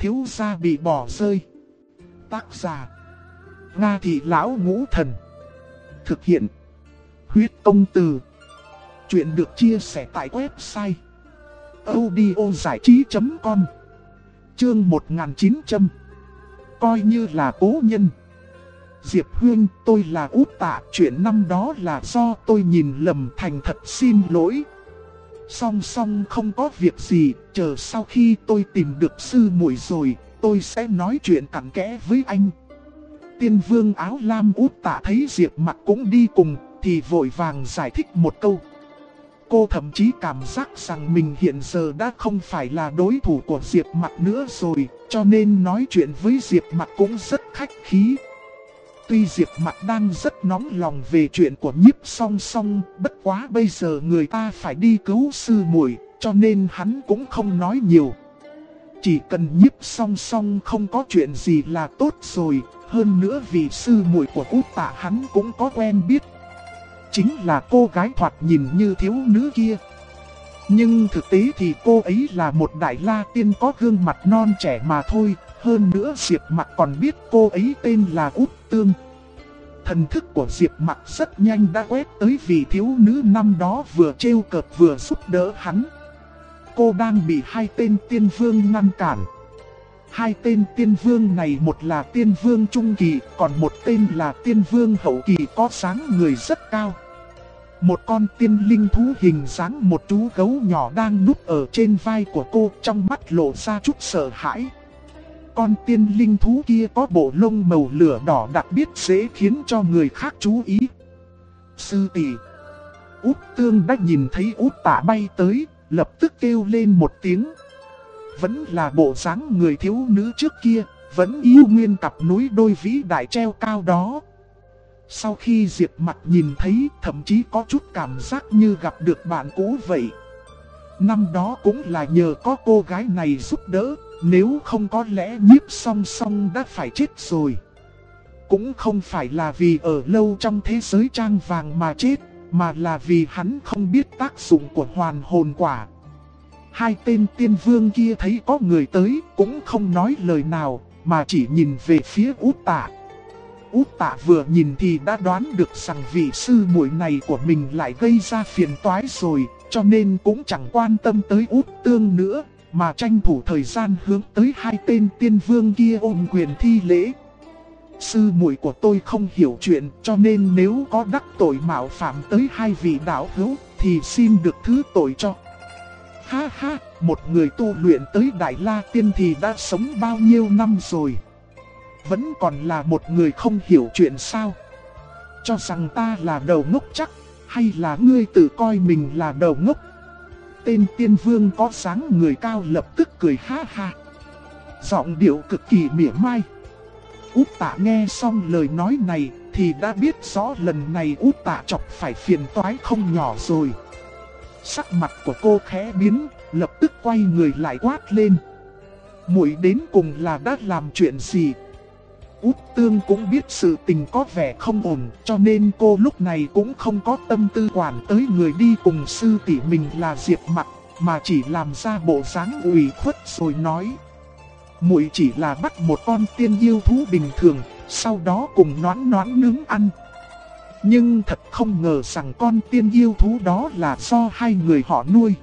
thiếu gia bị bỏ rơi. Tác giả: Nga Thị Lão Ngũ Thần. Thực hiện: Huyết Công Từ. Chuyện được chia sẻ tại website audiozảichí.com. Chương 1900. Coi như là cố nhân. Diệp Huyên, tôi là Út Tạ, chuyện năm đó là do tôi nhìn lầm, thành thật xin lỗi. Song không có việc gì, chờ sau khi tôi tìm được sư muội rồi, tôi sẽ nói chuyện cặn kẽ với anh. Tiên vương áo lam Út Tạ thấy Diệp Mặc cũng đi cùng, thì vội vàng giải thích một câu. Cô thậm chí cảm giác rằng mình hiện giờ đã không phải là đối thủ của Diệp Mặc nữa rồi, cho nên nói chuyện với Diệp Mặc cũng rất khách khí. Tuy Diệp Mặc đang rất nóng lòng về chuyện của Nhiếp Song, bất quá bây giờ người ta phải đi cứu sư muội, cho nên hắn cũng không nói nhiều. Chỉ cần Nhiếp Song không có chuyện gì là tốt rồi, hơn nữa vì sư muội của Út Tạ hắn cũng có quen biết. Chính là cô gái thoạt nhìn như thiếu nữ kia. Nhưng thực tế thì cô ấy là một đại la tiên có gương mặt non trẻ mà thôi. Hơn nữa Diệp Mặc còn biết cô ấy tên là Út Tương. Thần thức của Diệp Mặc rất nhanh đã quét tới vị thiếu nữ năm đó vừa trêu cợt vừa giúp đỡ hắn. Cô đang bị hai tên tiên vương ngăn cản. Hai tên tiên vương này, một là tiên vương trung kỳ, còn một tên là tiên vương hậu kỳ có dáng người rất cao. Một con tiên linh thú hình dáng một chú gấu nhỏ đang núp ở trên vai của cô, trong mắt lộ ra chút sợ hãi. Con tiên linh thú kia có bộ lông màu lửa đỏ đặc biệt dễ khiến cho người khác chú ý. Sư tỷ. Út Tương đã nhìn thấy Út Tạ bay tới, lập tức kêu lên một tiếng. Vẫn là bộ dáng người thiếu nữ trước kia, vẫn yêu nguyên cặp núi đôi vĩ đại treo cao đó. Sau khi Diệp Mặc nhìn thấy, thậm chí có chút cảm giác như gặp được bạn cũ vậy. Năm đó cũng là nhờ có cô gái này giúp đỡ, nếu không có lẽ Nhiếp Song đã phải chết rồi. Cũng không phải là vì ở lâu trong thế giới trang vàng mà chết, mà là vì hắn không biết tác dụng của hoàn hồn quả. Hai tên tiên vương kia thấy có người tới, cũng không nói lời nào, mà chỉ nhìn về phía Út Tạ. Út Tạ vừa nhìn thì đã đoán được rằng vị sư muội này của mình lại gây ra phiền toái rồi, cho nên cũng chẳng quan tâm tới Út Tương nữa, mà tranh thủ thời gian hướng tới hai tên tiên vương kia ôm quyền thi lễ. Sư muội của tôi không hiểu chuyện, cho nên nếu có đắc tội mạo phạm tới hai vị đạo hữu, thì xin được thứ tội cho. Ha ha, một người tu luyện tới Đại La Tiên thì đã sống bao nhiêu năm rồi, vẫn còn là một người không hiểu chuyện sao? Cho rằng ta là đầu ngốc chắc, hay là ngươi tự coi mình là đầu ngốc? Tên tiên vương có dáng người cao lập tức cười ha ha, giọng điệu cực kỳ mỉa mai. Út Tạ nghe xong lời nói này thì đã biết rõ lần này Út Tạ chọc phải phiền toái không nhỏ rồi. Sắc mặt của cô khẽ biến, lập tức quay người lại quát lên. Muội đến cùng là đã làm chuyện gì? Út Tương cũng biết sự tình có vẻ không ổn, cho nên cô lúc này cũng không có tâm tư quản tới người đi cùng sư tỷ mình là Diệp Mặc, mà chỉ làm ra bộ dáng ủy khuất rồi nói. Muội chỉ là bắt một con tiên yêu thú bình thường, sau đó cùng noãn nướng ăn. Nhưng thật không ngờ rằng con tiên yêu thú đó là do hai người họ nuôi.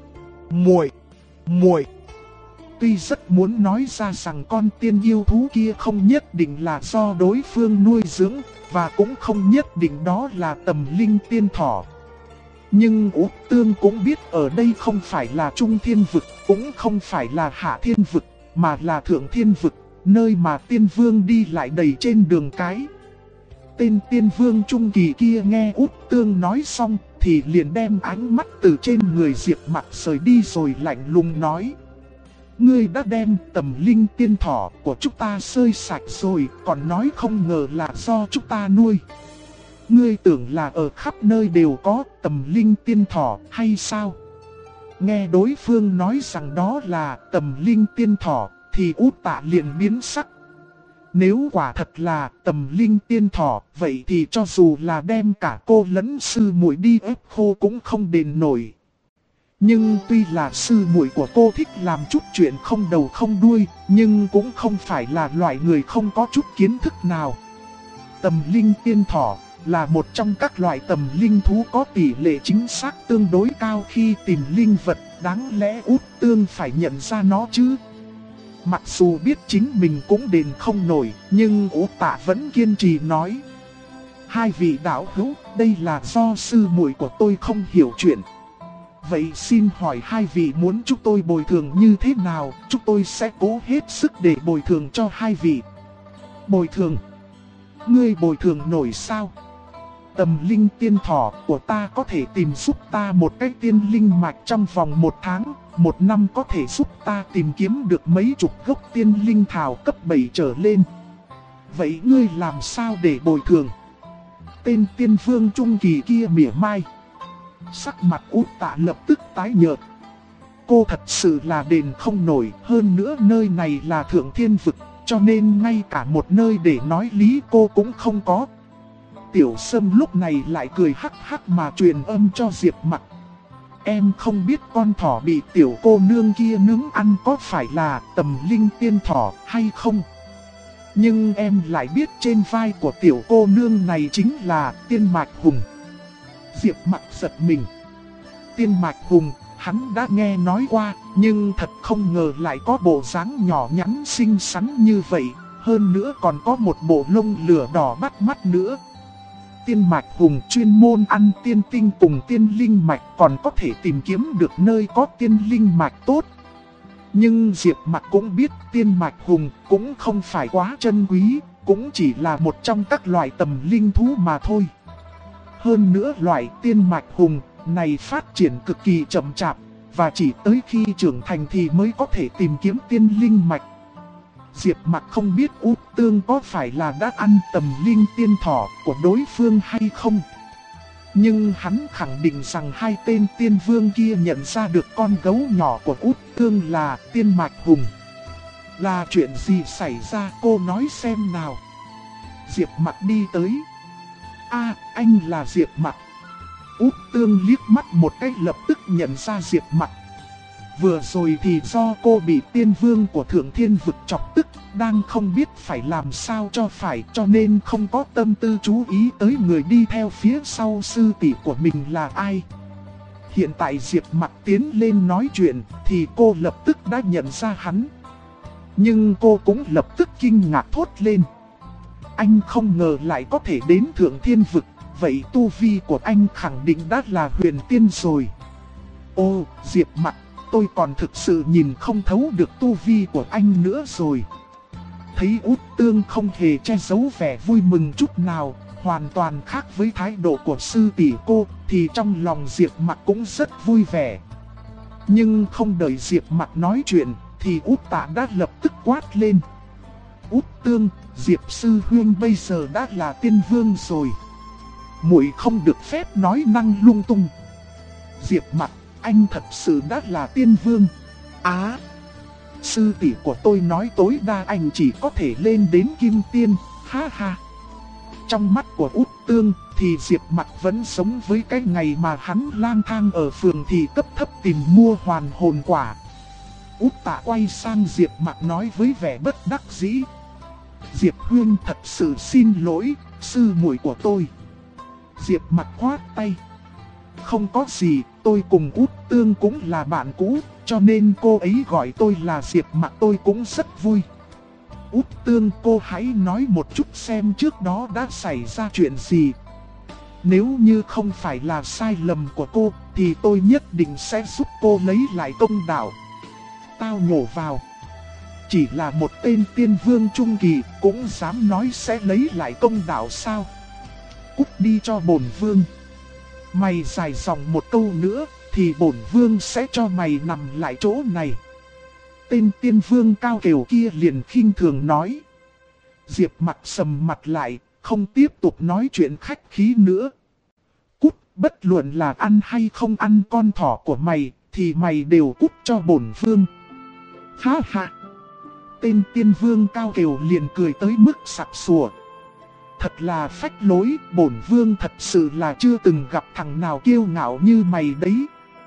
Muội. Tuy rất muốn nói ra rằng con tiên yêu thú kia không nhất định là do đối phương nuôi dưỡng, và cũng không nhất định đó là tầm linh tiên thỏ. Nhưng Út Tương cũng biết ở đây không phải là Trung Thiên Vực, cũng không phải là Hạ Thiên Vực, mà là Thượng Thiên Vực, nơi mà tiên vương đi lại đầy trên đường cái. Tên tiên vương trung kỳ kia nghe Út Tương nói xong, thì liền đem ánh mắt từ trên người Diệp Mặc rời đi rồi lạnh lùng nói. Ngươi đã đem tầm linh tiên thỏ của chúng ta xơi sạch rồi, còn nói không ngờ là do chúng ta nuôi. Ngươi tưởng là ở khắp nơi đều có tầm linh tiên thỏ hay sao? Nghe đối phương nói rằng đó là tầm linh tiên thỏ, thì Út Tạ liền biến sắc. Nếu quả thật là tầm linh tiên thỏ, vậy thì cho dù là đem cả cô lẫn sư muội đi ép khô cũng không đền nổi. Nhưng tuy là sư muội của cô thích làm chút chuyện không đầu không đuôi, nhưng cũng không phải là loại người không có chút kiến thức nào. Tầm linh tiên thỏ là một trong các loại tầm linh thú có tỷ lệ chính xác tương đối cao khi tìm linh vật, đáng lẽ Út Tương phải nhận ra nó chứ. Mặc dù biết chính mình cũng đền không nổi, nhưng Út Tạ vẫn kiên trì nói: hai vị đạo hữu, đây là do sư muội của tôi không hiểu chuyện. Vậy xin hỏi hai vị muốn chúng tôi bồi thường như thế nào, chúng tôi sẽ cố hết sức để bồi thường cho hai vị. Bồi thường? Ngươi bồi thường nổi sao? Tầm linh tiên thỏ của ta có thể tìm giúp ta một cái tiên linh mạch trong vòng 1 tháng, 1 năm có thể giúp ta tìm kiếm được mấy chục gốc tiên linh thảo cấp 7 trở lên. Vậy ngươi làm sao để bồi thường? Tên tiên vương trung kỳ kia mỉa mai. Sắc mặt Út Tạ lập tức tái nhợt. Cô thật sự là đền không nổi, hơn nữa nơi này là Thượng Thiên Vực, cho nên ngay cả một nơi để nói lý cô cũng không có. Tiểu Sâm lúc này lại cười hắc hắc mà truyền âm cho Diệp Mặc. Em không biết con thỏ bị tiểu cô nương kia nướng ăn có phải là tầm linh tiên thỏ hay không. Nhưng em lại biết trên vai của tiểu cô nương này chính là Tiên Mạch Hùng. Diệp Mặc giật mình. Tiên Mạch Hùng, hắn đã nghe nói qua, nhưng thật không ngờ lại có bộ dáng nhỏ nhắn xinh xắn như vậy, hơn nữa còn có một bộ lông lửa đỏ bắt mắt nữa. Tiên Mạch Hùng chuyên môn ăn tiên tinh cùng tiên linh mạch, còn có thể tìm kiếm được nơi có tiên linh mạch tốt. Nhưng Diệp Mặc cũng biết Tiên Mạch Hùng cũng không phải quá chân quý, cũng chỉ là một trong các loại tầm linh thú mà thôi. Hơn nữa loại Tiên Mạch Hùng này phát triển cực kỳ chậm chạp, và chỉ tới khi trưởng thành thì mới có thể tìm kiếm tiên linh mạch. Diệp Mặc không biết Út Tương có phải là đã ăn tầm linh tiên thỏ của đối phương hay không. Nhưng hắn khẳng định rằng hai tên tiên vương kia nhận ra được con gấu nhỏ của Út Tương là Tiên Mạch Hùng. Là chuyện gì xảy ra, cô nói xem nào. Diệp Mặc đi tới. A, anh là Diệp Mặc. Út Tương liếc mắt một cái lập tức nhận ra Diệp Mặc. Vừa rồi thì do cô bị tiên vương của Thượng Thiên Vực chọc tức, đang không biết phải làm sao cho phải, cho nên không có tâm tư chú ý tới người đi theo phía sau sư tỷ của mình là ai. Hiện tại Diệp Mặc tiến lên nói chuyện thì cô lập tức đã nhận ra hắn. Nhưng cô cũng lập tức kinh ngạc thốt lên. Anh không ngờ lại có thể đến Thượng Thiên Vực, vậy tu vi của anh khẳng định đã là huyền tiên rồi. Ô, Diệp Mặc, tôi còn thực sự nhìn không thấu được tu vi của anh nữa rồi. Thấy Út Tương không hề che giấu vẻ vui mừng chút nào, hoàn toàn khác với thái độ của sư tỷ cô, thì trong lòng Diệp Mặc cũng rất vui vẻ. Nhưng không đợi Diệp Mặc nói chuyện, thì Út Tạ đã lập tức quát lên. Út Tương, Diệp sư huynh bây giờ đã là tiên vương rồi. Muội không được phép nói năng lung tung. Diệp Mặc, anh thật sự đã là tiên vương. Á, sư tỷ của tôi nói tối đa anh chỉ có thể lên đến kim tiên, ha ha. Trong mắt của Út Tương thì Diệp Mặc vẫn sống với cái ngày mà hắn lang thang ở phường thị cấp thấp tìm mua hoàn hồn quả. Út Tạ quay sang Diệp Mặc nói với vẻ bất đắc dĩ. Diệp huynh thật sự xin lỗi, sư muội của tôi. Diệp Mặc khoát tay. Không có gì, tôi cùng Út Tương cũng là bạn cũ, cho nên cô ấy gọi tôi là Diệp Mặc tôi cũng rất vui. Út Tương, cô hãy nói một chút xem trước đó đã xảy ra chuyện gì. Nếu như không phải là sai lầm của cô, thì tôi nhất định sẽ giúp cô lấy lại công đạo. Tao nhổ vào. Chỉ là một tên tiên vương trung kỳ, cũng dám nói sẽ lấy lại công đạo sao? Cút đi cho bổn vương. Mày dài dòng một câu nữa, thì bổn vương sẽ cho mày nằm lại chỗ này. Tên tiên vương cao kiều kia liền khinh thường nói. Diệp Mặc sầm mặt lại, không tiếp tục nói chuyện khách khí nữa. Cút, bất luận là ăn hay không ăn con thỏ của mày, thì mày đều cút cho bổn vương. Ha ha. Tên tiên vương cao kiều liền cười tới mức sặc sủa. Thật là phách lối, bổn vương thật sự là chưa từng gặp thằng nào kiêu ngạo như mày đấy.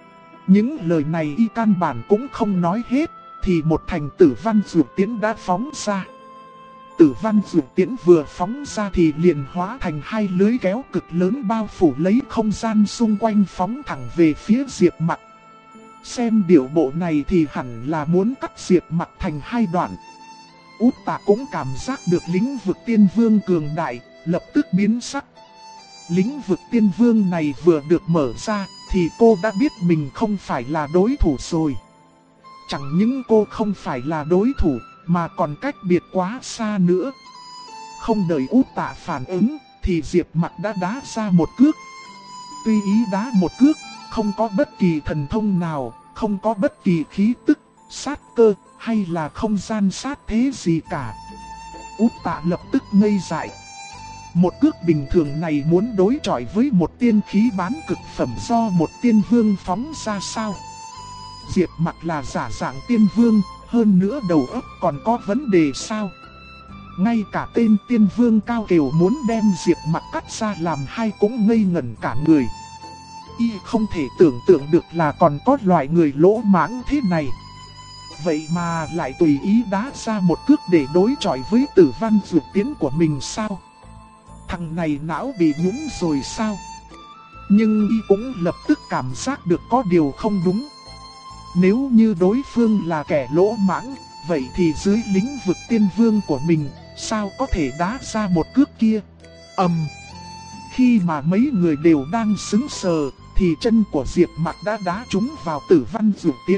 Những lời này y căn bản cũng không nói hết, thì một thành Tử Văn Dược Tiễn đã phóng ra. Tử Văn Dược Tiễn vừa phóng ra thì liền hóa thành hai lưới kéo cực lớn bao phủ lấy không gian xung quanh, phóng thẳng về phía Diệp Mặc. Xem điệu bộ này thì hẳn là muốn cắt Diệp Mặc thành hai đoạn. Út Tạ cũng cảm giác được lĩnh vực tiên vương cường đại, lập tức biến sắc. Lĩnh vực tiên vương này vừa được mở ra thì cô đã biết mình không phải là đối thủ rồi. Chẳng những cô không phải là đối thủ mà còn cách biệt quá xa nữa. Không đợi Út Tạ phản ứng thì Diệp Mặc đã đá ra một cước. Tuy ý đá một cước, không có bất kỳ thần thông nào, không có bất kỳ khí tức, sát cơ hay là không gian sát thế gì cả. Út Tạ lập tức ngây dại. Một cước bình thường này muốn đối chọi với một tiên khí bán cực phẩm do một tiên vương phóng ra sao? Diệp Mặc là giả dạng tiên vương, hơn nữa đầu óc còn có vấn đề sao? Ngay cả tên tiên vương Cao Kiều muốn đem Diệp Mặc cắt ra làm hai cũng ngây ngẩn cả người. Y không thể tưởng tượng được là còn có loại người lỗ mãng thế này. Vậy mà lại tùy ý đá ra một cước để đối chọi với Tử Văn Dược Tiễn của mình sao? Thằng này não bị nhũn rồi sao? Nhưng y cũng lập tức cảm giác được có điều không đúng. Nếu như đối phương là kẻ lỗ mãng, vậy thì dưới lĩnh vực tiên vương của mình, sao có thể đá ra một cước kia? Khi mà mấy người đều đang sững sờ, thì chân của Diệp Mặc đã đá trúng vào Tử Văn Dược Tiễn.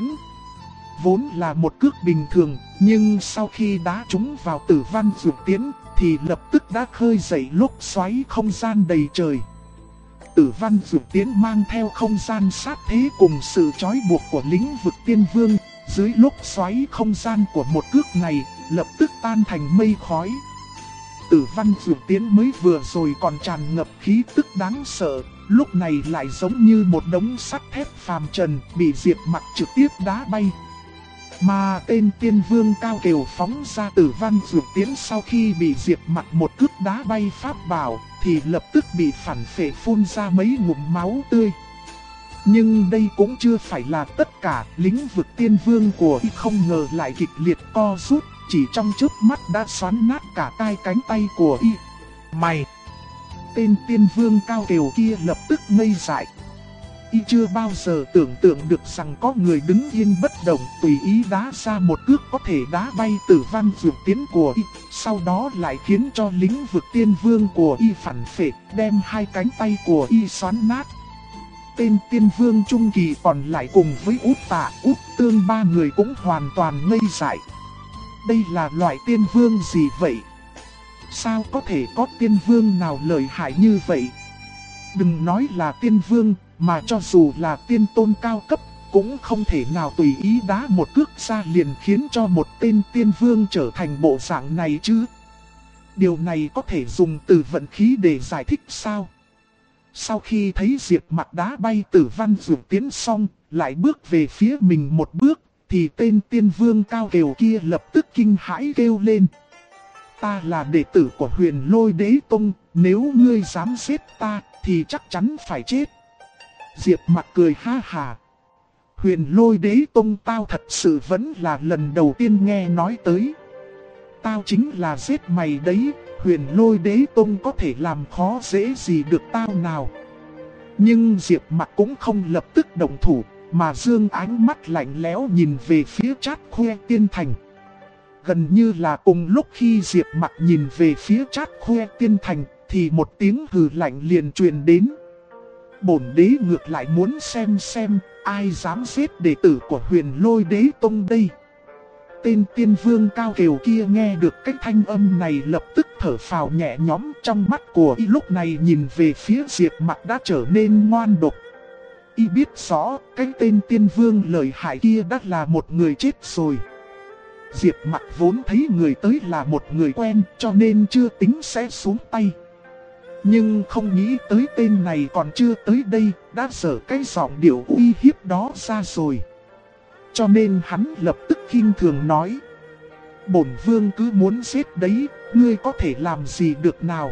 Vốn là một cước bình thường, nhưng sau khi đá trúng vào Tử Văn Dược Tiễn, thì lập tức đã khơi dậy lốc xoáy không gian đầy trời. Tử Văn Dược Tiễn mang theo không gian sát thế cùng sự trói buộc của lĩnh vực tiên vương, dưới lốc xoáy không gian của một cước này, lập tức tan thành mây khói. Tử Văn Dược Tiễn mới vừa rồi còn tràn ngập khí tức đáng sợ, lúc này lại giống như một đống sắt thép phàm trần, bị Diệp Mặc trực tiếp đá bay. Mà tên tiên vương Cao Kiều phóng ra Tử Văn Dược Tiễn sau khi bị Diệp Mặc một cước đá bay pháp bảo, thì lập tức bị phản phệ phun ra mấy ngụm máu tươi. Nhưng đây cũng chưa phải là tất cả, lĩnh vực tiên vương của y không ngờ lại kịch liệt co rút, chỉ trong chớp mắt đã xoắn nát cả hai cánh tay của y. Mày! Tên tiên vương Cao Kiều kia lập tức ngây dại. Y chưa bao giờ tưởng tượng được rằng có người đứng yên bất động tùy ý đá ra một cước có thể đá bay Tử Văn Dược Tiễn của y, sau đó lại khiến cho lĩnh vực tiên vương của y phản phệ, đem hai cánh tay của y xoắn nát. Tên tiên vương trung kỳ còn lại cùng với Út Tạ, Út Tương ba người cũng hoàn toàn ngây dại. Đây là loại tiên vương gì vậy? Sao có thể có tiên vương nào lợi hại như vậy? Đừng nói là tiên vương, mà cho dù là tiên tôn cao cấp, cũng không thể nào tùy ý đá một cước ra liền khiến cho một tên tiên vương trở thành bộ dạng này chứ. Điều này có thể dùng từ vận khí để giải thích sao? Sau khi thấy Diệp Mặc đá bay Tử Văn Dược Tiễn xong, lại bước về phía mình một bước, thì tên tiên vương Cao Kiều kia lập tức kinh hãi kêu lên. Ta là đệ tử của Huyền Lôi Đế Tông, nếu ngươi dám giết ta, thì chắc chắn phải chết. Diệp Mặc cười ha hà. Huyền Lôi Đế Tông tao thật sự vẫn là lần đầu tiên nghe nói tới. Tao chính là giết mày đấy, Huyền Lôi Đế Tông có thể làm khó dễ gì được tao nào. Nhưng Diệp Mặc cũng không lập tức động thủ, mà dương ánh mắt lạnh lẽo nhìn về phía Trát Khuê Tiên Thành. Gần như là cùng lúc khi Diệp Mặc nhìn về phía Trát Khuê Tiên Thành, thì một tiếng hừ lạnh liền truyền đến. Bổn đế ngược lại muốn xem ai dám giết đệ tử của Huyền Lôi Đế Tông đây. Tên tiên vương Cao Kiều kia nghe được cái thanh âm này lập tức thở phào nhẹ nhõm, trong mắt của y lúc này nhìn về phía Diệp Mặc đã trở nên ngoan độc. Y biết rõ cái tên tiên vương lợi hại kia đã là một người chết rồi. Diệp Mặc vốn thấy người tới là một người quen cho nên chưa tính sẽ xuống tay. Nhưng không nghĩ tới tên này còn chưa tới đây, đã dở cái giọng điệu uy hiếp đó ra rồi. Cho nên hắn lập tức khinh thường nói. Bổn vương cứ muốn giết đấy, ngươi có thể làm gì được nào?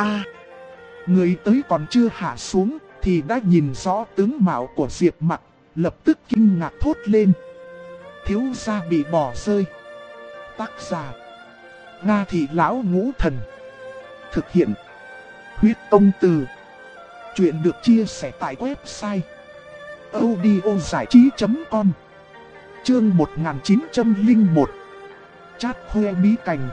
Người tới còn chưa hạ xuống, thì đã nhìn rõ tướng mạo của Diệp Mặc. lập tức kinh ngạc thốt lên. Thiếu gia bị bỏ rơi. Tác giả: Nga Thị Lão Ngũ Thần. Thực hiện: Huyết Công Từ. Chuyện được chia sẻ tại website audiozảichí.com. Chương 1901. Chát khoe bí cảnh.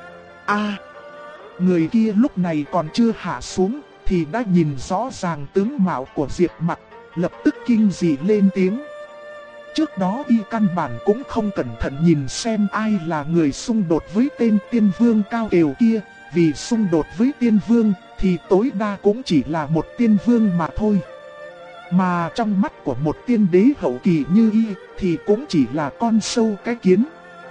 Người kia lúc này còn chưa hạ xuống thì đã nhìn rõ ràng tướng mạo của Diệp Mặc, lập tức kinh dị lên tiếng. Trước đó y căn bản cũng không cẩn thận nhìn xem ai là người xung đột với tên tiên vương cao kiều kia, vì xung đột với tiên vương thì tối đa cũng chỉ là một tiên vương mà thôi. Mà trong mắt của một tiên đế hậu kỳ như y thì cũng chỉ là con sâu cái kiến.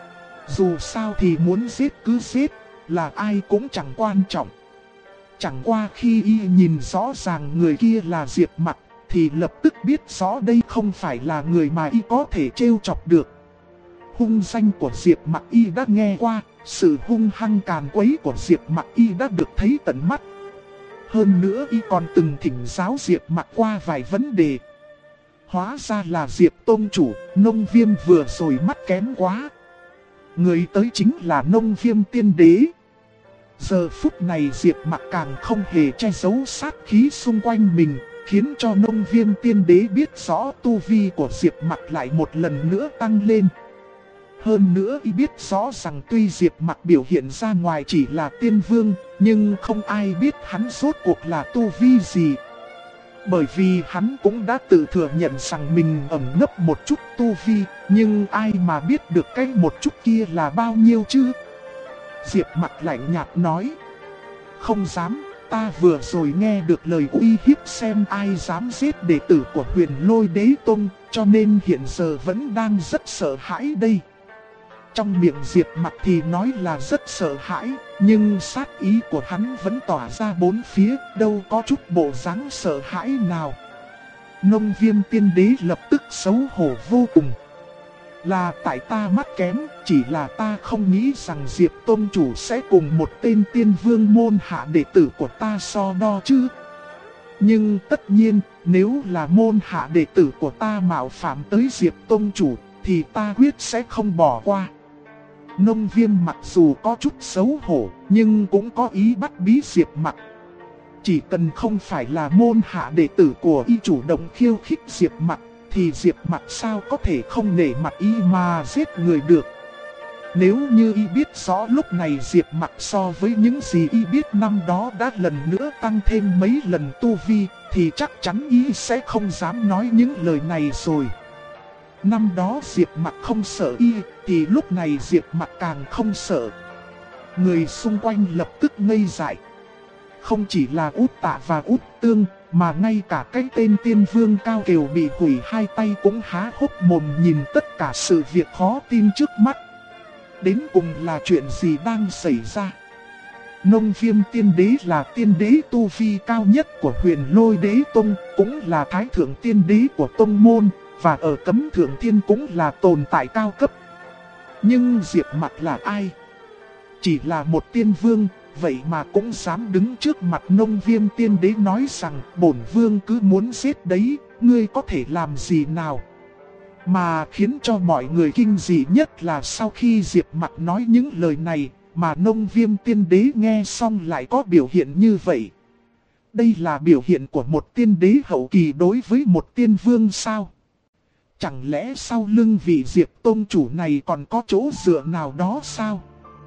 Dù sao thì muốn giết cứ giết, là ai cũng chẳng quan trọng. Chẳng qua khi y nhìn rõ ràng người kia là Diệp Mặc thì lập tức biết rõ đây không phải là người mà y có thể trêu chọc được. Hung danh của Diệp Mặc y đã nghe qua, sự hung hăng càn quấy của Diệp Mặc y đã được thấy tận mắt. Hơn nữa y còn từng thỉnh giáo Diệp Mặc qua vài vấn đề. Hóa ra là Diệp Tông Chủ, Nông Viêm vừa rồi mắt kém quá. Người tới chính là Nông Viêm tiên đế. Giờ phút này Diệp Mặc càng không hề che giấu sát khí xung quanh mình, khiến cho Nông Viêm tiên đế biết rõ tu vi của Diệp Mặc lại một lần nữa tăng lên. Hơn nữa y biết rõ rằng tuy Diệp Mặc biểu hiện ra ngoài chỉ là tiên vương, nhưng không ai biết hắn rốt cuộc là tu vi gì. Bởi vì hắn cũng đã tự thừa nhận rằng mình ẩn nấp một chút tu vi, nhưng ai mà biết được cái một chút kia là bao nhiêu chứ? Diệp Mặc lạnh nhạt nói. Không dám, ta vừa rồi nghe được lời uy hiếp xem ai dám giết đệ tử của Huyền Lôi Đế Tông, cho nên hiện giờ vẫn đang rất sợ hãi đây. Trong miệng Diệp Mặc thì nói là rất sợ hãi, nhưng sát ý của hắn vẫn tỏa ra bốn phía, đâu có chút bộ dáng sợ hãi nào. Nông Viêm tiên đế lập tức xấu hổ vô cùng. Là tại ta mắt kém, chỉ là ta không nghĩ rằng Diệp Tông Chủ sẽ cùng một tên tiên vương môn hạ đệ tử của ta so đo chứ. Nhưng tất nhiên, nếu là môn hạ đệ tử của ta mạo phạm tới Diệp Tông Chủ, thì ta quyết sẽ không bỏ qua. Nông Viêm mặc dù có chút xấu hổ, nhưng cũng có ý bắt bí Diệp Mặc. Chỉ cần không phải là môn hạ đệ tử của y chủ động khiêu khích Diệp Mặc, thì Diệp Mặc sao có thể không nể mặt y mà giết người được. Nếu như y biết rõ lúc này Diệp Mặc so với những gì y biết năm đó đã lần nữa tăng thêm mấy lần tu vi, thì chắc chắn y sẽ không dám nói những lời này rồi. Năm đó Diệp Mặc không sợ y, thì lúc này Diệp Mặc càng không sợ. Người xung quanh lập tức ngây dại. Không chỉ là Út Tạ và Út Tương, mà ngay cả cái tên tiên vương cao kiều bị hủy hai tay cũng há hốc mồm nhìn tất cả sự việc khó tin trước mắt. Đến cùng là chuyện gì đang xảy ra? Nông Viêm tiên đế là tiên đế tu vi cao nhất của Huyền Lôi Đế Tông, cũng là thái thượng tiên đế của tông môn, và ở Cấm Thượng Thiên cũng là tồn tại cao cấp. Nhưng Diệp Mặc là ai? Chỉ là một tiên vương, vậy mà cũng dám đứng trước mặt Nông Viêm tiên đế nói rằng bổn vương cứ muốn giết đấy, ngươi có thể làm gì nào? Mà khiến cho mọi người kinh dị nhất là sau khi Diệp Mặc nói những lời này, mà Nông Viêm tiên đế nghe xong lại có biểu hiện như vậy. Đây là biểu hiện của một tiên đế hậu kỳ đối với một tiên vương sao? Chẳng lẽ sau lưng vị Diệp Tông Chủ này còn có chỗ dựa nào đó sao?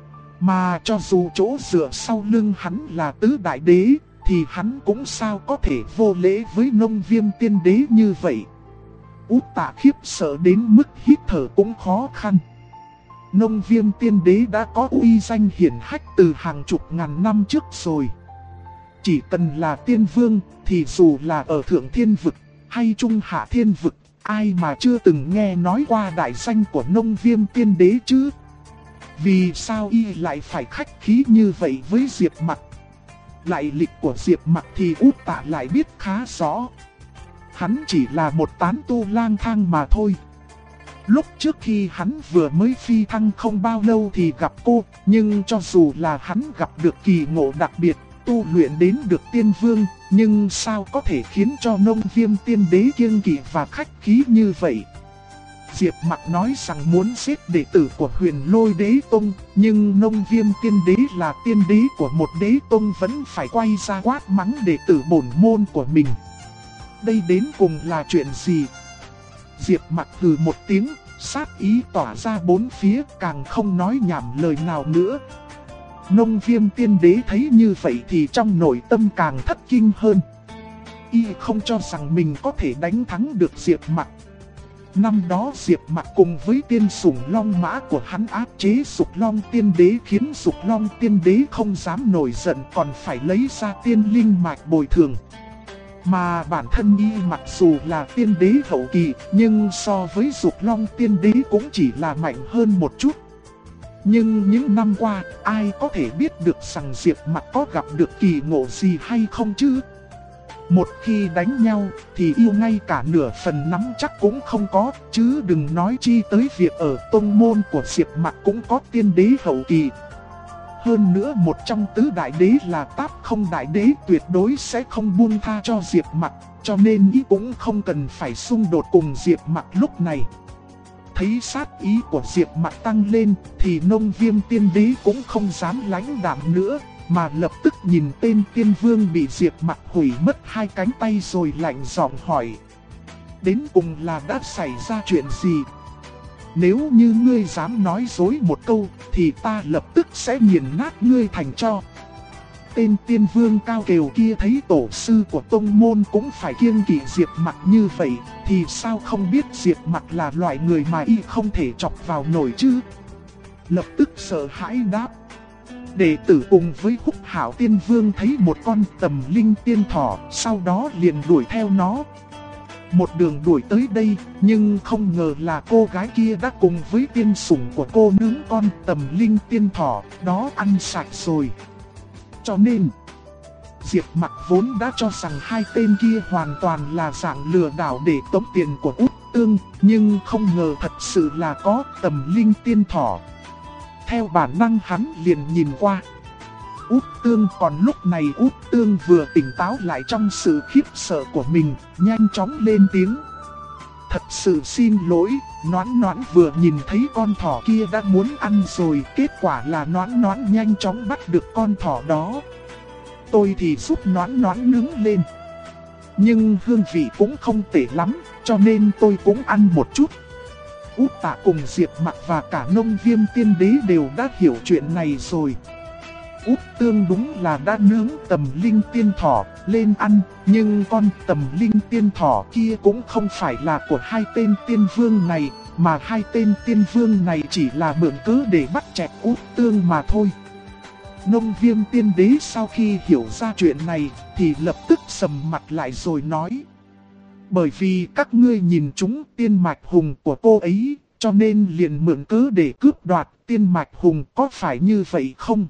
Mà cho dù chỗ dựa sau lưng hắn là tứ đại đế, thì hắn cũng sao có thể vô lễ với Nông Viêm tiên đế như vậy. Út Tạ khiếp sợ đến mức hít thở cũng khó khăn. Nông Viêm tiên đế đã có uy danh hiển hách từ hàng chục ngàn năm trước rồi. Chỉ cần là tiên vương, thì dù là ở Thượng Thiên Vực hay Trung Hạ Thiên Vực, ai mà chưa từng nghe nói qua đại danh của Nông Viêm tiên đế chứ? Vì sao y lại phải khách khí như vậy với Diệp Mặc? Lại lịch của Diệp Mặc thì Út Tạ lại biết khá rõ. Hắn chỉ là một tán tu lang thang mà thôi. Lúc trước khi hắn vừa mới phi thăng không bao lâu thì gặp cô, nhưng cho dù là hắn gặp được kỳ ngộ đặc biệt, tu luyện đến được tiên vương, nhưng sao có thể khiến cho Nông Viêm tiên đế kiêng kỵ và khách khí như vậy? Diệp Mặc nói rằng muốn giết đệ tử của Huyền Lôi Đế Tông, nhưng Nông Viêm Tiên Đế là tiên đế của một đế tông vẫn phải quay ra quát mắng đệ tử bổn môn của mình. Đây đến cùng là chuyện gì? Diệp Mặc hừ một tiếng, sát ý tỏa ra bốn phía, càng không nói nhảm lời nào nữa. Nông Viêm Tiên Đế thấy như vậy thì trong nội tâm càng thất kinh hơn. Y không cho rằng mình có thể đánh thắng được Diệp Mặc. Năm đó Diệp Mặc cùng với tiên sủng long mã của hắn áp chế Dục Long Tiên Đế, khiến Dục Long Tiên Đế không dám nổi giận, còn phải lấy ra tiên linh mạch bồi thường. Mà bản thân Y mặc dù là tiên đế hậu kỳ, nhưng so với Dục Long Tiên Đế cũng chỉ là mạnh hơn một chút. Nhưng những năm qua, ai có thể biết được rằng Diệp Mặc có gặp được kỳ ngộ gì hay không chứ? Một khi đánh nhau thì yêu ngay cả nửa phần nắm chắc cũng không có, chứ đừng nói chi tới việc ở tông môn của Diệp Mặc cũng có tiên đế hậu kỳ. Hơn nữa một trong tứ đại đế là Táp Không Đại Đế tuyệt đối sẽ không buông tha cho Diệp Mặc, cho nên ý cũng không cần phải xung đột cùng Diệp Mặc lúc này. Thấy sát ý của Diệp Mặc tăng lên thì Nông Viêm Tiên Đế cũng không dám lãnh đạm nữa, mà lập tức nhìn tên tiên vương bị Diệp Mặc hủy mất hai cánh tay rồi lạnh giọng hỏi. Đến cùng là đã xảy ra chuyện gì? Nếu như ngươi dám nói dối một câu thì ta lập tức sẽ nghiền nát ngươi thành tro. Tên tiên vương cao kiều kia thấy tổ sư của tông môn cũng phải kiêng kỵ Diệp Mặc như vậy, thì sao không biết Diệp Mặc là loại người mà y không thể chọc vào nổi chứ? Lập tức sợ hãi đáp. Đệ tử cùng với Húc Hảo Tiên Vương thấy một con tầm linh tiên thỏ, sau đó liền đuổi theo nó. Một đường đuổi tới đây, nhưng không ngờ là cô gái kia đã cùng với tiên sủng của cô nướng con tầm linh tiên thỏ đó ăn sạch rồi. Cho nên, Diệp Mặc vốn đã cho rằng hai tên kia hoàn toàn là dạng lừa đảo để tống tiền của Út Tương, nhưng không ngờ thật sự là có tầm linh tiên thỏ. Theo bản năng hắn liền nhìn qua Út Tương, còn lúc này Út Tương vừa tỉnh táo lại trong sự khiếp sợ của mình, nhanh chóng lên tiếng. Thật sự xin lỗi, Noãn Noãn vừa nhìn thấy con thỏ kia đã muốn ăn rồi, kết quả là Noãn Noãn nhanh chóng bắt được con thỏ đó. Tôi thì giúp Noãn Noãn nướng lên, nhưng hương vị cũng không tệ lắm, cho nên tôi cũng ăn một chút. Út Tạ cùng Diệp Mặc và cả Nông Viêm Tiên Đế đều đã hiểu chuyện này rồi. Út Tương đúng là đã nướng tầm linh tiên thỏ lên ăn, nhưng con tầm linh tiên thỏ kia cũng không phải là của hai tên tiên vương này, mà hai tên tiên vương này chỉ là mượn cớ để bắt chẹt Út Tương mà thôi. Nông Viêm Tiên Đế sau khi hiểu ra chuyện này thì lập tức sầm mặt lại rồi nói. Bởi vì các ngươi nhìn trúng tiên mạch hùng của cô ấy, cho nên liền mượn cớ để cướp đoạt tiên mạch hùng, có phải như vậy không?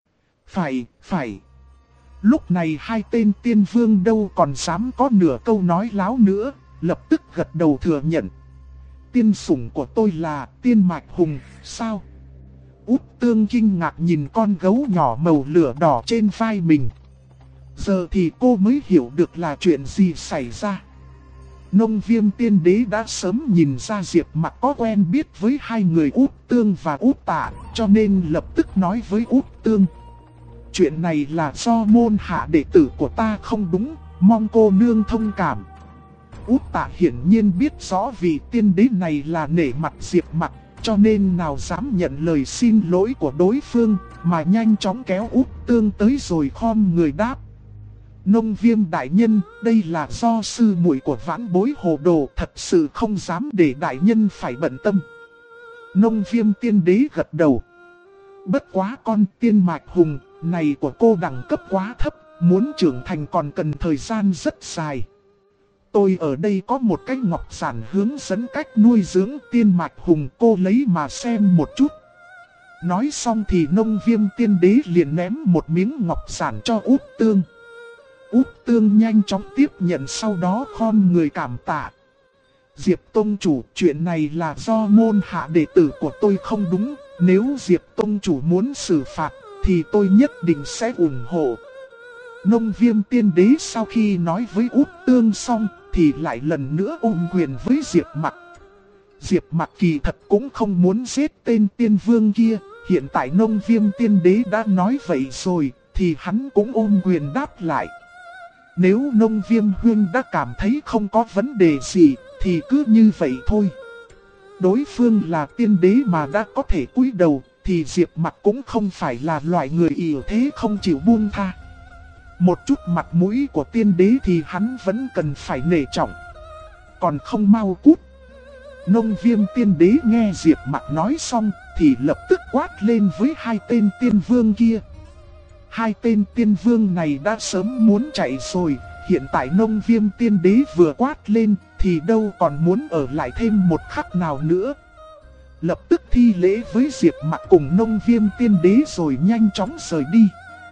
Phải. Lúc này hai tên tiên vương đâu còn dám có nửa câu nói láo nữa, lập tức gật đầu thừa nhận. Tiên sủng của tôi là tiên mạch hùng, sao? Út Tương kinh ngạc nhìn con gấu nhỏ màu lửa đỏ trên vai mình. Giờ thì cô mới hiểu được là chuyện gì xảy ra. Nông Viêm Tiên Đế đã sớm nhìn ra Diệp Mặc có quen biết với hai người Út Tương và Út Tạ, cho nên lập tức nói với Út Tương. Chuyện này là do môn hạ đệ tử của ta không đúng, mong cô nương thông cảm. Út Tạ hiển nhiên biết rõ vị tiên đế này là nể mặt Diệp Mặc, cho nên nào dám nhận lời xin lỗi của đối phương, mà nhanh chóng kéo Út Tương tới rồi khom người đáp. Nông Viêm đại nhân, đây là do sư muội của vãn bối hồ đồ, thật sự không dám để đại nhân phải bận tâm. Nông Viêm Tiên Đế gật đầu. Bất quá con tiên mạch hùng này của cô đẳng cấp quá thấp, muốn trưởng thành còn cần thời gian rất dài. Tôi ở đây có một cái ngọc giản hướng dẫn cách nuôi dưỡng tiên mạch hùng, cô lấy mà xem một chút. Nói xong thì Nông Viêm Tiên Đế liền ném một miếng ngọc giản cho Út Tương. Út Tương nhanh chóng tiếp nhận, sau đó khom người cảm tạ. Diệp Tông Chủ, chuyện này là do môn hạ đệ tử của tôi không đúng, nếu Diệp Tông Chủ muốn xử phạt thì tôi nhất định sẽ ủng hộ. Nông Viêm Tiên Đế sau khi nói với Út Tương xong thì lại lần nữa ôm quyền với Diệp Mặc. Diệp Mặc kỳ thật cũng không muốn giết tên tiên vương kia, hiện tại Nông Viêm tiên đế đã nói vậy rồi, thì hắn cũng ôm quyền đáp lại. Nếu Nông Viêm huynh đã cảm thấy không có vấn đề gì, thì cứ như vậy thôi. Đối phương là tiên đế mà đã có thể cúi đầu, thì Diệp Mặc cũng không phải là loại người yếu thế không chịu buông tha. Một chút mặt mũi của tiên đế thì hắn vẫn cần phải nể trọng. Còn không mau cút. Nông Viêm tiên đế nghe Diệp Mặc nói xong thì lập tức quát lên với hai tên tiên vương kia. Hai tên tiên vương này đã sớm muốn chạy rồi, hiện tại Nông Viêm tiên đế vừa quát lên thì đâu còn muốn ở lại thêm một khắc nào nữa. Lập tức thi lễ với Diệp Mặc cùng Nông Viêm tiên đế rồi nhanh chóng rời đi.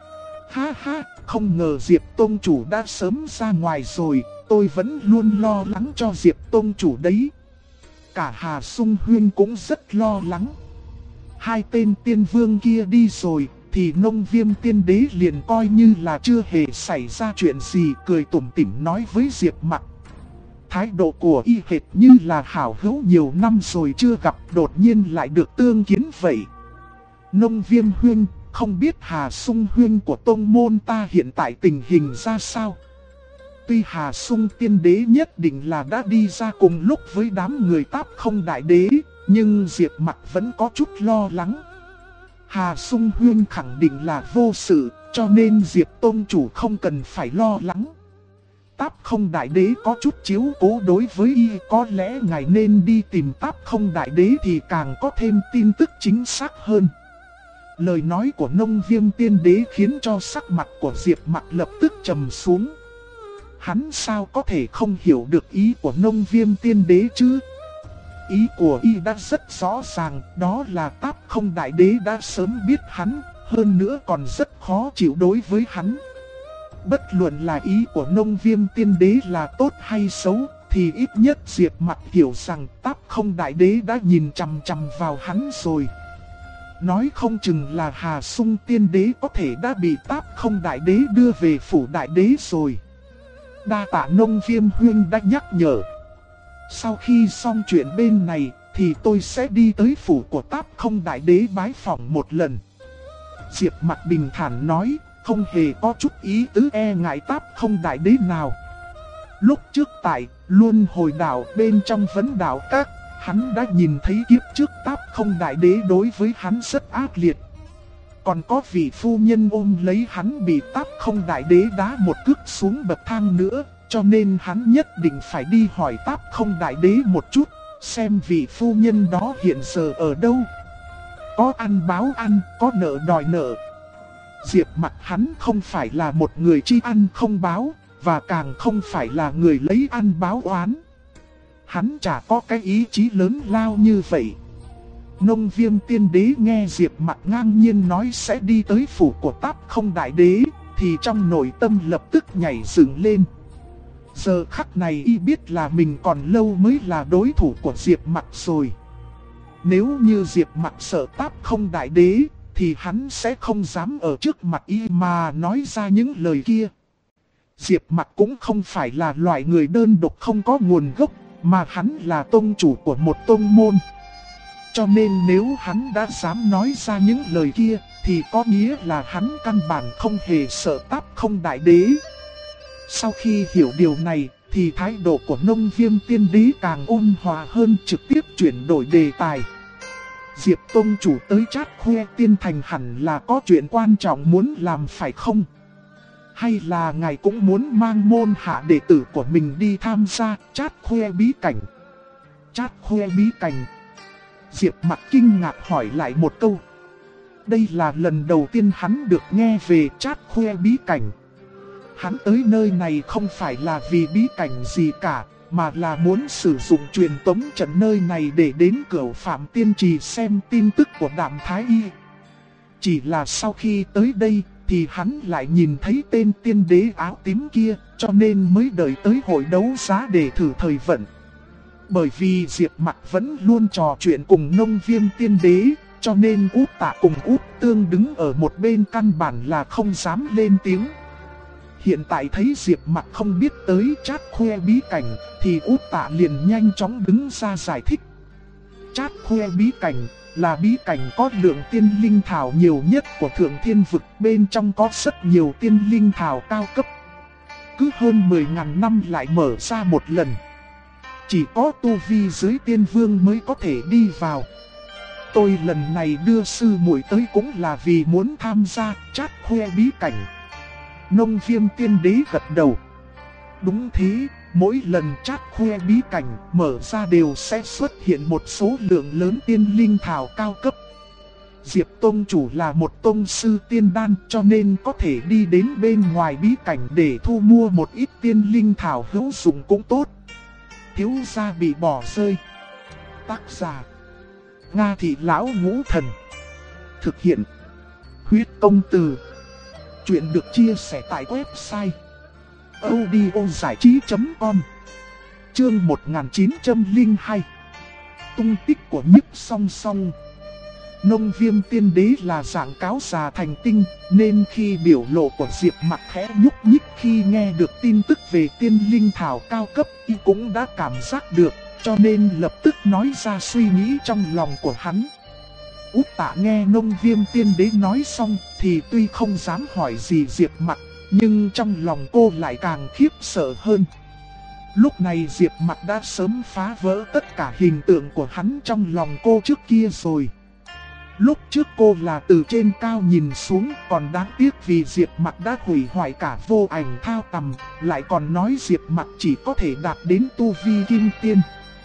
Ha ha, không ngờ Diệp Tông chủ đã sớm ra ngoài rồi, tôi vẫn luôn lo lắng cho Diệp Tông chủ đấy. Cả Hà Sung Huyên cũng rất lo lắng. Hai tên tiên vương kia đi rồi, thì Nông Viêm tiên đế liền coi như là chưa hề xảy ra chuyện gì, cười tủm tỉm nói với Diệp Mặc. Thái độ của y hệt như là hảo hữu nhiều năm rồi chưa gặp, đột nhiên lại được tương kiến vậy. Nông Viêm huynh, không biết Hà Sung huynh của tông môn ta hiện tại tình hình ra sao? Tuy Hà Sung tiên đế nhất định là đã đi ra cùng lúc với đám người Táp Không đại đế, nhưng Diệp Mặc vẫn có chút lo lắng. Hà Sung huynh khẳng định là vô sự, cho nên Diệp Tông chủ không cần phải lo lắng. Táp Không đại đế có chút chiếu cố đối với y, có lẽ ngài nên đi tìm Táp Không đại đế thì càng có thêm tin tức chính xác hơn. Lời nói của Nông Viêm tiên đế khiến cho sắc mặt của Diệp Mặc lập tức trầm xuống. Hắn sao có thể không hiểu được ý của Nông Viêm tiên đế chứ? Ý của y đã rất rõ ràng, đó là Táp Không đại đế đã sớm biết hắn, hơn nữa còn rất khó chịu đối với hắn. Bất luận là ý của Nông Viêm tiên đế là tốt hay xấu, thì ít nhất Diệp Mặc hiểu rằng Táp Không đại đế đã nhìn chằm chằm vào hắn rồi. Nói không chừng là Hà Sung tiên đế có thể đã bị Táp Không đại đế đưa về phủ đại đế rồi. Đa tạ Nông Viêm huynh đã nhắc nhở. Sau khi xong chuyện bên này thì tôi sẽ đi tới phủ của Táp Không đại đế bái phỏng một lần. Diệp Mặc bình thản nói, không hề có chút ý tứ e ngại Táp Không đại đế nào. Lúc trước tại Luân Hồi Đảo bên trong Vấn Đảo Các, hắn đã nhìn thấy kiếp trước Táp Không đại đế đối với hắn rất ác liệt. Còn có vị phu nhân ôm lấy hắn bị Táp Không đại đế đá một cước xuống bậc thang nữa, cho nên hắn nhất định phải đi hỏi Táp Không đại đế một chút, xem vị phu nhân đó hiện giờ ở đâu. Có ăn báo ăn, có nợ đòi nợ. Diệp Mặc hắn không phải là một người tri ăn không báo, và càng không phải là người lấy ăn báo oán. Hắn chả có cái ý chí lớn lao như vậy. Nông Viêm tiên đế nghe Diệp Mặc ngang nhiên nói sẽ đi tới phủ của Táp Không đại đế, thì trong nội tâm lập tức nhảy dựng lên. Giờ khắc này y biết là mình còn lâu mới là đối thủ của Diệp Mặc rồi. Nếu như Diệp Mặc sợ Táp Không đại đế, thì hắn sẽ không dám ở trước mặt y mà nói ra những lời kia. Diệp Mặc cũng không phải là loại người đơn độc không có nguồn gốc, mà hắn là tông chủ của một tông môn. Cho nên nếu hắn đã dám nói ra những lời kia, thì có nghĩa là hắn căn bản không hề sợ Táp Không đại đế. Sau khi hiểu điều này, thì thái độ của Nông Viêm tiên đế càng ôn hòa hơn, trực tiếp chuyển đổi đề tài. Diệp tông chủ tới Trát Khuê Tiên Thành hẳn là có chuyện quan trọng muốn làm phải không? Hay là ngài cũng muốn mang môn hạ đệ tử của mình đi tham gia Trát Khuê bí cảnh? Trát Khuê bí cảnh? Diệp Mặc kinh ngạc hỏi lại một câu. Đây là lần đầu tiên hắn được nghe về Trát Khuê bí cảnh. Hắn tới nơi này không phải là vì bí cảnh gì cả, mà là muốn sử dụng truyền tống trận nơi này để đến Cửu Phạm Tiên Trì xem tin tức của Đạm Thái Y. Chỉ là sau khi tới đây, thì hắn lại nhìn thấy tên tiên đế áo tím kia, cho nên mới đợi tới hội đấu giá để thử thời vận. Bởi vì Diệp Mặc vẫn luôn trò chuyện cùng Nông Viêm tiên đế, cho nên Út Tạ cùng Út Tương đứng ở một bên căn bản là không dám lên tiếng. Hiện tại thấy Diệp Mặc không biết tới Trát Khuê bí cảnh, thì Út Tạ liền nhanh chóng đứng ra giải thích. Trát Khuê bí cảnh là bí cảnh có lượng tiên linh thảo nhiều nhất của Thượng Thiên Vực, bên trong có rất nhiều tiên linh thảo cao cấp. Cứ hơn 10.000 năm lại mở ra một lần. Chỉ có tu vi dưới tiên vương mới có thể đi vào. Tôi lần này đưa sư muội tới cũng là vì muốn tham gia Trát Khuê bí cảnh. Nông Viêm Tiên Đế gật đầu. Đúng thế, mỗi lần Trát Khuê bí cảnh mở ra đều sẽ xuất hiện một số lượng lớn tiên linh thảo cao cấp. Diệp Tông Chủ là một tông sư tiên đan, cho nên có thể đi đến bên ngoài bí cảnh để thu mua một ít tiên linh thảo hữu dụng cũng tốt. Thiếu gia bị bỏ rơi. Tác giả Nga Thị Lão Ngũ Thần. Thực hiện Huyết Công Từ. Chuyện được chia sẻ tại website audiozảichí.com. Chương 1902. Tung tích của Nhiếp Song Song. Nông Viêm Tiên Đế là dạng cáo già thành tinh, nên khi biểu lộ của Diệp Mặc khẽ nhúc nhích khi nghe được tin tức về tiên linh thảo cao cấp, y cũng đã cảm giác được, cho nên lập tức nói ra suy nghĩ trong lòng của hắn. Út Tạ nghe Nông Viêm Tiên Đế nói xong thì tuy không dám hỏi gì Diệp Mặc, nhưng trong lòng cô lại càng khiếp sợ hơn. Lúc này Diệp Mặc đã sớm phá vỡ tất cả hình tượng của hắn trong lòng cô trước kia rồi. Lúc trước cô là từ trên cao nhìn xuống, còn đáng tiếc vì Diệp Mặc đã hủy hoại cả vô ảnh thao tầm, lại còn nói Diệp Mặc chỉ có thể đạt đến tu vi kim tiên.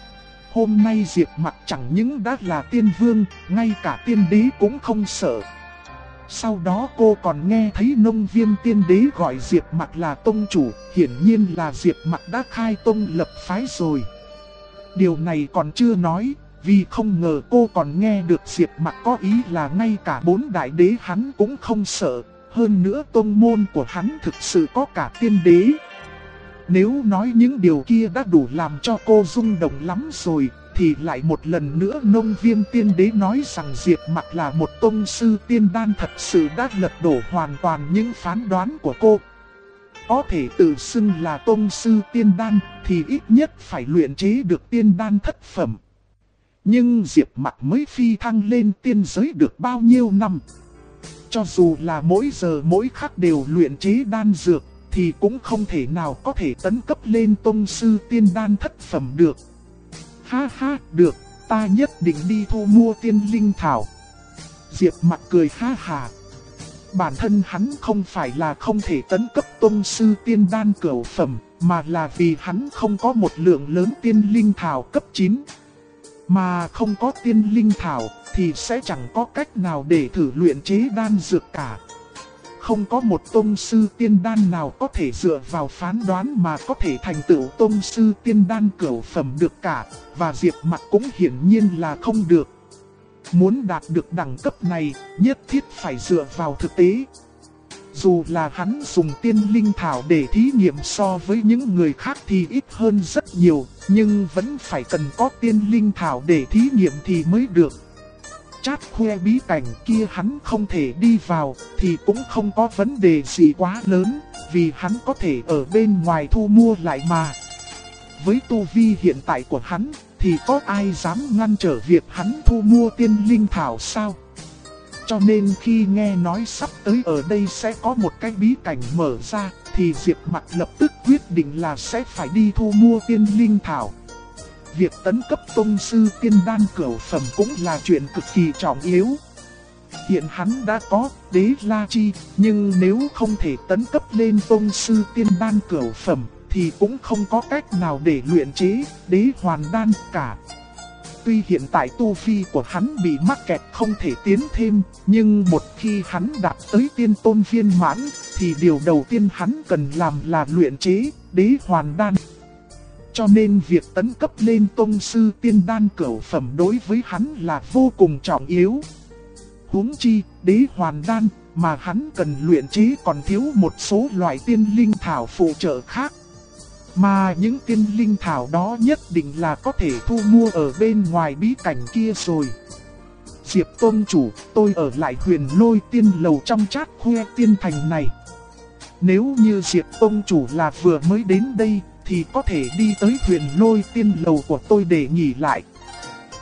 Hôm nay Diệp Mặc chẳng những đã là tiên vương, ngay cả tiên đế cũng không sợ. Sau đó cô còn nghe thấy Nông Viêm Tiên Đế gọi Diệp Mặc là tông chủ, hiển nhiên là Diệp Mặc đã khai tông lập phái rồi. Điều này còn chưa nói, vì không ngờ cô còn nghe được Diệp Mặc có ý là ngay cả 4 đại đế hắn cũng không sợ, hơn nữa tông môn của hắn thực sự có cả tiên đế. Nếu nói những điều kia đã đủ làm cho cô rung động lắm rồi, thì lại một lần nữa Nông Viêm Tiên Đế nói rằng Diệp Mặc là một tông sư tiên đan thật sự đã lật đổ hoàn toàn những phán đoán của cô. Có thể tự xưng là tông sư tiên đan thì ít nhất phải luyện chế được tiên đan thất phẩm. Nhưng Diệp Mặc mới phi thăng lên tiên giới được bao nhiêu năm. Cho dù là mỗi giờ mỗi khắc đều luyện chế đan dược thì cũng không thể nào có thể tấn cấp lên tông sư tiên đan thất phẩm được. Ha ha, được, ta nhất định đi thu mua tiên linh thảo. Diệp Mặc cười ha hà. Bản thân hắn không phải là không thể tấn cấp tông sư tiên đan cửu phẩm, mà là vì hắn không có một lượng lớn tiên linh thảo cấp 9. Mà không có tiên linh thảo thì sẽ chẳng có cách nào để thử luyện chế đan dược cả. Không có một tông sư tiên đan nào có thể dựa vào phán đoán mà có thể thành tựu tông sư tiên đan cửu phẩm được cả, và Diệp Mặc cũng hiển nhiên là không được. Muốn đạt được đẳng cấp này, nhất thiết phải dựa vào thực tế. Dù là hắn dùng tiên linh thảo để thí nghiệm so với những người khác thì ít hơn rất nhiều, nhưng vẫn phải cần có tiên linh thảo để thí nghiệm thì mới được. Trát Khuê bí cảnh kia hắn không thể đi vào thì cũng không có vấn đề gì quá lớn, vì hắn có thể ở bên ngoài thu mua lại mà. Với tu vi hiện tại của hắn thì có ai dám ngăn trở việc hắn thu mua tiên linh thảo sao? Cho nên khi nghe nói sắp tới ở đây sẽ có một cái bí cảnh mở ra thì Diệp Mặc lập tức quyết định là sẽ phải đi thu mua tiên linh thảo. Việc tấn cấp tông sư tiên đan cửu phẩm cũng là chuyện cực kỳ trọng yếu. Hiện hắn đã có đế la chi, nhưng nếu không thể tấn cấp lên tông sư tiên đan cửu phẩm thì cũng không có cách nào để luyện chế đế hoàn đan cả. Tuy hiện tại tu vi của hắn bị mắc kẹt không thể tiến thêm, nhưng một khi hắn đạt tới tiên tôn viên mãn thì điều đầu tiên hắn cần làm là luyện chế đế hoàn đan. Cho nên việc tấn cấp lên tông sư tiên đan cửu phẩm đối với hắn là vô cùng trọng yếu. Huống chi, đế hoàn đan mà hắn cần luyện chế còn thiếu một số loại tiên linh thảo phụ trợ khác. Mà những tiên linh thảo đó nhất định là có thể thu mua ở bên ngoài bí cảnh kia rồi. Diệp Tôn Chủ, tôi ở lại Huyền Lôi Tiên Lầu trong Trát Khuê Tiên Thành này. Nếu như Diệp Tôn Chủ là vừa mới đến đây thì có thể đi tới Huyền Lôi Tiên Lầu của tôi để nghỉ lại.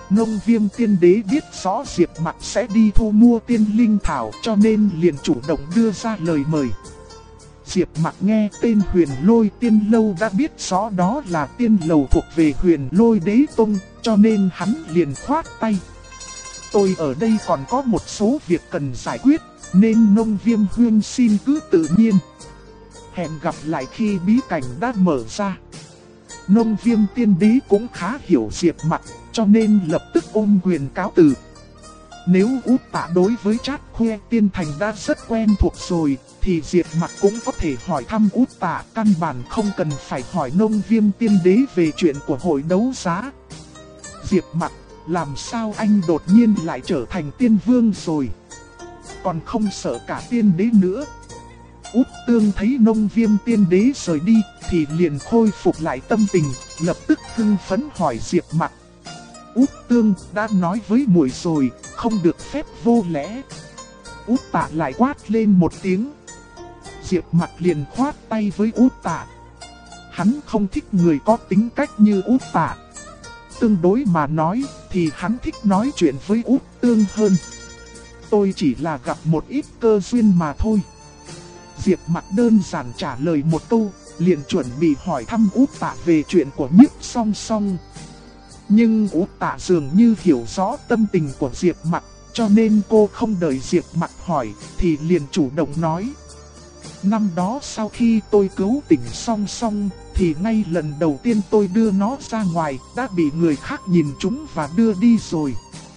Nông Viêm Tiên Đế biết rõ Diệp Mặc sẽ đi thu mua tiên linh thảo cho nên liền chủ động đưa ra lời mời. Diệp Mặc nghe tên Huyền Lôi Tiên Lâu đã biết rõ đó là tiên lầu thuộc về Huyền Lôi Đế Tông, cho nên hắn liền khoát tay. Tôi ở đây còn có một số việc cần giải quyết, nên Nông Viêm Huynh xin cứ tự nhiên. Hẹn gặp lại khi bí cảnh đã mở ra. Nông Viêm Tiên Đế cũng khá hiểu Diệp Mặc, cho nên lập tức ôm quyền cáo từ. Nếu Út Tạ đối với Trát Khoe Tiên Thành đã rất quen thuộc rồi, thì Diệp Mặc cũng có thể hỏi thăm Út Tạ, căn bản không cần phải hỏi Nông Viêm Tiên Đế về chuyện của hội đấu giá. Diệp Mặc, làm sao anh đột nhiên lại trở thành tiên vương rồi? Còn không sợ cả tiên đế nữa. Út Tương thấy Nông Viêm Tiên Đế rời đi thì liền khôi phục lại tâm tình, lập tức hưng phấn hỏi Diệp Mặc. Út Tương đã nói với muội rồi, không được phép vô lễ. Út Tạ lại quát lên một tiếng. Diệp Mặc liền khoát tay với Út Tạ. Hắn không thích người có tính cách như Út Tạ. Tương đối mà nói thì hắn thích nói chuyện với Út Tương hơn. Tôi chỉ là gặp một ít cơ duyên mà thôi. Diệp Mặc đơn giản trả lời một câu, liền chuẩn bị hỏi thăm Út Tạ về chuyện của Nhiếp Song Song. Nhưng Út Tạ dường như hiểu rõ tâm tình của Diệp Mặc, cho nên cô không đợi Diệp Mặc hỏi thì liền chủ động nói. Năm đó sau khi tôi cứu tỉnh Song Song thì ngay lần đầu tiên tôi đưa nó ra ngoài đã bị người khác nhìn trúng và đưa đi rồi.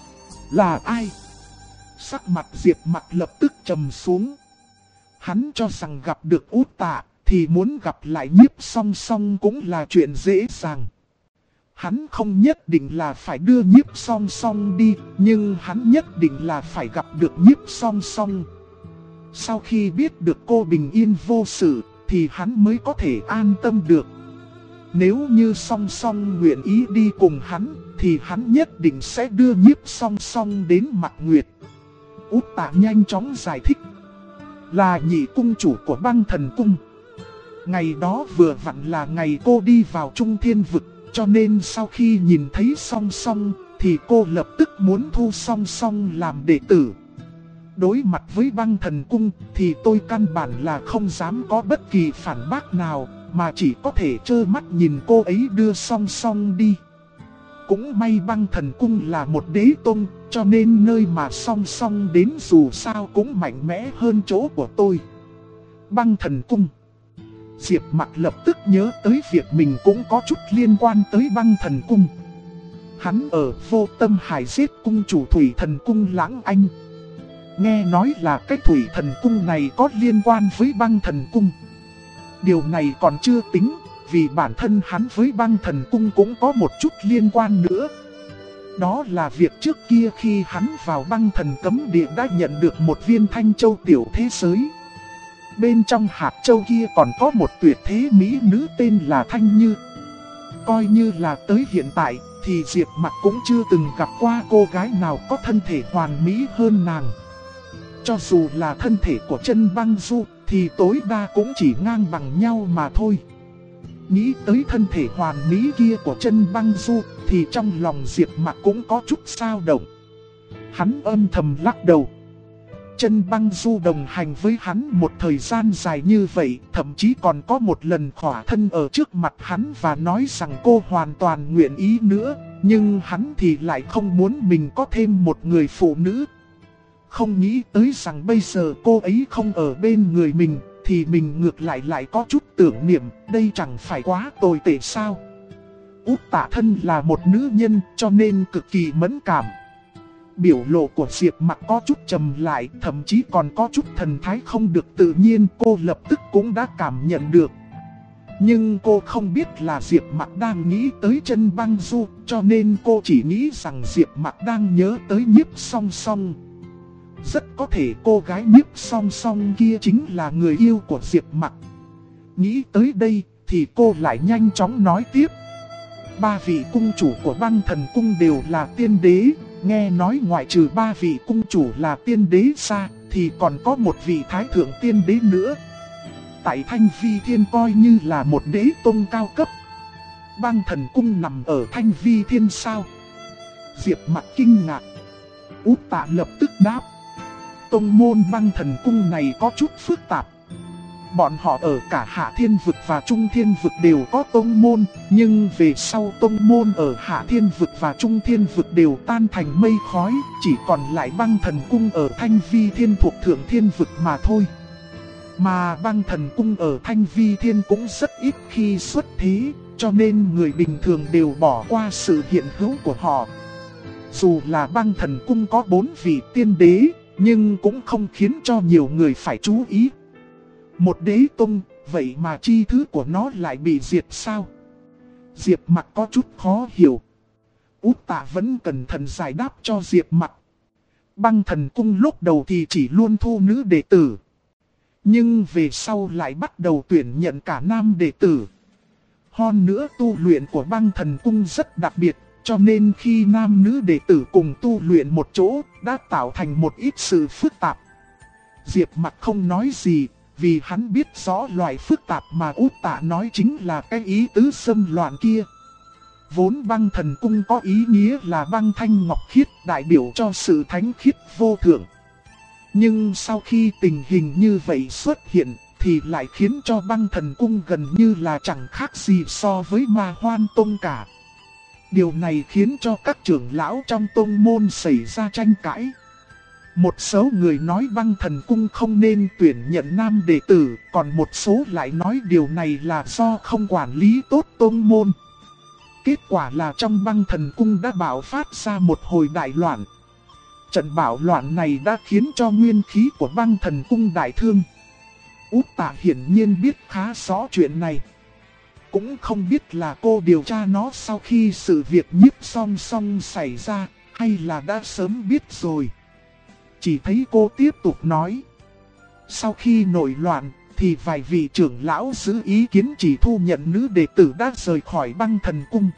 Là ai? Sắc mặt Diệp Mặc lập tức trầm xuống. Hắn cho rằng gặp được Út Tạ thì muốn gặp lại Nhiếp Song Song cũng là chuyện dễ dàng. Hắn không nhất định là phải đưa Nhiếp Song Song đi, nhưng hắn nhất định là phải gặp được Nhiếp Song Song. Sau khi biết được cô bình yên vô sự thì hắn mới có thể an tâm được. Nếu như Song Song nguyện ý đi cùng hắn thì hắn nhất định sẽ đưa Nhiếp Song Song đến Mạc Nguyệt. Út Tạ nhanh chóng giải thích. Là nhị cung chủ của Băng Thần Cung. Ngày đó vừa vặn là ngày cô đi vào Trung Thiên Vực, cho nên sau khi nhìn thấy Song Song thì cô lập tức muốn thu Song Song làm đệ tử. Đối mặt với Băng Thần Cung thì tôi căn bản là không dám có bất kỳ phản bác nào, mà chỉ có thể trơ mắt nhìn cô ấy đưa Song Song đi. Cũng may Băng Thần Cung là một đế tông, cho nên nơi mà Song Song đến dù sao cũng mạnh mẽ hơn chỗ của tôi. Băng Thần Cung. Diệp Mặc lập tức nhớ tới việc mình cũng có chút liên quan tới Băng Thần Cung. Hắn ở Vô Tâm Hải giết cung chủ Thủy Thần Cung Lãng Anh. Nghe nói là cái Thủy Thần Cung này có liên quan với Băng Thần Cung. Điều này còn chưa tính, vì bản thân hắn với Băng Thần Cung cũng có một chút liên quan nữa. Đó là việc trước kia khi hắn vào Băng Thần Cấm Địa đã nhận được một viên Thanh Châu tiểu thế giới. Bên trong hạt châu kia còn có một tuyệt thế mỹ nữ tên là Thanh Như. Coi như là tới hiện tại thì Diệp Mặc cũng chưa từng gặp qua cô gái nào có thân thể hoàn mỹ hơn nàng. Cho dù là thân thể của Chân Băng Du thì tối đa cũng chỉ ngang bằng nhau mà thôi. Nghĩ tới thân thể hoàn mỹ kia của Chân Băng Du thì trong lòng Diệp Mặc cũng có chút dao động. Hắn âm thầm lắc đầu. Chân Băng Du đồng hành với hắn một thời gian dài như vậy, thậm chí còn có một lần khỏa thân ở trước mặt hắn và nói rằng cô hoàn toàn nguyện ý nữa, nhưng hắn thì lại không muốn mình có thêm một người phụ nữ. Không nghĩ tới rằng bây giờ cô ấy không ở bên người mình, thì mình ngược lại có chút tưởng niệm, đây chẳng phải quá tồi tệ sao. Út Tạ thân là một nữ nhân cho nên cực kỳ mẫn cảm. Biểu lộ của Diệp Mặc có chút trầm lại, thậm chí còn có chút thần thái không được tự nhiên, cô lập tức cũng đã cảm nhận được. Nhưng cô không biết là Diệp Mặc đang nghĩ tới Chân Băng Du, cho nên cô chỉ nghĩ rằng Diệp Mặc đang nhớ tới Nhiếp Song Song. Rất có thể cô gái Nhiếp Song Song kia chính là người yêu của Diệp Mặc. Nghĩ tới đây thì cô lại nhanh chóng nói tiếp. 3 vị cung chủ của Băng Thần Cung đều là tiên đế. Nghe nói ngoại trừ 3 vị cung chủ là tiên đế ra thì còn có một vị thái thượng tiên đế nữa. Tại Thanh Vi Thiên coi như là một đế tôn cao cấp. Băng Thần Cung nằm ở Thanh Vi Thiên sao? Diệp Mặc kinh ngạc. Út Tạ lập tức đáp. Tông môn Băng Thần Cung này có chút phức tạp. Bọn họ ở cả Hạ Thiên Vực và Trung Thiên Vực đều có tông môn, nhưng về sau tông môn ở Hạ Thiên Vực và Trung Thiên Vực đều tan thành mây khói, chỉ còn lại Băng Thần Cung ở Thanh Vi Thiên thuộc Thượng Thiên Vực mà thôi. Mà Băng Thần Cung ở Thanh Vi Thiên cũng rất ít khi xuất thế, cho nên người bình thường đều bỏ qua sự hiện hữu của họ. Dù là Băng Thần Cung có 4 vị tiên đế, nhưng cũng không khiến cho nhiều người phải chú ý. Một đế tông, vậy mà chi thứ của nó lại bị diệt sao? Diệp Mặc có chút khó hiểu. Út Tạ vẫn cẩn thận giải đáp cho Diệp Mặc. Băng Thần Cung lúc đầu thì chỉ luôn thu nữ đệ tử, nhưng về sau lại bắt đầu tuyển nhận cả nam đệ tử. Hơn nữa tu luyện của Băng Thần Cung rất đặc biệt, cho nên khi nam nữ đệ tử cùng tu luyện một chỗ, đã tạo thành một ít sự phức tạp. Diệp Mặc không nói gì, vì hắn biết rõ loại phức tạp mà Út Tạ nói chính là cái ý tứ xâm loạn kia. Vốn Băng Thần Cung có ý nghĩa là băng thanh ngọc khiết, đại biểu cho sự thánh khiết vô thượng. Nhưng sau khi tình hình như vậy xuất hiện, thì lại khiến cho Băng Thần Cung gần như là chẳng khác gì so với Ma Hoan Tông cả. Điều này khiến cho các trưởng lão trong tông môn xảy ra tranh cãi. Một số người nói Băng Thần Cung không nên tuyển nhận nam đệ tử, còn một số lại nói điều này là do không quản lý tốt tông môn. Kết quả là trong Băng Thần Cung đã bạo phát ra một hồi đại loạn. Trận bạo loạn này đã khiến cho nguyên khí của Băng Thần Cung đại thương. Út Tạ hiển nhiên biết khá rõ chuyện này. Cũng không biết là cô điều tra nó sau khi sự việc Nhiếp Song Song xảy ra, hay là đã sớm biết rồi. Chỉ thấy cô tiếp tục nói. Sau khi nổi loạn, thì vài vị trưởng lão giữ ý kiến chỉ thu nhận nữ đệ tử đã rời khỏi Băng Thần Cung.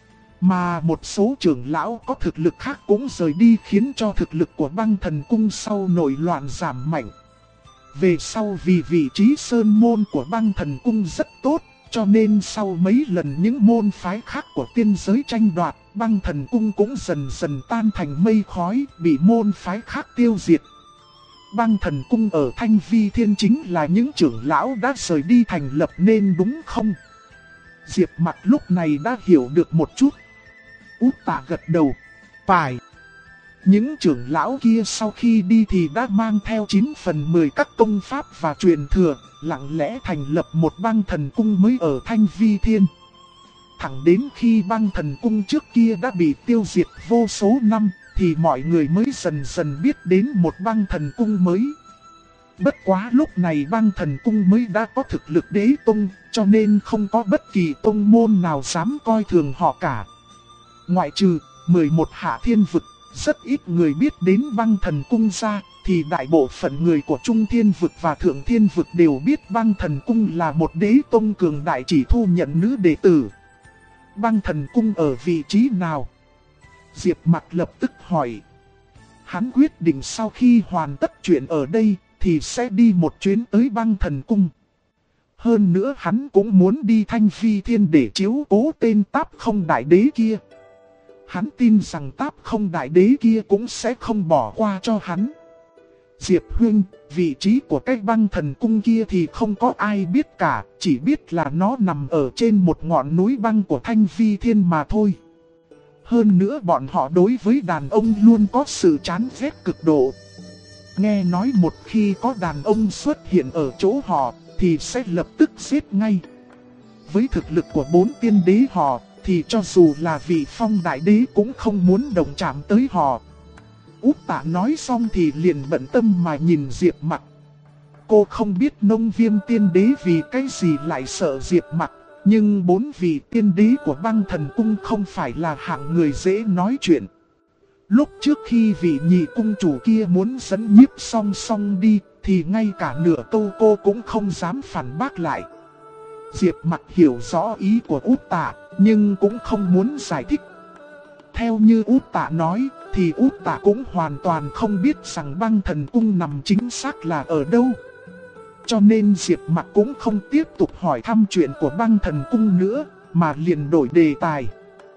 Mà một số trưởng lão có thực lực khác cũng rời đi, khiến cho thực lực của Băng Thần Cung sau nổi loạn giảm mạnh. Về sau vì vị trí sơn môn của Băng Thần Cung rất tốt, cho nên sau mấy lần những môn phái khác của tiên giới tranh đoạt, Băng Thần Cung cũng dần dần tan thành mây khói, bị môn phái khác tiêu diệt. Băng Thần Cung ở Thanh Vi Thiên chính là những trưởng lão đã rời đi thành lập nên đúng không? Diệp Mặc lúc này đã hiểu được một chút. Út Tạ gật đầu. Phải. Những trưởng lão kia sau khi đi thì đã mang theo 9/10 các công pháp và truyền thừa, lặng lẽ thành lập một Băng Thần Cung mới ở Thanh Vi Thiên. Thẳng đến khi Băng Thần Cung trước kia đã bị tiêu diệt vô số năm, thì mọi người mới dần dần biết đến một Băng Thần Cung mới. Bất quá lúc này Băng Thần Cung mới đã có thực lực đế tông, cho nên không có bất kỳ tông môn nào dám coi thường họ cả. Ngoại trừ 11 Hạ Thiên Vực, rất ít người biết đến Băng Thần Cung ra, thì đại bộ phận người của Trung Thiên Vực và Thượng Thiên Vực đều biết Băng Thần Cung là một đế tông cường đại chỉ thu nhận nữ đệ tử. Băng Thần Cung ở vị trí nào? Diệp Mặc lập tức hỏi. Hắn quyết định sau khi hoàn tất chuyện ở đây, thì sẽ đi một chuyến tới Băng Thần Cung. Hơn nữa hắn cũng muốn đi Thanh Vi Thiên để chiếu cố tên Táp Không Đại Đế kia. Hắn tin rằng Táp Không Đại Đế kia cũng sẽ không bỏ qua cho hắn. Diệp Huynh, vị trí của cái Băng Thần Cung kia thì không có ai biết cả, chỉ biết là nó nằm ở trên một ngọn núi băng của Thanh Vi Thiên mà thôi. Hơn nữa bọn họ đối với đàn ông luôn có sự chán ghét cực độ. Nghe nói một khi có đàn ông xuất hiện ở chỗ họ, thì sẽ lập tức giết ngay. Với thực lực của 4 tiên đế họ, thì cho dù là vị Phong Đại Đế cũng không muốn động chạm tới họ. Út Tạ nói xong thì liền bận tâm mà nhìn Diệp Mặc. Cô không biết Nông Viêm tiên đế vì cái gì lại sợ Diệp Mặc, nhưng 4 vị tiên đế của Băng Thần Cung không phải là hạng người dễ nói chuyện. Lúc trước khi vị nhị cung chủ kia muốn dẫn Nhiếp Song Song đi, thì ngay cả nửa câu cô cũng không dám phản bác lại. Diệp Mặc hiểu rõ ý của Út Tạ, nhưng cũng không muốn giải thích. Theo như Út Tạ nói, thì Út Tạ cũng hoàn toàn không biết rằng Băng Thần Cung nằm chính xác là ở đâu. Cho nên Diệp Mặc cũng không tiếp tục hỏi thăm chuyện của Băng Thần Cung nữa, mà liền đổi đề tài.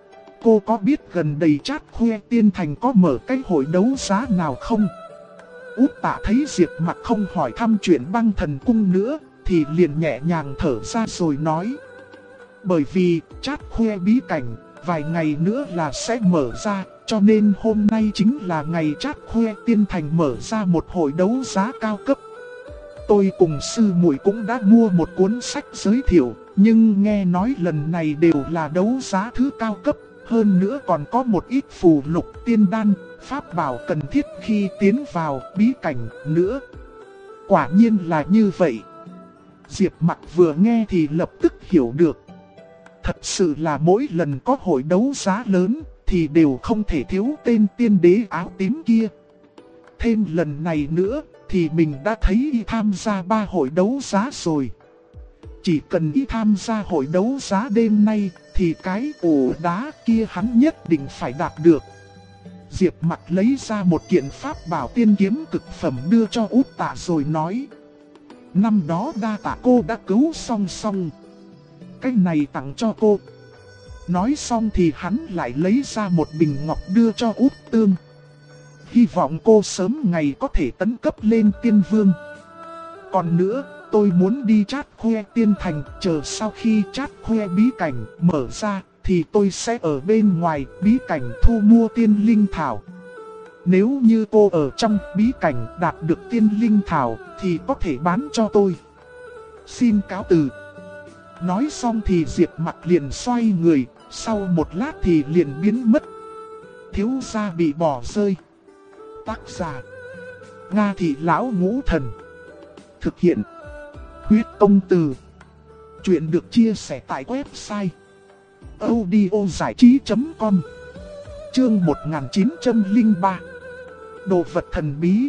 cô có biết gần đây Trát Khuê Tiên Thành có mở cái hội đấu giá nào không? Út Tạ thấy Diệp Mặc không hỏi thăm chuyện Băng Thần Cung nữa, thì liền nhẹ nhàng thở ra rồi nói. Bởi vì Trát Khuê bí cảnh, vài ngày nữa là sẽ mở ra, cho nên hôm nay chính là ngày Trát Khuê Tiên Thành mở ra một hội đấu giá cao cấp. Tôi cùng sư muội cũng đã mua một cuốn sách giới thiệu, nhưng nghe nói lần này đều là đấu giá thứ cao cấp, hơn nữa còn có một ít phù lục tiên đan, pháp bảo cần thiết khi tiến vào bí cảnh nữa. Quả nhiên là như vậy. Diệp Mặc vừa nghe thì lập tức hiểu được. Thật sự là mỗi lần có hội đấu giá lớn thì đều không thể thiếu tên tiên đế áo tím kia. Thêm lần này nữa thì mình đã thấy y tham gia 3 hội đấu giá rồi. Chỉ cần y tham gia hội đấu giá đêm nay thì cái ổ đá kia hắn nhất định phải đạt được. Diệp Mặc lấy ra một kiện pháp bảo tiên kiếm cực phẩm đưa cho Út Tạ rồi nói. Năm đó đa tạ cô đã cứu Song Song. Cái này tặng cho cô. Nói xong thì hắn lại lấy ra một bình ngọc đưa cho Út Tương. Hy vọng cô sớm ngày có thể tấn cấp lên tiên vương. Còn nữa, tôi muốn đi Trát Khuê Tiên Thành, chờ sau khi Trát Khuê bí cảnh mở ra thì tôi sẽ ở bên ngoài bí cảnh thu mua tiên linh thảo. Nếu như cô ở trong bí cảnh đạt được tiên linh thảo thì có thể bán cho tôi. Xin cáo từ. Nói xong thì Diệp Mặc liền xoay người, sau một lát thì liền biến mất. Thiếu gia bị bỏ rơi. Tác giả Nga Thị Lão Ngũ Thần. Thực hiện Huyết Công Từ. Chuyện được chia sẻ tại website audiozảichí.com. Chương 1903. Đồ vật thần bí.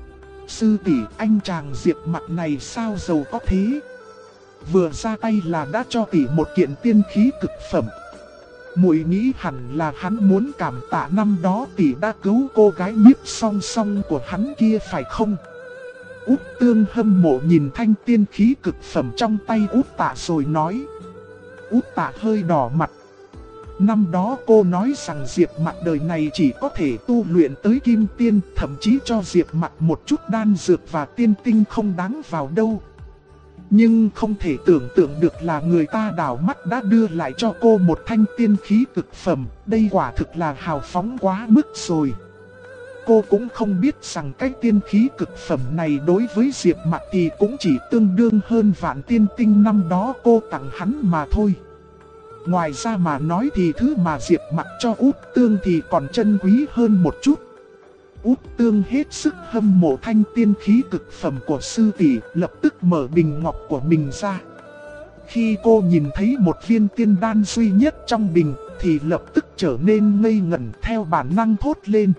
Sư tỷ, anh chàng Diệp Mặc này sao giàu có thế? Vừa ra tay là đã cho tỷ một kiện tiên khí cực phẩm. Muội nghĩ hẳn là hắn muốn cảm tạ năm đó tỷ đã cứu cô gái Nhiếp Song Song của hắn kia phải không? Út Tương hâm mộ nhìn thanh tiên khí cực phẩm trong tay Út Tạ rồi nói. Út Tạ hơi đỏ mặt. Năm đó cô nói rằng Diệp Mặc đời này chỉ có thể tu luyện tới kim tiên, thậm chí cho Diệp Mặc một chút đan dược và tiên tinh không đáng vào đâu. Nhưng không thể tưởng tượng được là người ta đảo mắt đã đưa lại cho cô một thanh tiên khí cực phẩm, đây quả thực là hào phóng quá mức rồi. Cô cũng không biết rằng cái tiên khí cực phẩm này đối với Diệp Mặc thì cũng chỉ tương đương hơn vạn tiên tinh năm đó cô tặng hắn mà thôi. Ngoài ra mà nói thì thứ mà Diệp Mặc cho Út Tương thì còn trân quý hơn một chút. Út Tương hết sức hâm mộ thanh tiên khí cực phẩm của sư tỷ, lập tức mở bình ngọc của mình ra. Khi cô nhìn thấy một viên tiên đan duy nhất trong bình thì lập tức trở nên ngây ngẩn, theo bản năng thốt lên.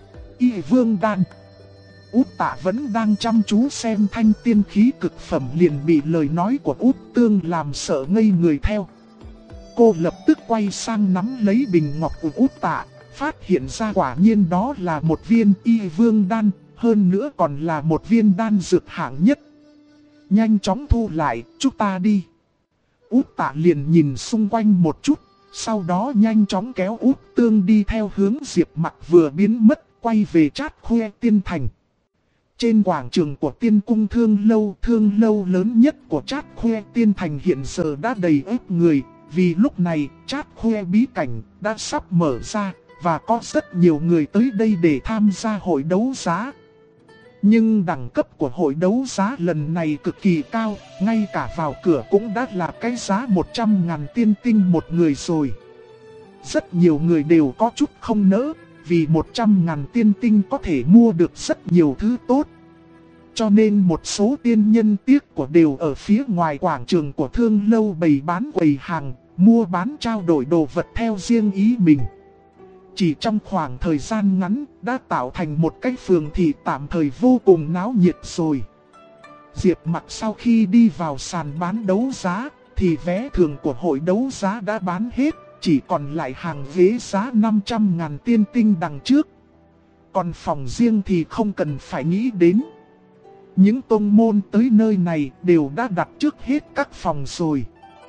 Y vương đan. Út Tạ vẫn đang chăm chú xem thanh tiên khí cực phẩm liền bị lời nói của Út Tương làm sợ ngây người theo. Cô lập tức quay sang nắm lấy bình ngọc của Út Tạ, phát hiện ra quả nhiên đó là một viên Y vương đan, hơn nữa còn là một viên đan dược hạng nhất. Nhanh chóng thu lại, chúng ta đi. Út Tạ liền nhìn xung quanh một chút, sau đó nhanh chóng kéo Út Tương đi theo hướng Diệp Mặc vừa biến mất, quay về Trát Khuê Tiên Thành. Trên quảng trường của Tiên Cung Thương Lâu lớn nhất của Trát Khuê Tiên Thành hiện giờ đã đầy ếp người, vì lúc này Trát Khuê bí cảnh đã sắp mở ra và có rất nhiều người tới đây để tham gia hội đấu giá. Nhưng đẳng cấp của hội đấu giá lần này cực kỳ cao, ngay cả vào cửa cũng đã là cái giá 100.000 tiên tinh một người rồi. Rất nhiều người đều có chút không nỡ, vì 100.000 tiên tinh có thể mua được rất nhiều thứ tốt. Cho nên một số tiên nhân tiếc của đều ở phía ngoài quảng trường của Thương Lâu bày bán quầy hàng, mua bán trao đổi đồ vật theo riêng ý mình. Chỉ trong khoảng thời gian ngắn đã tạo thành một cái phường thị tạm thời vô cùng náo nhiệt rồi. Diệp Mặc sau khi đi vào sàn bán đấu giá thì vé thường của hội đấu giá đã bán hết, chỉ còn lại hàng ghế giá 500.000 tiên tinh đằng trước. Còn phòng riêng thì không cần phải nghĩ đến. Những tông môn tới nơi này đều đã đặt trước hết các phòng rồi.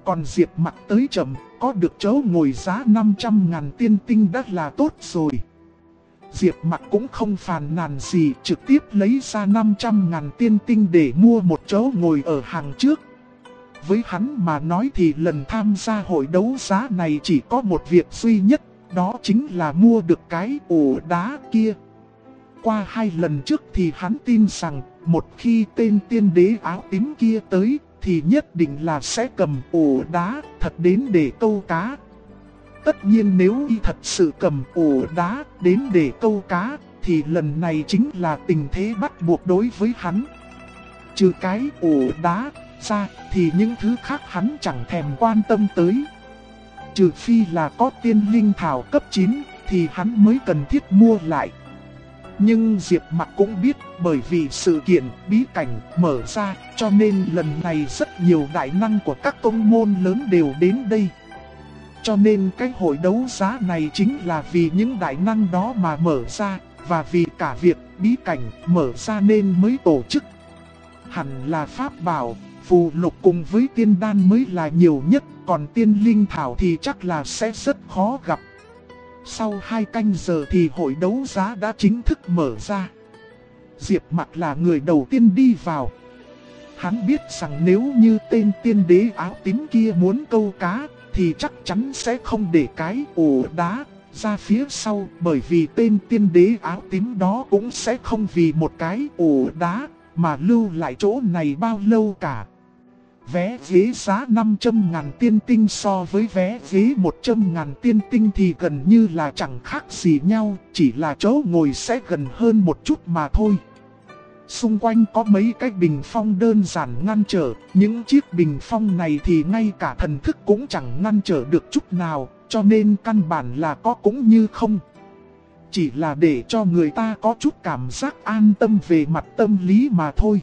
Còn Diệp Mặc tới chậm, có được chỗ ngồi giá 500.000 tiên tinh đã là tốt rồi. Diệp Mặc cũng không phàn nàn gì, trực tiếp lấy ra 500.000 tiên tinh để mua một chỗ ngồi ở hàng trước. Với hắn mà nói thì lần tham gia hội đấu giá này chỉ có một việc duy nhất, đó chính là mua được cái ổ đá kia. Qua 2 lần trước thì hắn tin rằng một khi tên tiên đế áo tím kia tới thì nhất định là sẽ cầm ổ đá thật đến để câu cá. Tất nhiên nếu y thật sự cầm ổ đá đến để câu cá thì lần này chính là tình thế bắt buộc đối với hắn. Trừ cái ổ đá ra thì những thứ khác hắn chẳng thèm quan tâm tới. Trừ phi là có tiên linh thảo cấp 9 thì hắn mới cần thiết mua lại. Nhưng Diệp Mặc cũng biết bởi vì sự kiện bí cảnh mở ra cho nên lần này rất nhiều đại năng của các tông môn lớn đều đến đây. Cho nên cái hội đấu giá này chính là vì những đại năng đó mà mở ra, và vì cả việc bí cảnh mở ra nên mới tổ chức. Hẳn là pháp bảo, phù lục cùng với tiên đan mới là nhiều nhất, còn tiên linh thảo thì chắc là sẽ rất khó gặp. Sau 2 canh giờ thì hội đấu giá đã chính thức mở ra. Diệp Mặc là người đầu tiên đi vào. Hắn biết rằng nếu như tên tiên đế áo tím kia muốn câu cá thì chắc chắn sẽ không để cái ổ đá ra phía sau, bởi vì tên tiên đế áo tím đó cũng sẽ không vì một cái ổ đá mà lưu lại chỗ này bao lâu cả. Vé ghế giá 500.000 tiên tinh so với vé ghế 100.000 tiên tinh thì gần như là chẳng khác gì nhau, chỉ là chỗ ngồi sẽ gần hơn một chút mà thôi. Xung quanh có mấy cái bình phong đơn giản ngăn trở, những chiếc bình phong này thì ngay cả thần thức cũng chẳng ngăn trở được chút nào, cho nên căn bản là có cũng như không. Chỉ là để cho người ta có chút cảm giác an tâm về mặt tâm lý mà thôi.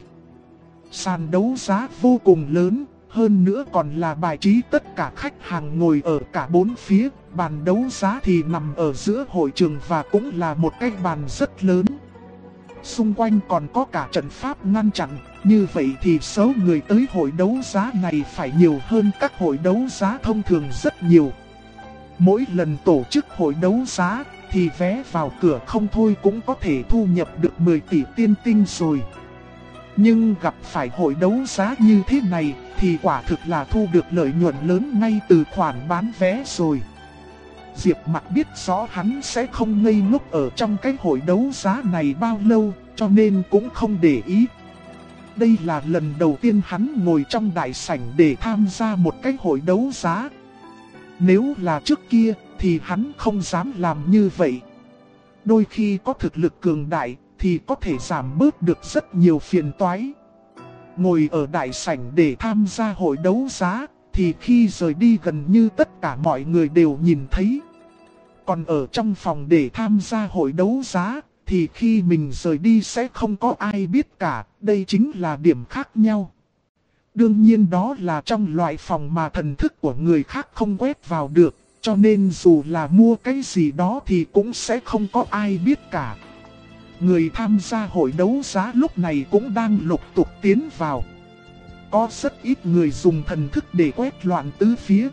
Sàn đấu giá vô cùng lớn, hơn nữa còn là bài trí tất cả khách hàng ngồi ở cả 4 phía. Bàn đấu giá thì nằm ở giữa hội trường và cũng là một cái bàn rất lớn. Xung quanh còn có cả trận pháp ngăn chặn, như vậy thì số người tới hội đấu giá này phải nhiều hơn các hội đấu giá thông thường rất nhiều. Mỗi lần tổ chức hội đấu giá thì vé vào cửa không thôi cũng có thể thu nhập được 10 tỷ tiên tinh rồi. Nhưng gặp phải hội đấu giá như thế này thì quả thực là thu được lợi nhuận lớn ngay từ khoản bán vé rồi. Diệp Mặc biết rõ hắn sẽ không ngây ngốc ở trong cái hội đấu giá này bao lâu, cho nên cũng không để ý. Đây là lần đầu tiên hắn ngồi trong đại sảnh để tham gia một cái hội đấu giá. Nếu là trước kia thì hắn không dám làm như vậy. Đôi khi có thực lực cường đại thì có thể giảm bớt được rất nhiều phiền toái. Ngồi ở đại sảnh để tham gia hội đấu giá thì khi rời đi gần như tất cả mọi người đều nhìn thấy. Còn ở trong phòng để tham gia hội đấu giá thì khi mình rời đi sẽ không có ai biết cả, đây chính là điểm khác nhau. Đương nhiên đó là trong loại phòng mà thần thức của người khác không quét vào được, cho nên dù là mua cái gì đó thì cũng sẽ không có ai biết cả. Người tham gia hội đấu giá lúc này cũng đang lục tục tiến vào. Có rất ít người dùng thần thức để quét loạn tứ phía.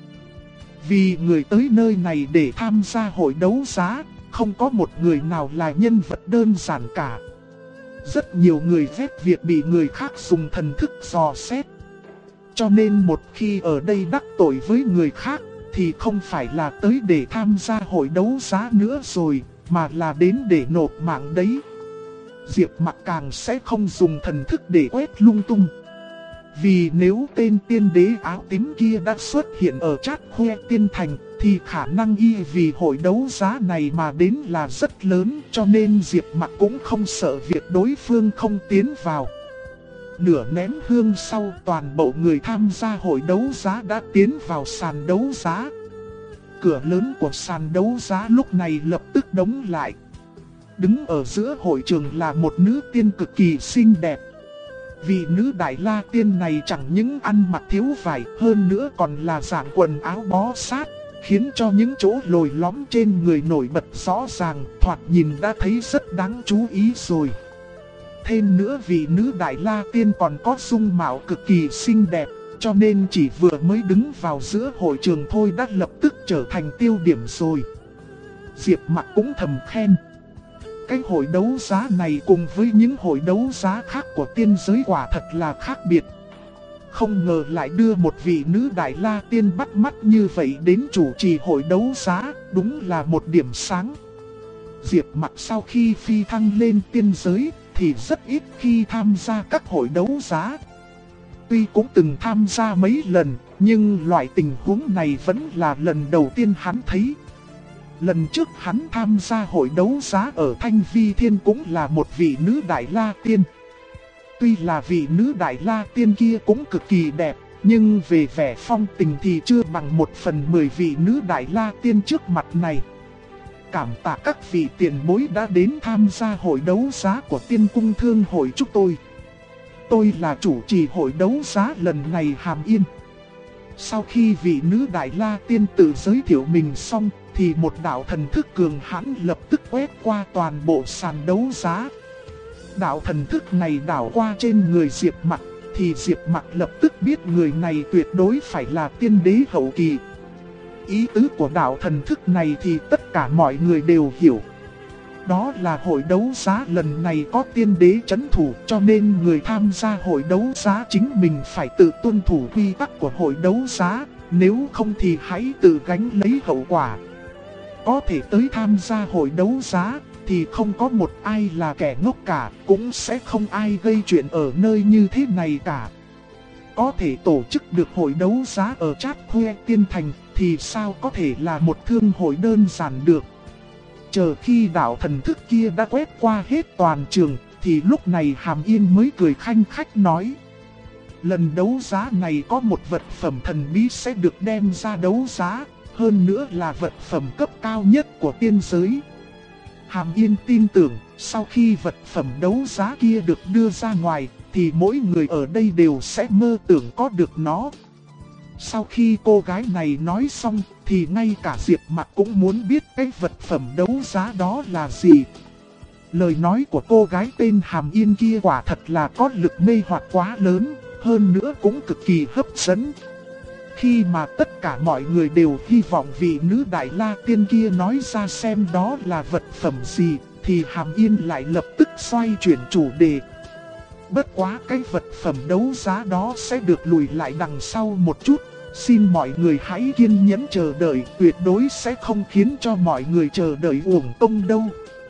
Vì người tới nơi này để tham gia hội đấu giá, không có một người nào là nhân vật đơn giản cả. Rất nhiều người ghét việc bị người khác dùng thần thức dò xét. Cho nên một khi ở đây đắc tội với người khác thì không phải là tới để tham gia hội đấu giá nữa rồi, mà là đến để nộp mạng đấy. Diệp Mặc càng sẽ không dùng thần thức để quét lung tung. Vì nếu tên tiên đế áo tím kia đã xuất hiện ở Trát Khoe Tiên Thành thì khả năng y vì hội đấu giá này mà đến là rất lớn, cho nên Diệp Mặc cũng không sợ việc đối phương không tiến vào. Nửa nén hương sau, toàn bộ người tham gia hội đấu giá đã tiến vào sàn đấu giá. Cửa lớn của sàn đấu giá lúc này lập tức đóng lại. Đứng ở giữa hội trường là một nữ tiên cực kỳ xinh đẹp. Vị nữ Đại La Tiên này chẳng những ăn mặc thiếu vải, hơn nữa còn là dạng quần áo bó sát, khiến cho những chỗ lồi lõm trên người nổi bật rõ ràng, thoạt nhìn đã thấy rất đáng chú ý rồi. Thêm nữa vị nữ Đại La Tiên còn có dung mạo cực kỳ xinh đẹp, cho nên chỉ vừa mới đứng vào giữa hội trường thôi đã lập tức trở thành tiêu điểm rồi. Diệp Mặc cũng thầm khen. Cái hội đấu giá này cùng với những hội đấu giá khác của tiên giới quả thật là khác biệt. Không ngờ lại đưa một vị nữ Đại La Tiên bắt mắt như vậy đến chủ trì hội đấu giá, đúng là một điểm sáng. Diệp Mặc sau khi phi thăng lên tiên giới thì rất ít khi tham gia các hội đấu giá. Tuy cũng từng tham gia mấy lần, nhưng loại tình huống này vẫn là lần đầu tiên hắn thấy. Lần trước hắn tham gia hội đấu giá ở Thanh Vi Thiên cũng là một vị nữ Đại La Tiên. Tuy là vị nữ Đại La Tiên kia cũng cực kỳ đẹp, nhưng về vẻ phong tình thì chưa bằng 1/10 vị nữ Đại La Tiên trước mặt này. Cảm tạ các vị tiền bối đã đến tham gia hội đấu giá của Tiên Cung Thương hội chúng tôi. Tôi là chủ trì hội đấu giá lần này Hàm Yên. Sau khi vị nữ Đại La Tiên tự giới thiệu mình xong, thì một đạo thần thức cường hãn lập tức quét qua toàn bộ sàn đấu giá. Đạo thần thức này đảo qua trên người Diệp Mặc, thì Diệp Mặc lập tức biết người này tuyệt đối phải là tiên đế hậu kỳ. Ý tứ của đạo thần thức này thì tất cả mọi người đều hiểu. Đó là hội đấu giá lần này có tiên đế trấn thủ, cho nên người tham gia hội đấu giá chính mình phải tự tuân thủ quy tắc của hội đấu giá, nếu không thì hãy tự gánh lấy hậu quả. Có thể tới tham gia hội đấu giá thì không có một ai là kẻ ngốc cả, cũng sẽ không ai gây chuyện ở nơi như thế này cả. Có thể tổ chức được hội đấu giá ở Trát Khuê Tiên Thành thì sao có thể là một thương hội đơn giản được. Chờ khi đạo thần thức kia đã quét qua hết toàn trường thì lúc này Hàm Yên mới cười khanh khách nói: lần đấu giá này có một vật phẩm thần bí sẽ được đem ra đấu giá, hơn nữa là vật phẩm cấp cao nhất của tiên giới. Hàm Yên tin tưởng sau khi vật phẩm đấu giá kia được đưa ra ngoài thì mỗi người ở đây đều sẽ mơ tưởng có được nó. Sau khi cô gái này nói xong thì ngay cả Diệp Mặc cũng muốn biết cái vật phẩm đấu giá đó là gì. Lời nói của cô gái tên Hàm Yên kia quả thật là có lực mê hoặc quá lớn, hơn nữa cũng cực kỳ hấp dẫn. Khi mà tất cả mọi người đều hy vọng vị nữ Đại La Tiên kia nói ra xem đó là vật phẩm gì, thì Hàm Yên lại lập tức xoay chuyển chủ đề. Bất quá cái vật phẩm đấu giá đó sẽ được lùi lại đằng sau một chút, xin mọi người hãy kiên nhẫn chờ đợi, tuyệt đối sẽ không khiến cho mọi người chờ đợi uổng công đâu.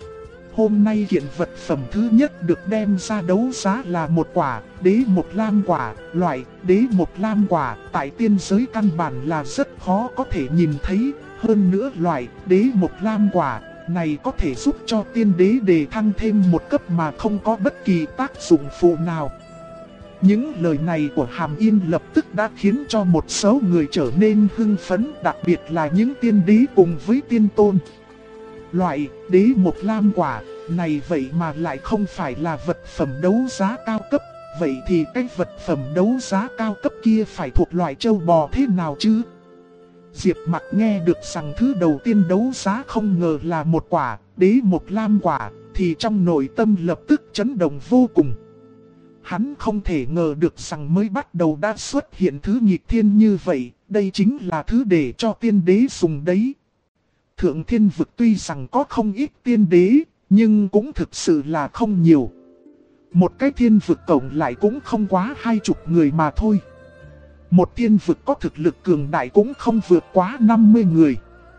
Hôm nay hiện vật phẩm thứ nhất được đem ra đấu giá là một quả đế mộc lam quả. Loại đế mộc lam quả tại tiên giới căn bản là rất khó có thể nhìn thấy. Hơn nữa loại đế mộc lam quả này có thể giúp cho tiên đế đề thăng thêm một cấp mà không có bất kỳ tác dụng phụ nào. Những lời này của Hàm Yên lập tức đã khiến cho một số người trở nên hưng phấn, đặc biệt là những tiên đế cùng với tiên tôn. Loại đế mộc lam quả này vậy mà lại không phải là vật phẩm đấu giá cao cấp, vậy thì cái vật phẩm đấu giá cao cấp kia phải thuộc loại châu bò thế nào chứ? Diệp Mặc nghe được rằng thứ đầu tiên đấu giá không ngờ là một quả đế mộc lam quả, thì trong nội tâm lập tức chấn động vô cùng. Hắn không thể ngờ được rằng mới bắt đầu đã xuất hiện thứ nghịch thiên như vậy, đây chính là thứ để cho tiên đế dùng đấy. Thượng Thiên Vực tuy rằng có không ít tiên đế, nhưng cũng thực sự là không nhiều. Một cái thiên vực cộng lại cũng không quá 20 người mà thôi. Một thiên vực có thực lực cường đại cũng không vượt quá 50 người.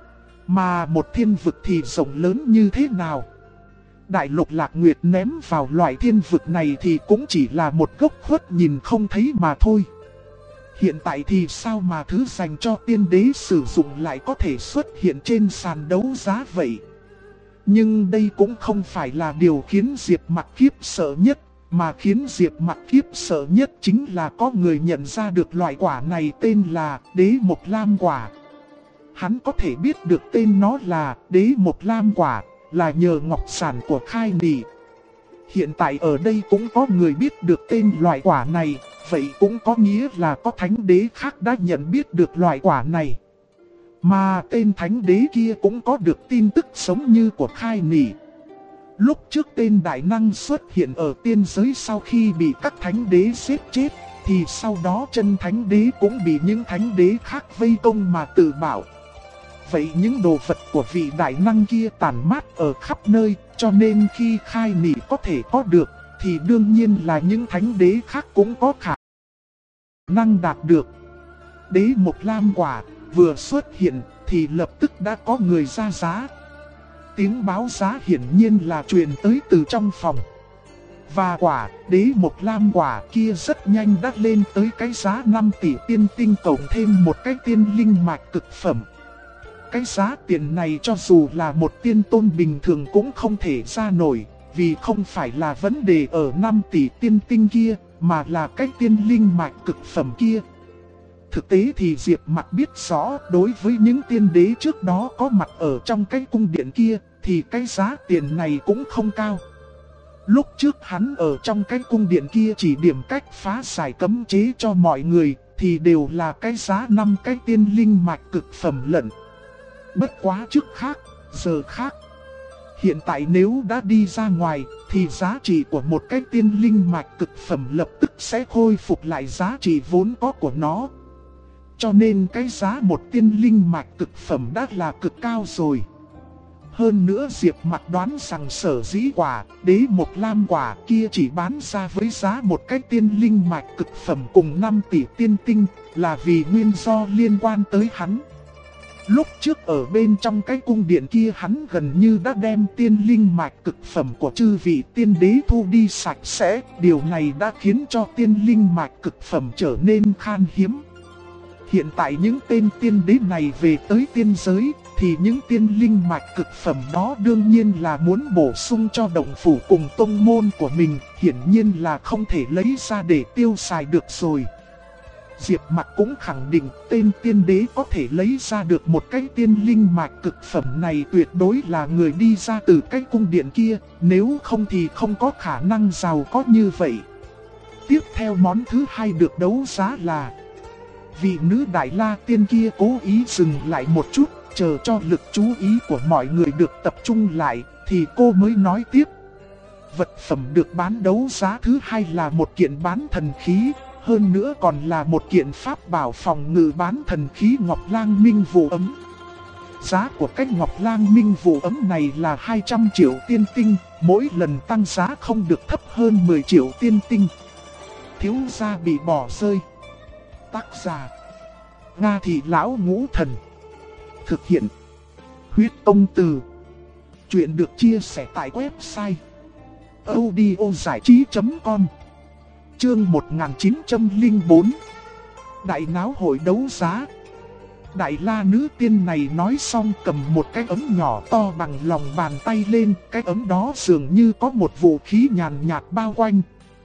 Mà một thiên vực thì rộng lớn như thế nào? Đại lục Lạc Nguyệt ném vào loại thiên vực này thì cũng chỉ là một gốc khuất nhìn không thấy mà thôi. Hiện tại thì sao mà thứ dành cho tiên đế sử dụng lại có thể xuất hiện trên sàn đấu giá vậy? Nhưng đây cũng không phải là điều khiến Diệp Mặc khiếp sợ nhất, mà khiến Diệp Mặc khiếp sợ nhất chính là có người nhận ra được loại quả này tên là đế mộc lam quả. Hắn có thể biết được tên nó là đế mộc lam quả là nhờ ngọc sản của Khai Nỉ. Hiện tại ở đây cũng có người biết được tên loại quả này, vậy cũng có nghĩa là có thánh đế khác đã nhận biết được loại quả này. Mà tên thánh đế kia cũng có được tin tức giống như của Khai Nỉ. Lúc trước tên đại năng xuất hiện ở tiên giới sau khi bị các thánh đế giết chết, thì sau đó chân thánh đế cũng bị những thánh đế khác vây công mà tự bảo. Vậy những đồ vật của vị đại năng kia tản mát ở khắp nơi, cho nên khi khai nỉ có thể có được, thì đương nhiên là những thánh đế khác cũng có khả năng đạt được. Đế Mộc Lam quả vừa xuất hiện thì lập tức đã có người ra giá. Tiếng báo giá hiển nhiên là truyền tới từ trong phòng. Và quả Đế Mộc Lam quả kia rất nhanh đã lên tới cái giá 5 tỷ tiên tinh cộng thêm một cái tiên linh mạch cực phẩm. Cái giá tiền này cho dù là một tiên tôn bình thường cũng không thể ra nổi, vì không phải là vấn đề ở 5 tỷ tiên tinh kia, mà là cái tiên linh mạch cực phẩm kia. Thực tế thì Diệp Mặc biết rõ đối với những tiên đế trước đó có mặt ở trong cái cung điện kia, thì cái giá tiền này cũng không cao. Lúc trước hắn ở trong cái cung điện kia chỉ điểm cách phá giải cấm chế cho mọi người, thì đều là cái giá 5 cái tiên linh mạch cực phẩm lận. Bất quá trước khác, giờ khác. Hiện tại nếu đã đi ra ngoài, thì giá trị của một cái tiên linh mạch cực phẩm lập tức sẽ khôi phục lại giá trị vốn có của nó. Cho nên cái giá một tiên linh mạch cực phẩm đã là cực cao rồi. Hơn nữa Diệp Mặc đoán rằng sở dĩ quả Đế Mộc Lam quả kia chỉ bán ra với giá một cái tiên linh mạch cực phẩm cùng 5 tỷ tiên tinh là vì nguyên do liên quan tới hắn. Lúc trước ở bên trong cái cung điện kia hắn gần như đã đem tiên linh mạch cực phẩm của chư vị tiên đế thu đi sạch sẽ. Điều này đã khiến cho tiên linh mạch cực phẩm trở nên khan hiếm. Hiện tại những tên tiên đế này về tới tiên giới, thì những tiên linh mạch cực phẩm đó đương nhiên là muốn bổ sung cho động phủ cùng tông môn của mình, hiển nhiên là không thể lấy ra để tiêu xài được rồi. Diệp Mặc cũng khẳng định tên tiên đế có thể lấy ra được một cái tiên linh mạch cực phẩm này tuyệt đối là người đi ra từ cái cung điện kia, nếu không thì không có khả năng giàu có như vậy. Tiếp theo món thứ hai được đấu giá là vị nữ Đại La Tiên kia cố ý dừng lại một chút, chờ cho lực chú ý của mọi người được tập trung lại, thì cô mới nói tiếp. Vật phẩm được bán đấu giá thứ hai là một kiện bán thần khí, hơn nữa còn là một kiện pháp bảo phòng ngự bán thần khí Ngọc Lang Minh Vụ Ấm. Giá của cái Ngọc Lang Minh Vụ Ấm này là 200 triệu tiên tinh, mỗi lần tăng giá không được thấp hơn 10 triệu tiên tinh. Thiếu gia bị bỏ rơi. Tác giả Nga Thị Lão Ngũ Thần. Thực hiện Huyết Công Từ. Chuyện được chia sẻ tại website audiozảichí.com. Chương 1904. Đại náo hội đấu giá. Đại La nữ tiên này nói xong cầm một cái ấm nhỏ to bằng lòng bàn tay lên. Cái ấm đó dường như có một vũ khí nhàn nhạt bao quanh.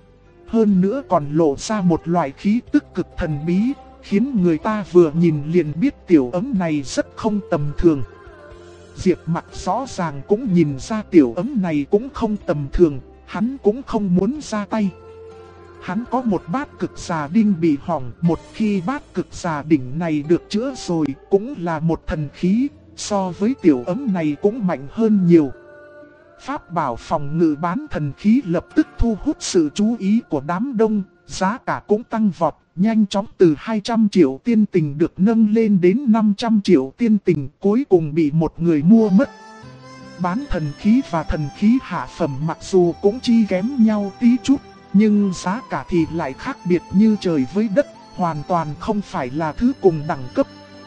Hơn nữa còn lộ ra một loại khí tức cực thần bí, khiến người ta vừa nhìn liền biết tiểu ấm này rất không tầm thường. Diệp Mặc rõ ràng cũng nhìn ra tiểu ấm này cũng không tầm thường, hắn cũng không muốn ra tay. Hắn có một bát cực xà đinh bị hỏng, một khi bát cực xà đỉnh này được chữa rồi cũng là một thần khí, so với tiểu ấm này cũng mạnh hơn nhiều. Pháp bảo phòng ngự bán thần khí lập tức thu hút sự chú ý của đám đông, giá cả cũng tăng vọt, nhanh chóng từ 200 triệu tiên tình được nâng lên đến 500 triệu tiên tình, cuối cùng bị một người mua mất. Bán thần khí và thần khí hạ phẩm mặc dù cũng chi kém nhau tí chút, nhưng giá cả thì lại khác biệt như trời với đất, hoàn toàn không phải là thứ cùng đẳng cấp.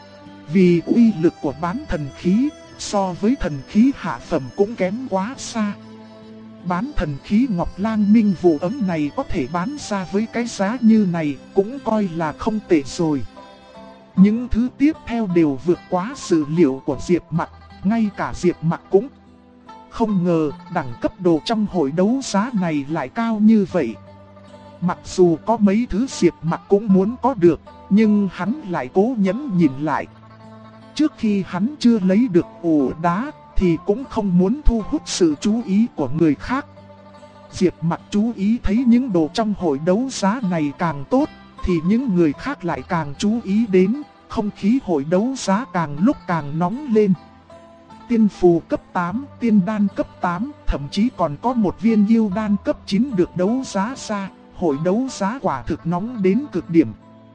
Vì uy lực của bán thần khí, so với thần khí hạ phẩm cũng kém quá xa. Bán thần khí Ngọc Lang Minh Vụ Ấm này có thể bán ra với cái giá như này cũng coi là không tệ rồi. Những thứ tiếp theo đều vượt quá sự liệu của Diệp Mặc, ngay cả Diệp Mặc cũng không ngờ đẳng cấp đồ trong hội đấu giá này lại cao như vậy. Mặc dù có mấy thứ Diệp Mặc cũng muốn có được, nhưng hắn lại cố nhẫn nhìn lại. Trước khi hắn chưa lấy được ổ đá, thì cũng không muốn thu hút sự chú ý của người khác. Diệp Mặc chú ý thấy những đồ trong hội đấu giá này càng tốt, thì những người khác lại càng chú ý đến, không khí hội đấu giá càng lúc càng nóng lên. Tiên phù cấp 8, tiên đan cấp 8, thậm chí còn có một viên yêu đan cấp 9 được đấu giá ra. hội đấu giá quả thực nóng đến cực điểm.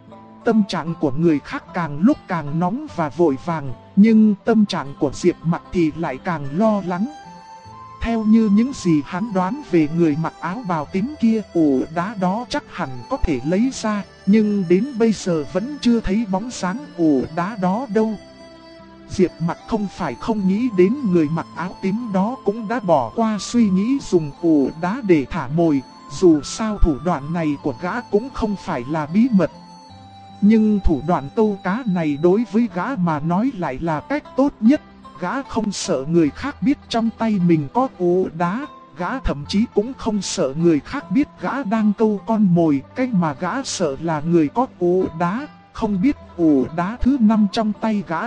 Tâm trạng của người khác càng lúc càng nóng và vội vàng, nhưng tâm trạng của Diệp Mặc thì lại càng lo lắng. Theo như những gì hắn đoán về người mặc áo bào tím kia, ổ đá đó chắc hẳn có thể lấy ra, nhưng đến bây giờ vẫn chưa thấy bóng dáng ổ đá đó đâu. Diệp Mặc không phải không nghĩ đến người mặc áo tím đó cũng đã bỏ qua suy nghĩ dùng ổ đá để thả mồi, dù sao thủ đoạn này của gã cũng không phải là bí mật. Nhưng thủ đoạn câu cá này đối với gã mà nói lại là cách tốt nhất. Gã không sợ người khác biết trong tay mình có ổ đá, gã thậm chí cũng không sợ người khác biết gã đang câu con mồi. Cái mà gã sợ là người có ổ đá, không biết ổ đá thứ 5 trong tay gã.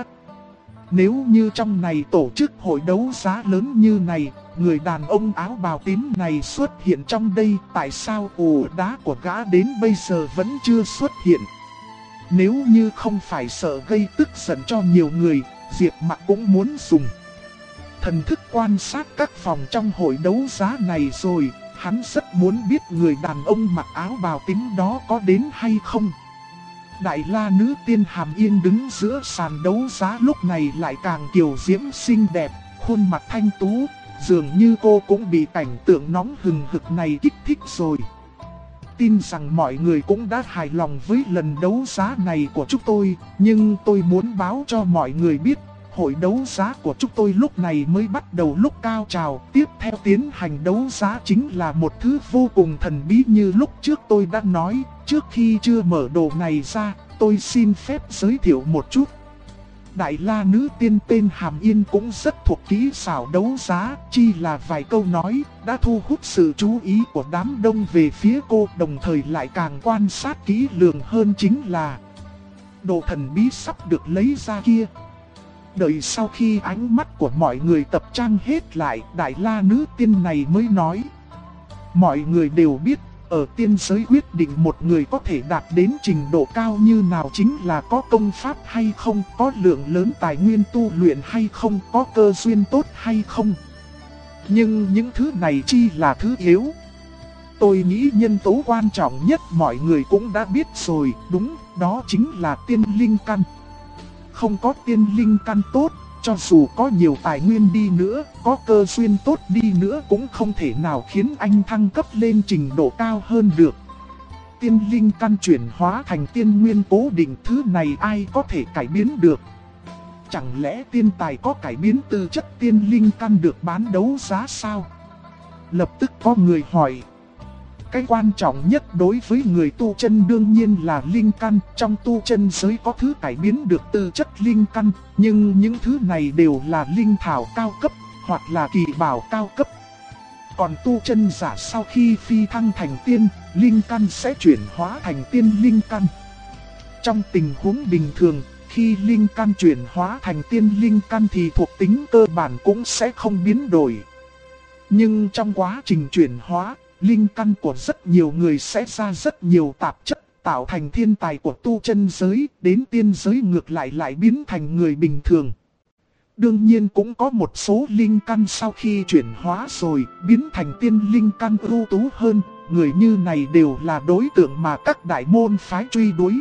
Nếu như trong này tổ chức hội đấu giá lớn như này, người đàn ông áo bào tím này xuất hiện trong đây, tại sao ổ đá của gã đến bây giờ vẫn chưa xuất hiện? Nếu như không phải sợ gây tức giận cho nhiều người, Diệp Mặc cũng muốn dùng thần thức quan sát các phòng trong hội đấu giá này rồi. Hắn rất muốn biết người đàn ông mặc áo bào tím đó có đến hay không. Đại la nữ tiên Hàm Yên đứng giữa sàn đấu giá lúc này lại càng kiều diễm xinh đẹp, khuôn mặt thanh tú, dường như cô cũng bị cảnh tượng nóng hừng hực này kích thích rồi. Tin rằng mọi người cũng đã hài lòng với lần đấu giá này của chúng tôi, nhưng tôi muốn báo cho mọi người biết, hội đấu giá của chúng tôi lúc này mới bắt đầu lúc cao trào. Tiếp theo tiến hành đấu giá chính là một thứ vô cùng thần bí như lúc trước tôi đã nói. Trước khi chưa mở đồ này ra, tôi xin phép giới thiệu một chút. Đại la nữ tiên tên Hàm Yên cũng rất thuộc kỹ xảo đấu giá, chi là vài câu nói đã thu hút sự chú ý của đám đông về phía cô, đồng thời lại càng quan sát kỹ lưỡng hơn chính là đồ thần bí sắp được lấy ra kia. Đợi sau khi ánh mắt của mọi người tập trung hết lại, đại la nữ tiên này mới nói: mọi người đều biết, ở tiên giới quyết định một người có thể đạt đến trình độ cao như nào chính là có công pháp hay không, có lượng lớn tài nguyên tu luyện hay không, có cơ duyên tốt hay không. Nhưng những thứ này chi là thứ yếu. Tôi nghĩ nhân tố quan trọng nhất mọi người cũng đã biết rồi, đúng, đó chính là tiên linh căn. Không có tiên linh căn tốt, cho dù có nhiều tài nguyên đi nữa, có cơ duyên tốt đi nữa cũng không thể nào khiến anh thăng cấp lên trình độ cao hơn được. Tiên linh căn chuyển hóa thành tiên nguyên cố định, thứ này ai có thể cải biến được. Chẳng lẽ tiên tài có cải biến tư chất tiên linh căn được bán đấu giá sao? Lập tức có người hỏi. Cái quan trọng nhất đối với người tu chân đương nhiên là linh căn. Trong tu chân giới có thứ cải biến được tư chất linh căn, nhưng những thứ này đều là linh thảo cao cấp, hoặc là kỳ bảo cao cấp. Còn tu chân giả sau khi phi thăng thành tiên, linh căn sẽ chuyển hóa thành tiên linh căn. Trong tình huống bình thường, khi linh căn chuyển hóa thành tiên linh căn thì thuộc tính cơ bản cũng sẽ không biến đổi. Nhưng trong quá trình chuyển hóa, linh căn của rất nhiều người sẽ ra rất nhiều tạp chất, tạo thành thiên tài của tu chân giới, đến tiên giới ngược lại biến thành người bình thường. Đương nhiên cũng có một số linh căn sau khi chuyển hóa rồi, biến thành tiên linh căn ưu tú hơn, người như này đều là đối tượng mà các đại môn phái truy đuổi.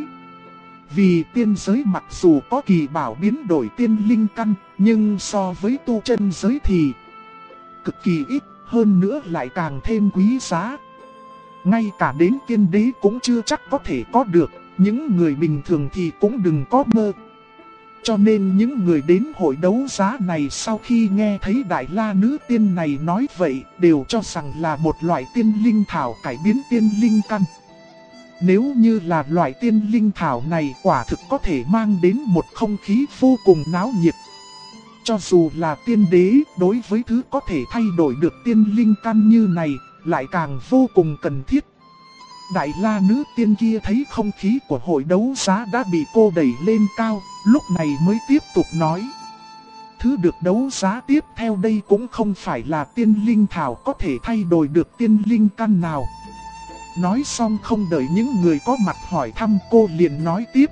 Vì tiên giới mặc dù có kỳ bảo biến đổi tiên linh căn, nhưng so với tu chân giới thì cực kỳ ít. Hơn nữa lại càng thêm quý giá. Ngay cả đến tiên đế cũng chưa chắc có thể có được, những người bình thường thì cũng đừng có mơ. Cho nên những người đến hội đấu giá này sau khi nghe thấy đại la nữ tiên này nói vậy, đều cho rằng là một loại tiên linh thảo cải biến tiên linh căn. Nếu như là loại tiên linh thảo này quả thực có thể mang đến một không khí vô cùng náo nhiệt. Cho dù là tiên đế, đối với thứ có thể thay đổi được tiên linh căn như này, lại càng vô cùng cần thiết. Đại la nữ tiên kia thấy không khí của hội đấu giá đã bị cô đẩy lên cao, lúc này mới tiếp tục nói. Thứ được đấu giá tiếp theo đây cũng không phải là tiên linh thảo có thể thay đổi được tiên linh căn nào. Nói xong không đợi những người có mặt hỏi thăm, cô liền nói tiếp.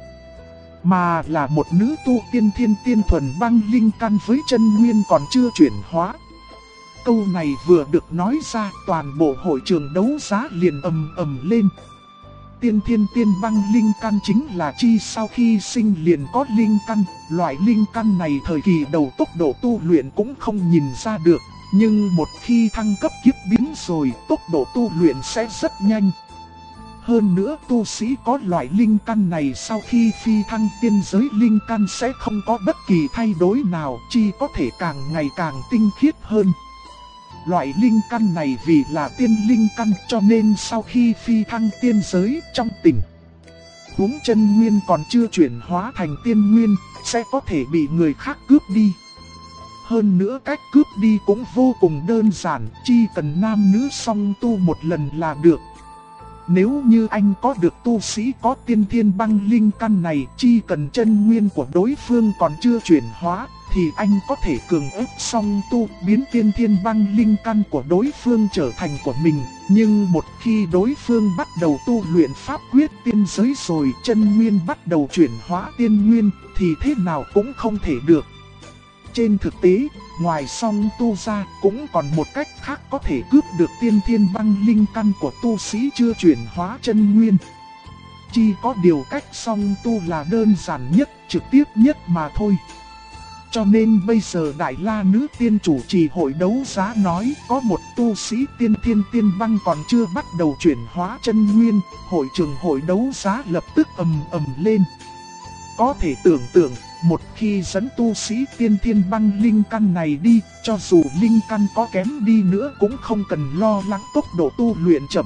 Mà là một nữ tu tiên thiên tiên thuần băng linh căn với chân nguyên còn chưa chuyển hóa. Câu này vừa được nói ra, toàn bộ hội trường đấu giá liền ầm ầm lên. Tiên thiên tiên băng linh căn chính là chi sau khi sinh liền có linh căn. Loại linh căn này thời kỳ đầu tốc độ tu luyện cũng không nhìn ra được. Nhưng một khi thăng cấp kiếp biến rồi, tốc độ tu luyện sẽ rất nhanh. Hơn nữa tu sĩ có loại linh căn này sau khi phi thăng tiên giới linh căn sẽ không có bất kỳ thay đổi nào, chỉ có thể càng ngày càng tinh khiết hơn. Loại linh căn này vì là tiên linh căn cho nên sau khi phi thăng tiên giới trong tình huống chân nguyên còn chưa chuyển hóa thành tiên nguyên, sẽ có thể bị người khác cướp đi. Hơn nữa cách cướp đi cũng vô cùng đơn giản, chỉ cần nam nữ song tu một lần là được. Nếu như anh có được tu sĩ có tiên thiên băng linh căn này, chỉ cần chân nguyên của đối phương còn chưa chuyển hóa, thì anh có thể cường ép song tu biến tiên thiên băng linh căn của đối phương trở thành của mình. Nhưng một khi đối phương bắt đầu tu luyện pháp quyết tiên giới rồi, chân nguyên bắt đầu chuyển hóa tiên nguyên, thì thế nào cũng không thể được. Trên thực tế, ngoài song tu ra, cũng còn một cách khác có thể cướp được tiên thiên băng linh căn của tu sĩ chưa chuyển hóa chân nguyên. Chỉ có điều cách song tu là đơn giản nhất, trực tiếp nhất mà thôi. Cho nên bây giờ Đại La nữ tiên chủ trì hội đấu giá nói có một tu sĩ tiên thiên tiên băng còn chưa bắt đầu chuyển hóa chân nguyên, hội trường hội đấu giá lập tức ầm ầm lên. Có thể tưởng tượng, một khi dẫn tu sĩ tiên thiên băng linh căn này đi, cho dù linh căn có kém đi nữa cũng không cần lo lắng tốc độ tu luyện chậm.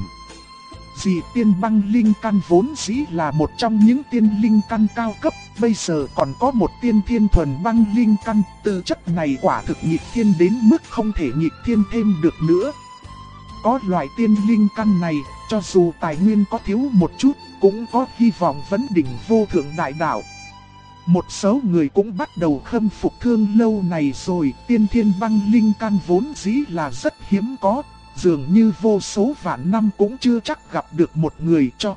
Dị tiên băng linh căn vốn dĩ là một trong những tiên linh căn cao cấp, bây giờ còn có một tiên thiên thuần băng linh căn, tư chất này quả thực nghịch thiên đến mức không thể nghịch thiên thêm được nữa. Có loại tiên linh căn này, cho dù tài nguyên có thiếu một chút, cũng có hy vọng vấn đỉnh vô thượng đại đạo. Một số người cũng bắt đầu khâm phục Thương Lâu này rồi, tiên thiên băng linh căn vốn dĩ là rất hiếm có, dường như vô số vạn năm cũng chưa chắc gặp được một người cho.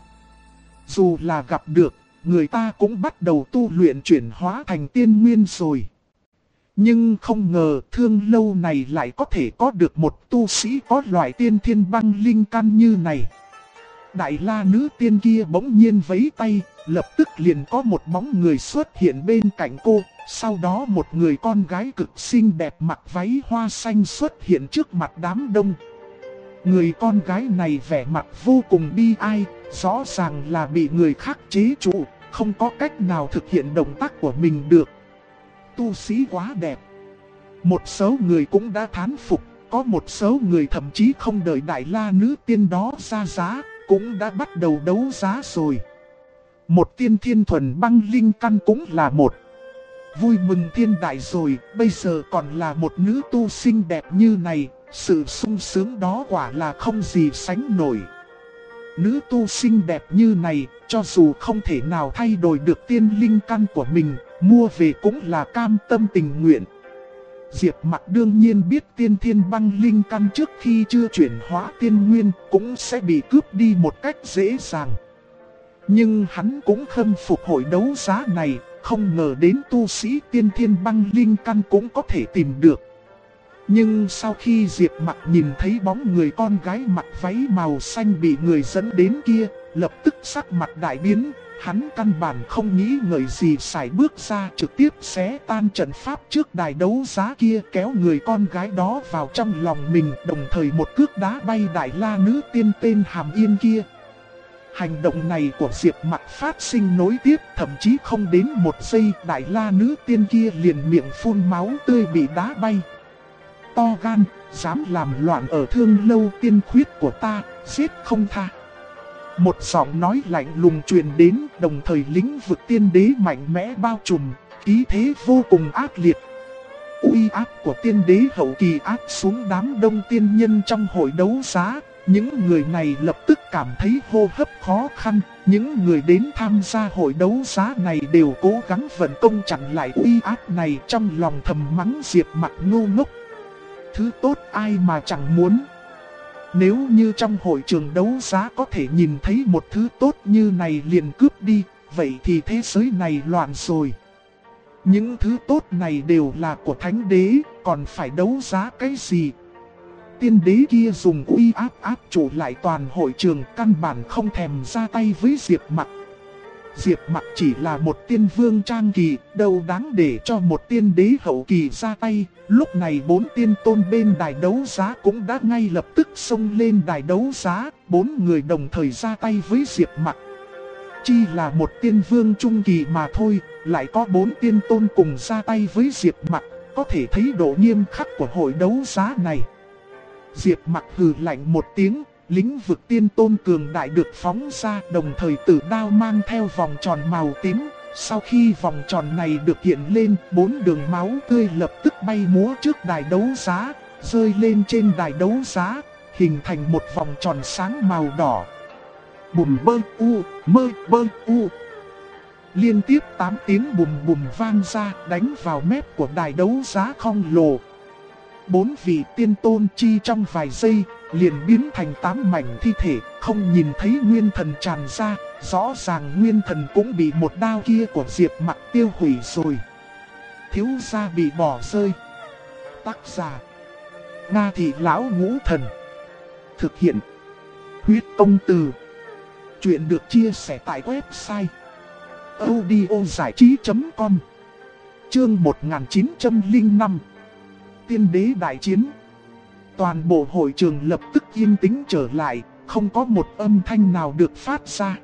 Dù là gặp được, người ta cũng bắt đầu tu luyện chuyển hóa thành tiên nguyên rồi. Nhưng không ngờ Thương Lâu này lại có thể có được một tu sĩ có loại tiên thiên băng linh căn như này. Đại La nữ tiên kia bỗng nhiên vẫy tay, lập tức liền có một bóng người xuất hiện bên cạnh cô. Sau đó một người con gái cực xinh đẹp mặc váy hoa xanh xuất hiện trước mặt đám đông. Người con gái này vẻ mặt vô cùng bi ai, rõ ràng là bị người khác chế trụ, không có cách nào thực hiện động tác của mình được. Tu sĩ quá đẹp. Một số người cũng đã thán phục, có một số người thậm chí không đợi Đại La nữ tiên đó ra giá, cũng đã bắt đầu đấu giá rồi. Một tiên thiên thuần băng linh căn cũng là một vui mừng thiên đại rồi, bây giờ còn là một nữ tu xinh đẹp như này, sự sung sướng đó quả là không gì sánh nổi. Nữ tu xinh đẹp như này, cho dù không thể nào thay đổi được tiên linh căn của mình, mua về cũng là cam tâm tình nguyện. Diệp Mặc đương nhiên biết tiên thiên băng linh căn trước khi chưa chuyển hóa tiên nguyên cũng sẽ bị cướp đi một cách dễ dàng. Nhưng hắn cũng khâm phục hội đấu giá này, không ngờ đến tu sĩ tiên thiên băng linh căn cũng có thể tìm được. Nhưng sau khi Diệp Mặc nhìn thấy bóng người con gái mặc váy màu xanh bị người dẫn đến kia, lập tức sắc mặt đại biến, hắn căn bản không nghĩ ngợi gì sải bước ra trực tiếp xé tan trận pháp trước đài đấu giá kia, kéo người con gái đó vào trong lòng mình, đồng thời một cước đá bay Đại La nữ tiên tên Hàm Yên kia. Hành động này của Diệp Mặc phát sinh nối tiếp, thậm chí không đến một giây Đại La nữ tiên kia liền miệng phun máu tươi bị đá bay. To gan, dám làm loạn ở Thương Lâu tiên khuyết của ta, giết không tha. Một giọng nói lạnh lùng truyền đến, đồng thời lĩnh vực tiên đế mạnh mẽ bao trùm, khí thế vô cùng ác liệt. Uy áp của tiên đế hậu kỳ áp xuống đám đông tiên nhân trong hội đấu giá. Những người này lập tức cảm thấy hô hấp khó khăn. Những người đến tham gia hội đấu giá này đều cố gắng vận công chặn lại uy áp này, trong lòng thầm mắng Diệp Mặc ngu ngốc. Thứ tốt ai mà chẳng muốn. Nếu như trong hội trường đấu giá có thể nhìn thấy một thứ tốt như này liền cướp đi, vậy thì thế giới này loạn rồi. Những thứ tốt này đều là của thánh đế, còn phải đấu giá cái gì? tiên đế kia dùng uy áp áp trụ lại toàn hội trường, căn bản không thèm ra tay với Diệp Mặc. Diệp Mặc chỉ là một tiên vương trang kỳ, đâu đáng để cho một tiên đế hậu kỳ ra tay. Lúc này 4 tiên tôn bên đài đấu giá cũng đã ngay lập tức xông lên đài đấu giá, 4 người đồng thời ra tay với Diệp Mặc. Chi là một tiên vương trung kỳ mà thôi, lại có 4 tiên tôn cùng ra tay với Diệp Mặc, có thể thấy độ nghiêm khắc của hội đấu giá này. Diệp Mặc hừ lạnh một tiếng, lĩnh vực tiên tôn cường đại được phóng ra, đồng thời tử đao mang theo vòng tròn màu tím. Sau khi vòng tròn này được hiện lên, 4 đường máu tươi lập tức bay múa trước đài đấu giá, rơi lên trên đài đấu giá, hình thành một vòng tròn sáng màu đỏ. Bùm bơ u, mơ bơ u. Liên tiếp 8 tiếng bùm bùm vang ra, đánh vào mép của đài đấu giá khổng lồ. 4 vị tiên tôn chi trong vài giây liền biến thành 8 mảnh thi thể, không nhìn thấy nguyên thần tràn ra, rõ ràng nguyên thần cũng bị một đao kia của Diệp Mặc tiêu hủy rồi. Thiếu gia bị bỏ rơi. Tác giả: Nga Thị Lão Ngũ Thần. Thực hiện: Huyết Công Từ. Chuyện được chia sẻ tại website audiozảichí.com. Chương 1905. Tiên đế đại chiến. Toàn bộ hội trường lập tức yên tĩnh trở lại, không có một âm thanh nào được phát ra.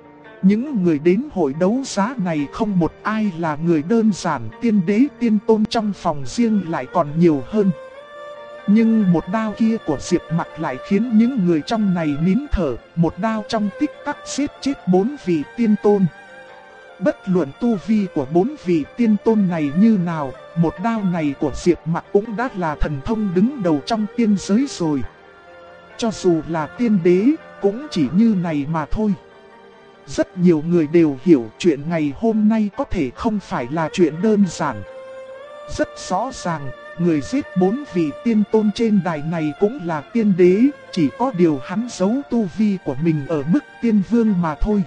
Những người đến hội đấu giá này không một ai là người đơn giản, tiên đế tiên tôn trong phòng riêng lại còn nhiều hơn. Nhưng một đao kia của Diệp Mặc lại khiến những người trong này nín thở, một đao trong tích tắc giết chết 4 vị tiên tôn. Bất luận tu vi của 4 vị tiên tôn này như nào, một đao này của Diệp Mặc cũng đã là thần thông đứng đầu trong tiên giới rồi. Cho dù là tiên đế, cũng chỉ như này mà thôi. Rất nhiều người đều hiểu chuyện ngày hôm nay có thể không phải là chuyện đơn giản. Rất rõ ràng, người giết 4 vị tiên tôn trên đài này cũng là tiên đế, chỉ có điều hắn giấu tu vi của mình ở mức tiên vương mà thôi.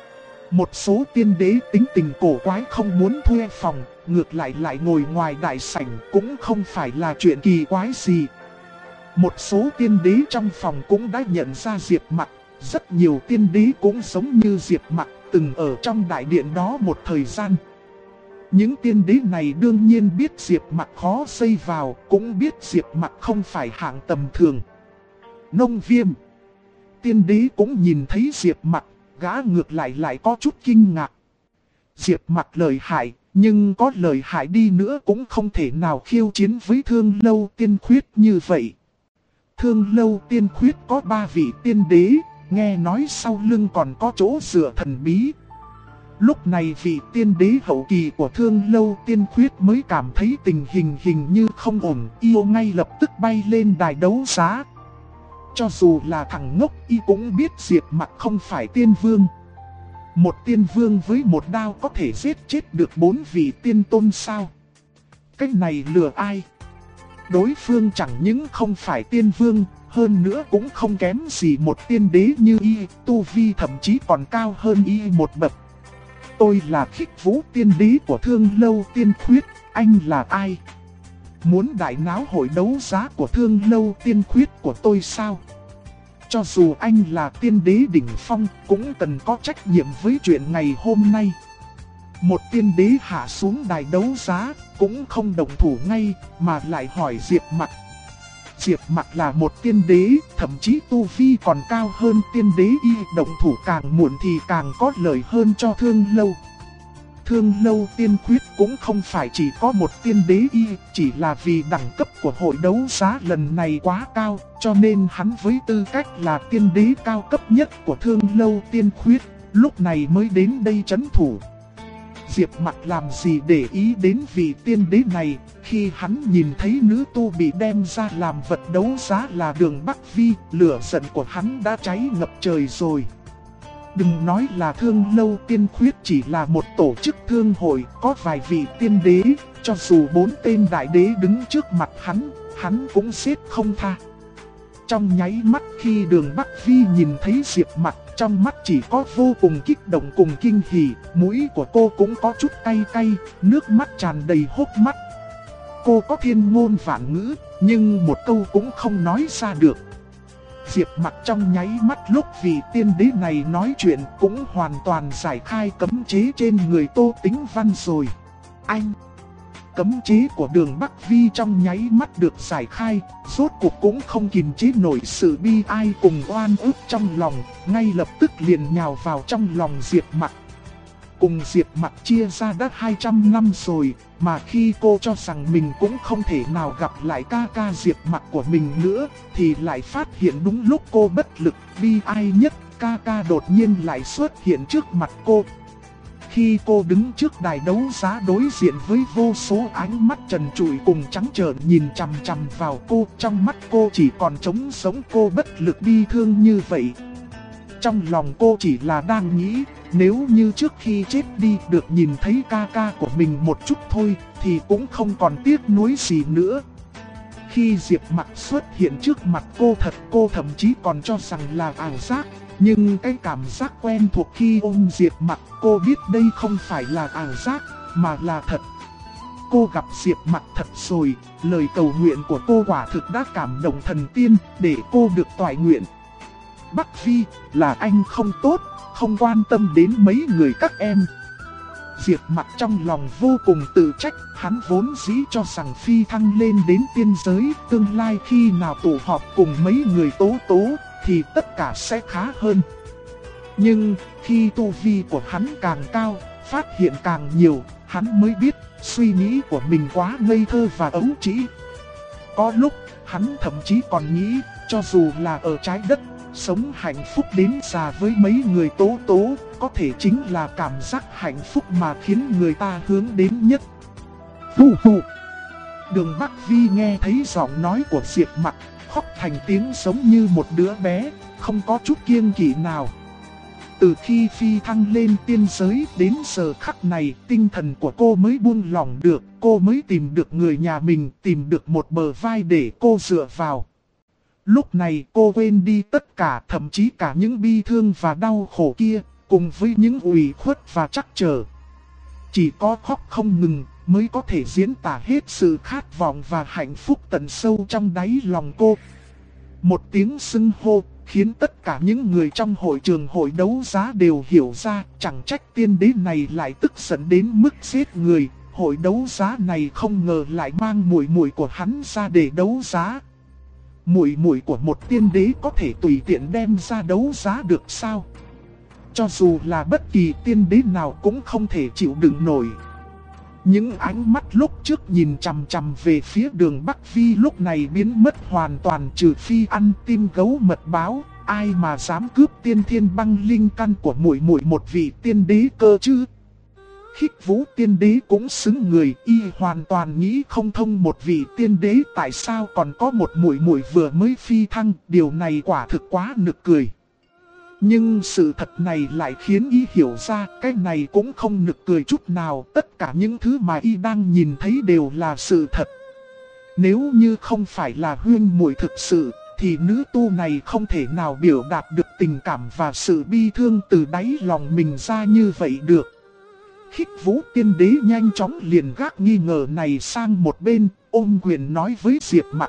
Một số tiên đế tính tình cổ quái không muốn thuê phòng, ngược lại ngồi ngoài đại sảnh cũng không phải là chuyện kỳ quái gì. Một số tiên đế trong phòng cũng đã nhận ra Diệp Mặc, rất nhiều tiên đế cũng giống như Diệp Mặc, từng ở trong đại điện đó một thời gian. Những tiên đế này đương nhiên biết Diệp Mặc khó xây vào, cũng biết Diệp Mặc không phải hạng tầm thường. Nông Viêm, tiên đế cũng nhìn thấy Diệp Mặc, gã ngược lại có chút kinh ngạc. Diệp Mặc lợi hại, nhưng có lợi hại đi nữa cũng không thể nào khiêu chiến với Thương Lâu Tiên Khuyết như vậy. Thương Lâu Tiên Khuyết có 3 vị tiên đế, nghe nói sau lưng còn có chỗ dựa thần bí. Lúc này vị tiên đế hậu kỳ của Thương Lâu Tiên Khuyết mới cảm thấy tình hình như không ổn, yêu ngay lập tức bay lên đài đấu giá. Cho dù là thằng ngốc y cũng biết Diệp Mặc không phải tiên vương. Một tiên vương với một đao có thể giết chết được 4 vị tiên tôn sao? Cái này lừa ai? Đối phương chẳng những không phải tiên vương, hơn nữa cũng không kém gì một tiên đế như y, tu vi thậm chí còn cao hơn y một bậc. Tôi là Khích Vũ tiên đế của Thương Lâu Tiên Khuyết, anh là ai? Muốn đại náo hội đấu giá của Thương Lâu Tiên Khuyết của tôi sao? Cho dù anh là tiên đế đỉnh phong, cũng cần có trách nhiệm với chuyện ngày hôm nay. Một tiên đế hạ xuống đài đấu giá, cũng không động thủ ngay, mà lại hỏi Diệp Mặc. Diệp Mặc là một tiên đế, thậm chí tu vi còn cao hơn tiên đế y, động thủ càng muộn thì càng có lợi hơn cho Thương Lâu. Thương Lâu Tiên Khuyết cũng không phải chỉ có một tiên đế y, chỉ là vì đẳng cấp của hội đấu giá lần này quá cao, cho nên hắn với tư cách là tiên đế cao cấp nhất của Thương Lâu Tiên Khuyết, lúc này mới đến đây trấn thủ. Diệp Mặc làm gì để ý đến vị tiên đế này, khi hắn nhìn thấy nữ tu bị đem ra làm vật đấu giá là Đường Bắc Vi, lửa giận của hắn đã cháy ngập trời rồi. Đừng nói là Thương Lâu Tiên Khuyết chỉ là một tổ chức thương hội, có vài vị tiên đế, cho dù 4 tên đại đế đứng trước mặt hắn cũng giết không tha. Trong nháy mắt khi Đường Bắc Vi nhìn thấy Diệp Mặc, trong mắt chỉ có vô cùng kích động cùng kinh hỉ, mũi của cô cũng có chút cay cay, nước mắt tràn đầy hốc mắt. Cô có thiên ngôn vạn ngữ, nhưng một câu cũng không nói ra được. Diệp Mặc trong nháy mắt lúc vị tiên đế này nói chuyện cũng hoàn toàn giải khai cấm chế trên người Tô Tĩnh Văn rồi. Anh! Cấm chế của Đường Bắc Vi trong nháy mắt được giải khai, rốt cuộc cũng không kìm chế nổi sự bi ai cùng oan ức trong lòng, ngay lập tức liền nhào vào trong lòng Diệp Mặc. Cùng Diệp Mặc chia ra đã 200 năm rồi, mà khi cô cho rằng mình cũng không thể nào gặp lại ca ca Diệp Mặc của mình nữa, thì lại phát hiện đúng lúc cô bất lực, bi ai nhất, ca ca đột nhiên lại xuất hiện trước mặt cô. Khi cô đứng trước đài đấu giá đối diện với vô số ánh mắt trần trụi cùng trắng trợn nhìn chằm chằm vào cô, trong mắt cô chỉ còn trống sống, cô bất lực bi thương như vậy. Trong lòng cô chỉ là đang nghĩ, nếu như trước khi chết đi được nhìn thấy ca ca của mình một chút thôi, thì cũng không còn tiếc nuối gì nữa. Khi Diệp Mặc xuất hiện trước mặt cô thậm chí còn cho rằng là ảo giác. Nhưng cái cảm giác quen thuộc khi ôm Diệp Mặc, cô biết đây không phải là ảo giác, mà là thật. Cô gặp Diệp Mặc thật rồi, lời cầu nguyện của cô quả thực đã cảm động thần tiên, để cô được toại nguyện. Bắc Vi, là anh không tốt, không quan tâm đến mấy người các em. Diệp Mặc trong lòng vô cùng tự trách, hắn vốn dĩ cho rằng phi thăng lên đến tiên giới, tương lai khi nào tụ họp cùng mấy người tố tố, thì tất cả sẽ khá hơn. Nhưng khi tu vi của hắn càng cao, phát hiện càng nhiều, hắn mới biết suy nghĩ của mình quá ngây thơ và ấu trĩ. Có lúc hắn thậm chí còn nghĩ cho dù là ở trái đất, sống hạnh phúc đến già với mấy người tố tố, có thể chính là cảm giác hạnh phúc mà khiến người ta hướng đến nhất. Hù hù! Đường Bắc Vi nghe thấy giọng nói của Diệp Mặc, khóc thành tiếng giống như một đứa bé, không có chút kiêng kỵ nào. Từ khi phi thăng lên tiên giới đến giờ khắc này, tinh thần của cô mới buông lỏng được, cô mới tìm được người nhà mình, tìm được một bờ vai để cô dựa vào. Lúc này cô quên đi tất cả, thậm chí cả những bi thương và đau khổ kia, cùng với những ủy khuất và trắc trở. Chỉ có khóc không ngừng mới có thể diễn tả hết sự khát vọng và hạnh phúc tận sâu trong đáy lòng cô. Một tiếng xưng hô khiến tất cả những người trong hội trường hội đấu giá đều hiểu ra, chẳng trách tiên đế này lại tức giận đến mức giết người. Hội đấu giá này không ngờ lại mang muội muội của hắn ra để đấu giá. Muội muội của một tiên đế có thể tùy tiện đem ra đấu giá được sao? Cho dù là bất kỳ tiên đế nào cũng không thể chịu đựng nổi. Những ánh mắt lúc trước nhìn chằm chằm về phía Đường Bắc Vi lúc này biến mất hoàn toàn, trừ phi ăn tim gấu mật báo, ai mà dám cướp tiên thiên băng linh căn của muội muội một vị tiên đế cơ chứ? Khích Vũ tiên đế cũng xứng người, y hoàn toàn nghĩ không thông một vị tiên đế tại sao còn có một muội muội vừa mới phi thăng, điều này quả thực quá nực cười. Nhưng sự thật này lại khiến y hiểu ra cái này cũng không nực cười chút nào, tất cả những thứ mà y đang nhìn thấy đều là sự thật. Nếu như không phải là huynh muội thực sự, thì nữ tu này không thể nào biểu đạt được tình cảm và sự bi thương từ đáy lòng mình ra như vậy được. Khích Vũ tiên đế nhanh chóng liền gác nghi ngờ này sang một bên, ôm quyền nói với Diệp Mặc.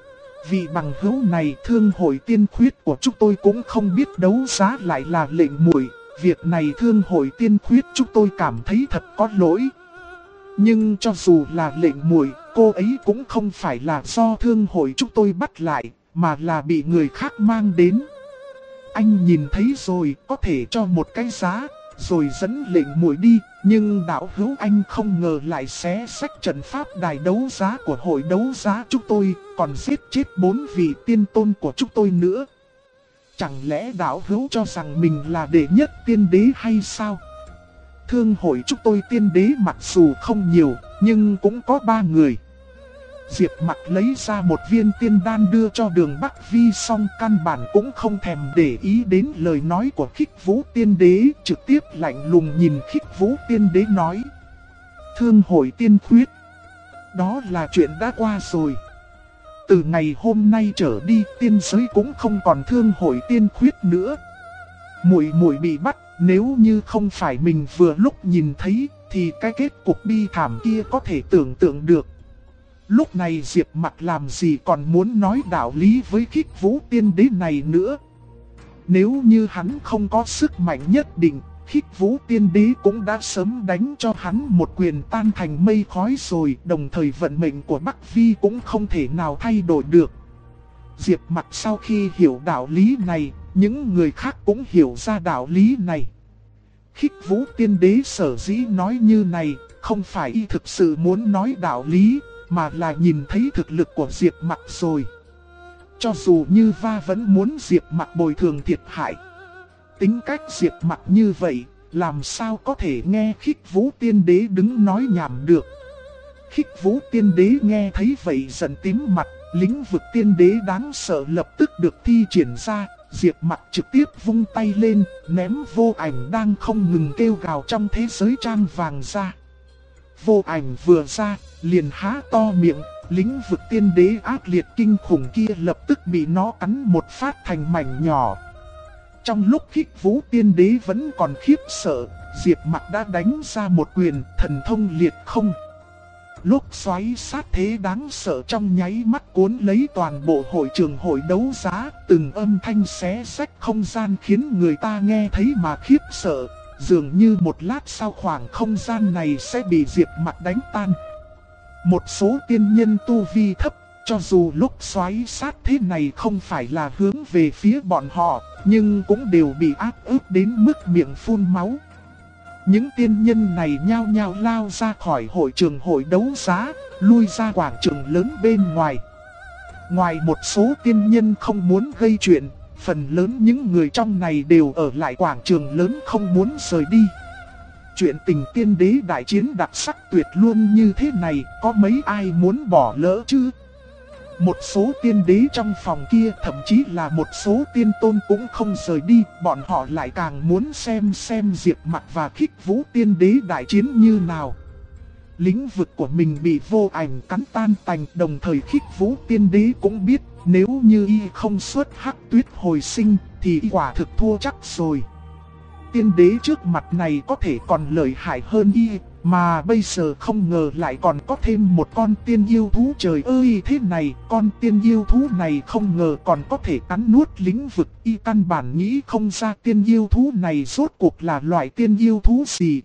Vị bằng hữu này, thương hội tiên khuyết của chúng tôi cũng không biết đấu giá lại là lệnh muội. Việc này thương hội tiên khuyết chúng tôi cảm thấy thật có lỗi. Nhưng cho dù là lệnh muội, cô ấy cũng không phải là do thương hội chúng tôi bắt lại, mà là bị người khác mang đến. Anh nhìn thấy rồi, có thể cho một cái giá, rồi dẫn lệnh muội đi. Nhưng đạo hữu anh không ngờ lại xé xách trận pháp đài đấu giá của hội đấu giá chúng tôi, còn giết chết 4 vị tiên tôn của chúng tôi nữa. Chẳng lẽ đạo hữu cho rằng mình là đệ nhất tiên đế hay sao? Thương hội chúng tôi tiên đế mặc dù không nhiều, nhưng cũng có 3 người. Diệp Mặc lấy ra một viên tiên đan đưa cho Đường Bắc Vi, xong căn bản cũng không thèm để ý đến lời nói của Khích Vũ tiên đế, trực tiếp lạnh lùng nhìn Khích Vũ tiên đế nói. Thương hội tiên khuyết, đó là chuyện đã qua rồi. Từ ngày hôm nay trở đi, tiên giới cũng không còn thương hội tiên khuyết nữa. Muội muội bị bắt, nếu như không phải mình vừa lúc nhìn thấy, thì cái kết cục bi thảm kia có thể tưởng tượng được. Lúc này Diệp Mặc làm gì còn muốn nói đạo lý với Khích Vũ Tiên Đế này nữa. Nếu như hắn không có sức mạnh nhất định, Khích Vũ Tiên Đế cũng đã sớm đánh cho hắn một quyền tan thành mây khói rồi. Đồng thời vận mệnh của Bắc Vi cũng không thể nào thay đổi được. Diệp Mặc sau khi hiểu đạo lý này, những người khác cũng hiểu ra đạo lý này. Khích Vũ Tiên Đế sở dĩ nói như này, không phải y thực sự muốn nói đạo lý, mà là nhìn thấy thực lực của Diệp Mặc rồi. Cho dù như Va vẫn muốn Diệp Mặc bồi thường thiệt hại. Tính cách Diệp Mặc như vậy, làm sao có thể nghe Khích Vũ Tiên Đế đứng nói nhảm được. Khích Vũ Tiên Đế nghe thấy vậy giận tím mặt, lĩnh vực tiên đế đáng sợ lập tức được thi triển ra. Diệp Mặc trực tiếp vung tay lên, ném vô ảnh đang không ngừng kêu gào trong thế giới trang vàng ra. Vô ảnh vừa ra, liền há to miệng, lĩnh vực tiên đế ác liệt kinh khủng kia lập tức bị nó cắn một phát thành mảnh nhỏ. Trong lúc Khích Vũ Tiên Đế vẫn còn khiếp sợ, Diệp Mặc đã đánh ra một quyền thần thông liệt không. Lúc xoáy sát thế đáng sợ trong nháy mắt cuốn lấy toàn bộ hội trường hội đấu giá, từng âm thanh xé rách không gian khiến người ta nghe thấy mà khiếp sợ. Dường như một lát sau khoảng không gian này sẽ bị Diệp Mặc đánh tan. Một số tiên nhân tu vi thấp, cho dù lúc xoáy sát thế này không phải là hướng về phía bọn họ, nhưng cũng đều bị áp ức đến mức miệng phun máu. Những tiên nhân này nhao nhao lao ra khỏi hội trường hội đấu giá, lui ra quảng trường lớn bên ngoài. Ngoài một số tiên nhân không muốn gây chuyện, phần lớn những người trong này đều ở lại quảng trường lớn không muốn rời đi. Chuyện tình tiên đế đại chiến đặc sắc tuyệt luôn như thế này, có mấy ai muốn bỏ lỡ chứ? Một số tiên đế trong phòng kia, thậm chí là một số tiên tôn cũng không rời đi, bọn họ lại càng muốn xem Diệp Mặc và Khích Vũ Tiên Đế đại chiến như nào. Lĩnh vực của mình bị vô ảnh cắn tan tành, đồng thời Khích Vũ Tiên Đế cũng biết nếu như y không xuất hắc tuyết hồi sinh thì y quả thực thua chắc rồi. Tiên đế trước mặt này có thể còn lợi hại hơn y, mà bây giờ không ngờ lại còn có thêm một con tiên yêu thú. Trời ơi thế này, con tiên yêu thú này không ngờ còn có thể cắn nuốt lĩnh vực. Y căn bản nghĩ không ra tiên yêu thú này rốt cuộc là loại tiên yêu thú gì.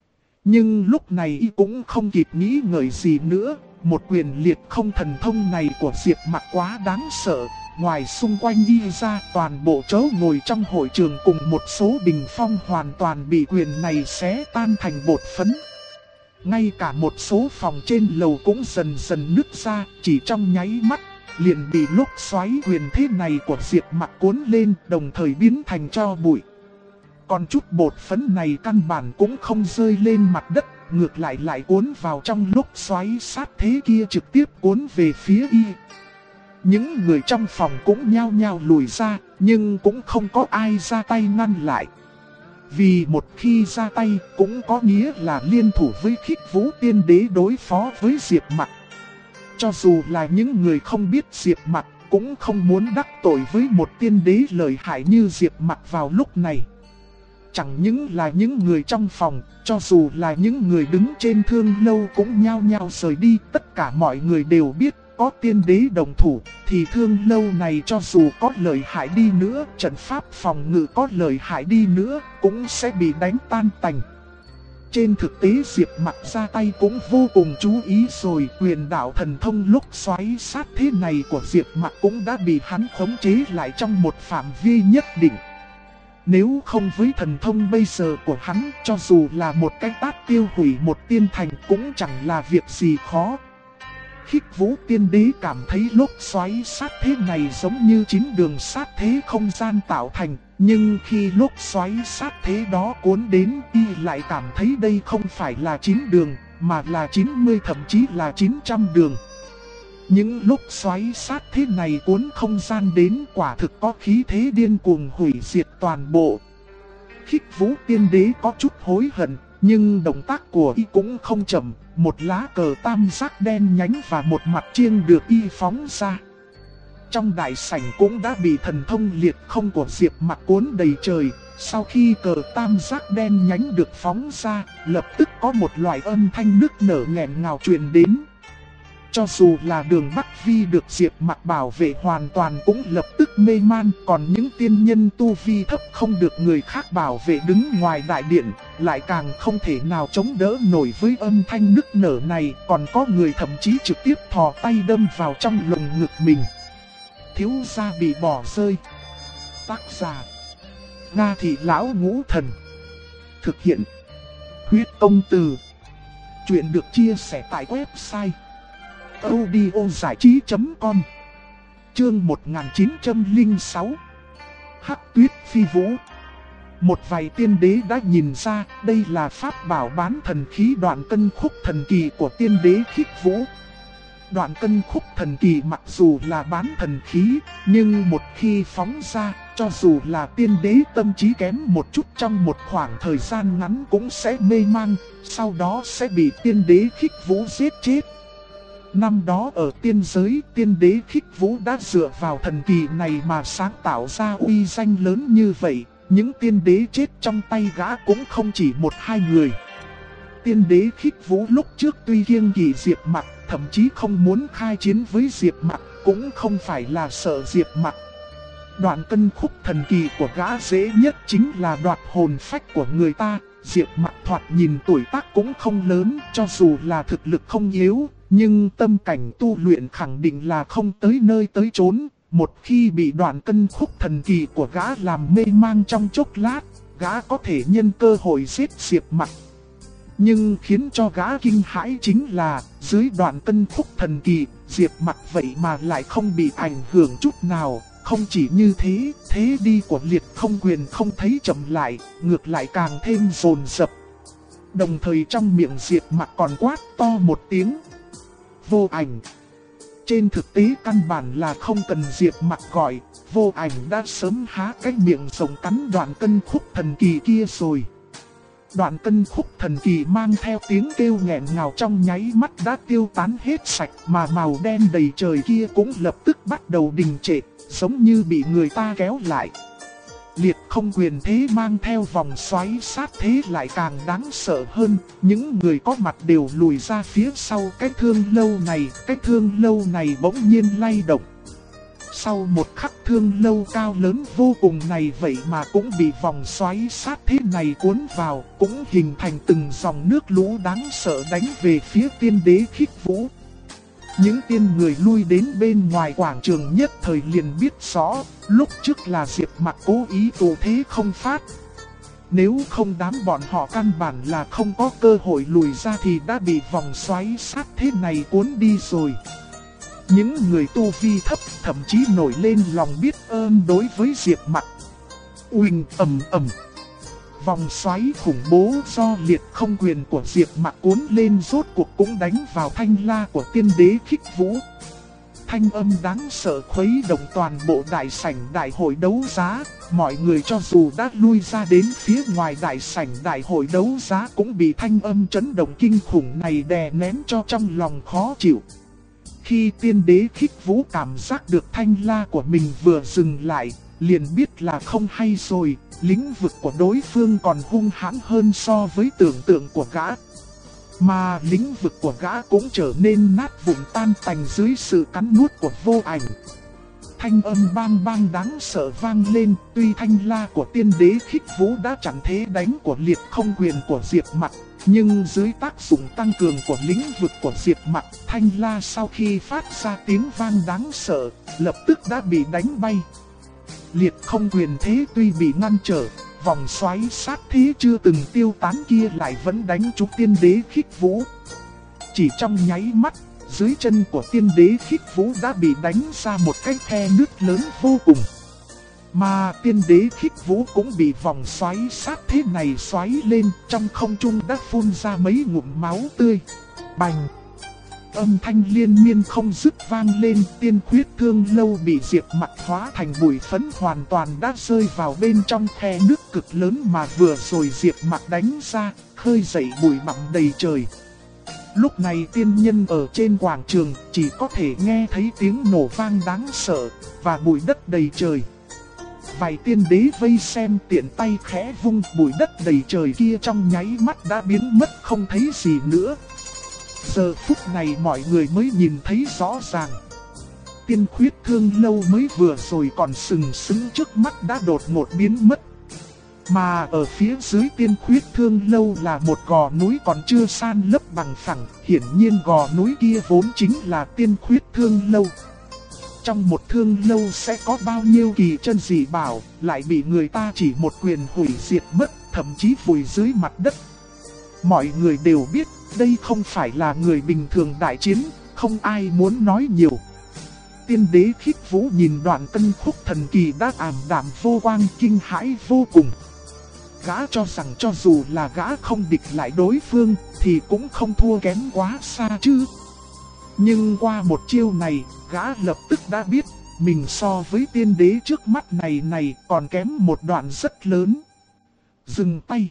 Nhưng lúc này y cũng không kịp nghĩ ngợi gì nữa. Một quyền liệt không thần thông này của Diệp Mặc quá đáng sợ. Ngoài xung quanh y ra, toàn bộ chỗ ngồi trong hội trường cùng một số bình phong hoàn toàn bị quyền này xé tan thành bột phấn. Ngay cả một số phòng trên lầu cũng dần dần nứt ra, chỉ trong nháy mắt, liền bị lúc xoáy quyền thế này của Diệp Mặc cuốn lên, đồng thời biến thành tro bụi. Còn chút bột phấn này căn bản cũng không rơi lên mặt đất, ngược lại cuốn vào trong lúc xoáy sát thế kia, trực tiếp cuốn về phía y. Những người trong phòng cũng nhao nhao lùi ra, nhưng cũng không có ai ra tay ngăn lại. Vì một khi ra tay cũng có nghĩa là liên thủ với Khích Vũ Tiên Đế đối phó với Diệp Mặc. Cho dù là những người không biết Diệp Mặc cũng không muốn đắc tội với một tiên đế lợi hại như Diệp Mặc vào lúc này. Chẳng những là những người trong phòng, cho dù là những người đứng trên thương lâu cũng nhao nhao rời đi. Tất cả mọi người đều biết có tiên đế đồng thủ thì thương lâu này cho dù có lợi hại đi nữa, trận pháp phòng ngự có lợi hại đi nữa cũng sẽ bị đánh tan tành. Trên thực tế Diệp Mặc ra tay cũng vô cùng chú ý rồi. Quyền đạo thần thông lúc xoáy sát thế này của Diệp Mặc cũng đã bị hắn khống chế lại trong một phạm vi nhất định. Nếu không với thần thông bây giờ của hắn, cho dù là một cái tát tiêu hủy một tiên thành cũng chẳng là việc gì khó. Khích Vũ Tiên Đế cảm thấy lúc xoáy sát thế này giống như 9 đường sát thế không gian tạo thành, nhưng khi lúc xoáy sát thế đó cuốn đến y lại cảm thấy đây không phải là 9 đường, mà là 90 thậm chí là 900 đường. Những lúc xoáy sát thế này cuốn không gian đến quả thực có khí thế điên cuồng hủy diệt toàn bộ. Khích Vũ Tiên Đế có chút hối hận, nhưng động tác của y cũng không chậm. Một lá cờ tam giác đen nhánh và một mặt chiêng được y phóng ra. Trong đại sảnh cũng đã bị thần thông liệt không của Diệp Mặc cuốn đầy trời. Sau khi cờ tam giác đen nhánh được phóng ra, lập tức có một loại âm thanh nức nở nghẹn ngào truyền đến. cho dù là Đường Bắc Vi được Diệp Mặc bảo vệ hoàn toàn cũng lập tức mê man. Còn những tiên nhân tu vi thấp không được người khác bảo vệ đứng ngoài đại điện, lại càng không thể nào chống đỡ nổi với âm thanh nức nở này. Còn có người thậm chí trực tiếp thò tay đâm vào trong lồng ngực mình. Thiếu gia bị bỏ rơi. Tác giả: Nga Thị Lão Ngũ Thần. Thực hiện: Huyết Công Từ. Chuyện được chia sẻ tại website audiozảichí.com. Chương 1906. Hắc Tuyết Phi Vũ. Một vài tiên đế đã nhìn ra đây là pháp bảo bán thần khí Đoạn Cân Khúc Thần Kỳ của tiên đế Khích Vũ. Đoạn Cân Khúc Thần Kỳ mặc dù là bán thần khí, nhưng một khi phóng ra, cho dù là tiên đế tâm trí kém một chút trong một khoảng thời gian ngắn cũng sẽ mê mang, sau đó sẽ bị tiên đế Khích Vũ giết chết. Năm đó ở tiên giới, tiên đế Khích Vũ đã dựa vào thần kỳ này mà sáng tạo ra uy danh lớn như vậy. Những tiên đế chết trong tay gã cũng không chỉ một hai người. Tiên đế Khích Vũ lúc trước tuy kiêng kỵ Diệp Mặc, thậm chí không muốn khai chiến với Diệp Mặc, cũng không phải là sợ Diệp Mặc. Đoạn Cân Khúc Thần Kỳ của gã dễ nhất chính là đoạt hồn phách của người ta. Diệp Mặc thoạt nhìn tuổi tác cũng không lớn, cho dù là thực lực không yếu, nhưng tâm cảnh tu luyện khẳng định là không tới nơi tới chốn. Một khi bị Đoạn Cân Khúc Thần Kỳ của gã làm mê mang trong chốc lát, gã có thể nhân cơ hội giết Diệp Mặc. Nhưng khiến cho gã kinh hãi chính là, dưới Đoạn Cân Khúc Thần Kỳ, Diệp Mặc vậy mà lại không bị ảnh hưởng chút nào. Không chỉ như thế, thế đi của Liệt Không Quyền không thấy chậm lại, ngược lại càng thêm dồn dập. Đồng thời trong miệng Diệp Mặc còn quát to một tiếng: Vô Ảnh. Trên thực tế căn bản là không cần Diệp Mặc gọi, Vô Ảnh đã sớm há cái miệng rộng cắn Đoạn Cân Khúc Thần Kỳ kia rồi. Đoạn Cân Khúc Thần Kỳ mang theo tiếng kêu nghẹn ngào trong nháy mắt đã tiêu tán hết sạch, mà màu đen đầy trời kia cũng lập tức bắt đầu đình trệ, giống như bị người ta kéo lại. Liệt Không Quyền thế mang theo vòng xoáy sát thế lại càng đáng sợ hơn, những người có mặt đều lùi ra phía sau cái thương lâu này bỗng nhiên lay động. Sau một khắc thương lâu cao lớn vô cùng này vậy mà cũng bị vòng xoáy sát thế này cuốn vào, cũng hình thành từng dòng nước lũ đáng sợ đánh về phía tiên đế Khích Vũ. Những tiên người lui đến bên ngoài quảng trường nhất thời liền biết rõ, lúc trước là Diệp Mặc cố ý tụ thế không phát. Nếu không đám bọn họ căn bản là không có cơ hội lùi ra thì đã bị vòng xoáy sát thế này cuốn đi rồi. Những người tu vi thấp thậm chí nổi lên lòng biết ơn đối với Diệp Mặc. Uỳnh ầm ầm. Vòng xoáy khủng bố do Liệt Không Quyền của Diệp Mặc cuốn lên rốt cuộc cũng đánh vào thanh la của tiên đế Khích Vũ. Thanh âm đáng sợ khuấy động toàn bộ đại sảnh đại hội đấu giá, mọi người cho dù đã lui ra đến phía ngoài đại sảnh đại hội đấu giá cũng bị thanh âm chấn động kinh khủng này đè nén cho trong lòng khó chịu. Khi tiên đế Khích Vũ cảm giác được thanh la của mình vừa dừng lại, liền biết là không hay rồi, lĩnh vực của đối phương còn hung hãn hơn so với tưởng tượng của gã. Mà lĩnh vực của gã cũng trở nên nát vụn tan tành dưới sự cắn nuốt của Vô Ảnh. Thanh âm bang bang đáng sợ vang lên, tuy thanh la của tiên đế Khích Vũ đã chặn thế đánh của Liệt Không Quyền của Diệp Mặc, nhưng dưới tác dụng tăng cường của lĩnh vực của Diệp Mặc, thanh la sau khi phát ra tiếng vang đáng sợ, lập tức đã bị đánh bay. Liệt Không Quyền thế tuy bị ngăn trở, vòng xoáy sát thế chưa từng tiêu tán kia lại vẫn đánh trúng tiên đế Khích Vũ. Chỉ trong nháy mắt, dưới chân của tiên đế Khích Vũ đã bị đánh ra một cái khe nứt lớn vô cùng. Mà tiên đế Khích Vũ cũng bị vòng xoáy sát thế này xoáy lên, trong không trung đã phun ra mấy ngụm máu tươi. Bành! Âm thanh liên miên không dứt vang lên, tiên khuyết thương lâu bị Diệp Mặc hóa thành bụi phấn hoàn toàn đã rơi vào bên trong khe nước cực lớn mà vừa rồi Diệp Mặc đánh ra, khơi dậy bụi bặm đầy trời. Lúc này tiên nhân ở trên quảng trường chỉ có thể nghe thấy tiếng nổ vang đáng sợ và bụi đất đầy trời. Vài tiên đế vây xem tiện tay khẽ vung bụi đất đầy trời kia trong nháy mắt đã biến mất không thấy gì nữa. Giờ phút này mọi người mới nhìn thấy rõ ràng. Tiên khuyết thương lâu mới vừa rồi còn sừng sững trước mắt đã đột ngột biến mất. Mà ở phía dưới tiên khuyết thương lâu là một gò núi còn chưa san lấp bằng phẳng. Hiển nhiên gò núi kia vốn chính là tiên khuyết thương lâu. Trong một thương lâu sẽ có bao nhiêu kỳ chân dị bảo, lại bị người ta chỉ một quyền hủy diệt mất, thậm chí vùi dưới mặt đất. Mọi người đều biết đây không phải là người bình thường đại chiến, không ai muốn nói nhiều. Tiên đế Khích Vũ nhìn đoạn cân khúc thần kỳ đã ảm đạm vô quang, kinh hãi vô cùng. Gã cho rằng cho dù là gã không địch lại đối phương thì cũng không thua kém quá xa chứ. Nhưng qua một chiêu này, gã lập tức đã biết mình so với tiên đế trước mắt này còn kém một đoạn rất lớn. Dừng tay.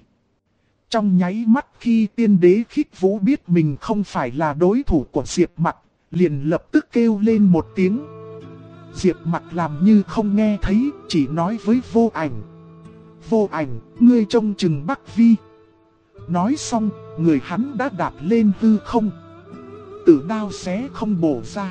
Trong nháy mắt khi tiên đế Khích Vũ biết mình không phải là đối thủ của Diệp Mặc, liền lập tức kêu lên một tiếng. Diệp Mặc làm như không nghe thấy, chỉ nói với Vô Ảnh. Vô Ảnh, ngươi trông chừng Bắc Vi. Nói xong, người hắn đã đạp lên hư không. Tử đao xé không bổ ra.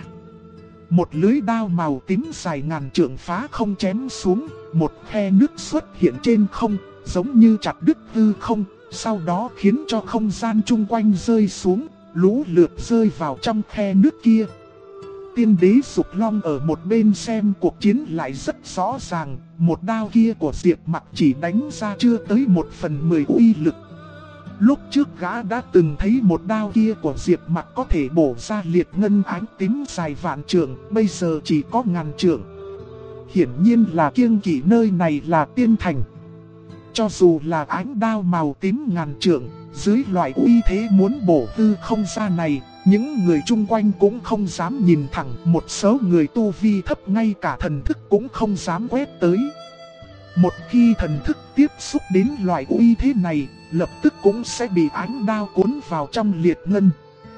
Một lưới đao màu tím dài ngàn trượng phá không chém xuống, một khe nước xuất hiện trên không, giống như chặt đứt hư không, sau đó khiến cho không gian chung quanh rơi xuống, lũ lượt rơi vào trong khe nước kia. Tiên đế Dục Long ở một bên xem cuộc chiến lại rất rõ ràng, một đao kia của Diệp Mặc chỉ đánh ra chưa tới 1/10 uy lực. Lúc trước gã đã từng thấy một đao kia của Diệp Mặc có thể bổ ra liệt ngân ánh tím dài vạn trượng, bây giờ chỉ có ngàn trượng. Hiển nhiên là kiêng kỵ nơi này là tiên thành. Cho dù là ánh đao màu tím ngàn trượng, dưới loại uy thế muốn bổ hư không ra này, những người chung quanh cũng không dám nhìn thẳng, một số người tu vi thấp ngay cả thần thức cũng không dám quét tới. Một khi thần thức tiếp xúc đến loại uy thế này, lập tức cũng sẽ bị ánh đao cuốn vào trong liệt ngân.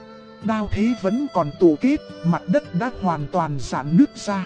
Đao thế vẫn còn tụ kết, mặt đất đã hoàn toàn rạn nứt ra.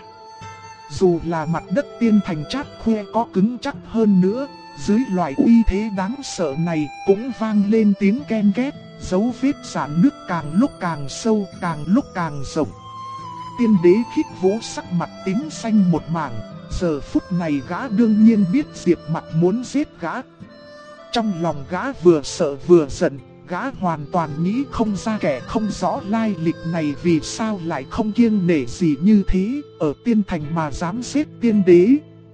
Dù là mặt đất tiên thành Trát Khuê có cứng chắc hơn nữa, dưới loại uy thế đáng sợ này cũng vang lên tiếng ken két, dấu vết rạn nứt càng lúc càng sâu, càng lúc càng rộng. Tiên đế Khích Vũ sắc mặt tím xanh một mảng, giờ phút này gã đương nhiên biết Diệp Mặc muốn giết gã. Trong lòng gã vừa sợ vừa giận, gã hoàn toàn nghĩ không ra kẻ không rõ lai lịch này vì sao lại không kiêng nể gì như thế, ở tiên thành mà dám giết tiên đế.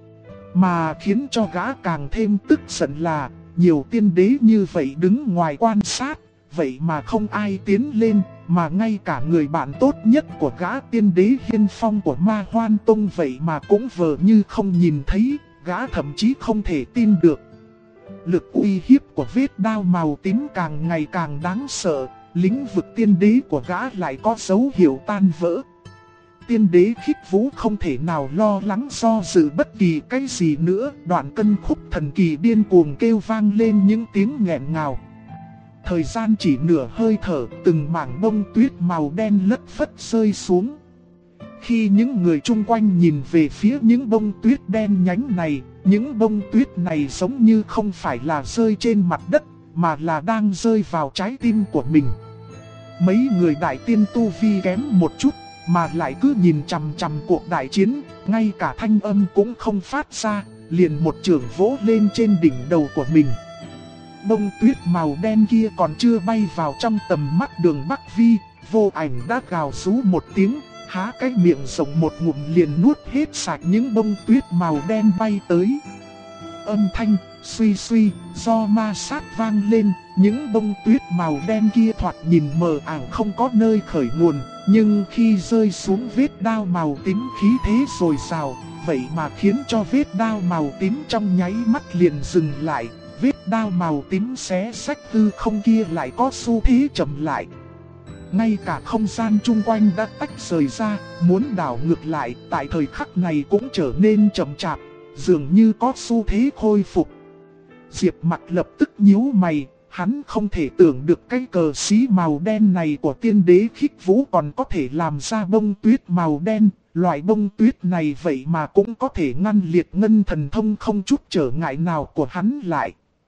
Mà khiến cho gã càng thêm tức giận là, nhiều tiên đế như vậy đứng ngoài quan sát, vậy mà không ai tiến lên, mà ngay cả người bạn tốt nhất của gã tiên đế Hiên Phong của Ma Hoan Tông vậy mà cũng vờ như không nhìn thấy, gã thậm chí không thể tin được. Lực uy hiếp của vết đao màu tím càng ngày càng đáng sợ, lĩnh vực tiên đế của gã lại có dấu hiệu tan vỡ. Tiên đế Khích Vũ không thể nào lo lắng do dự bất kỳ cái gì nữa, đoạn cân khúc thần kỳ điên cuồng kêu vang lên những tiếng nghẹn ngào. Thời gian chỉ nửa hơi thở, từng mảng bông tuyết màu đen lất phất rơi xuống. Khi những người chung quanh nhìn về phía những bông tuyết đen nhánh này, những bông tuyết này giống như không phải là rơi trên mặt đất, mà là đang rơi vào trái tim của mình. Mấy người đại tiên tu vi kém một chút, mà lại cứ nhìn chằm chằm cuộc đại chiến, ngay cả thanh âm cũng không phát ra, liền một chưởng vỗ lên trên đỉnh đầu của mình. Bông tuyết màu đen kia còn chưa bay vào trong tầm mắt Đường Bắc Vi, Vô Ảnh đã gào rú một tiếng, há cái miệng rộng một ngụm liền nuốt hết sạch những bông tuyết màu đen bay tới. Âm thanh suy suy do ma sát vang lên, những bông tuyết màu đen kia thoạt nhìn mờ ảo không có nơi khởi nguồn, nhưng khi rơi xuống vết đao màu tím khí thế dồi dào, vậy mà khiến cho vết đao màu tím trong nháy mắt liền dừng lại, vết đao màu tím xé rách hư không kia lại có xu thế chậm lại. Ngay cả không gian chung quanh đã tách rời ra, muốn đảo ngược lại tại thời khắc này cũng trở nên chậm chạp, dường như có xu thế khôi phục. Diệp Mặc lập tức nhíu mày, hắn không thể tưởng được cái cờ xí màu đen này của tiên đế Khích Vũ còn có thể làm ra bông tuyết màu đen. Loại bông tuyết này vậy mà cũng có thể ngăn liệt ngân thần thông không chút trở ngại nào của hắn lại.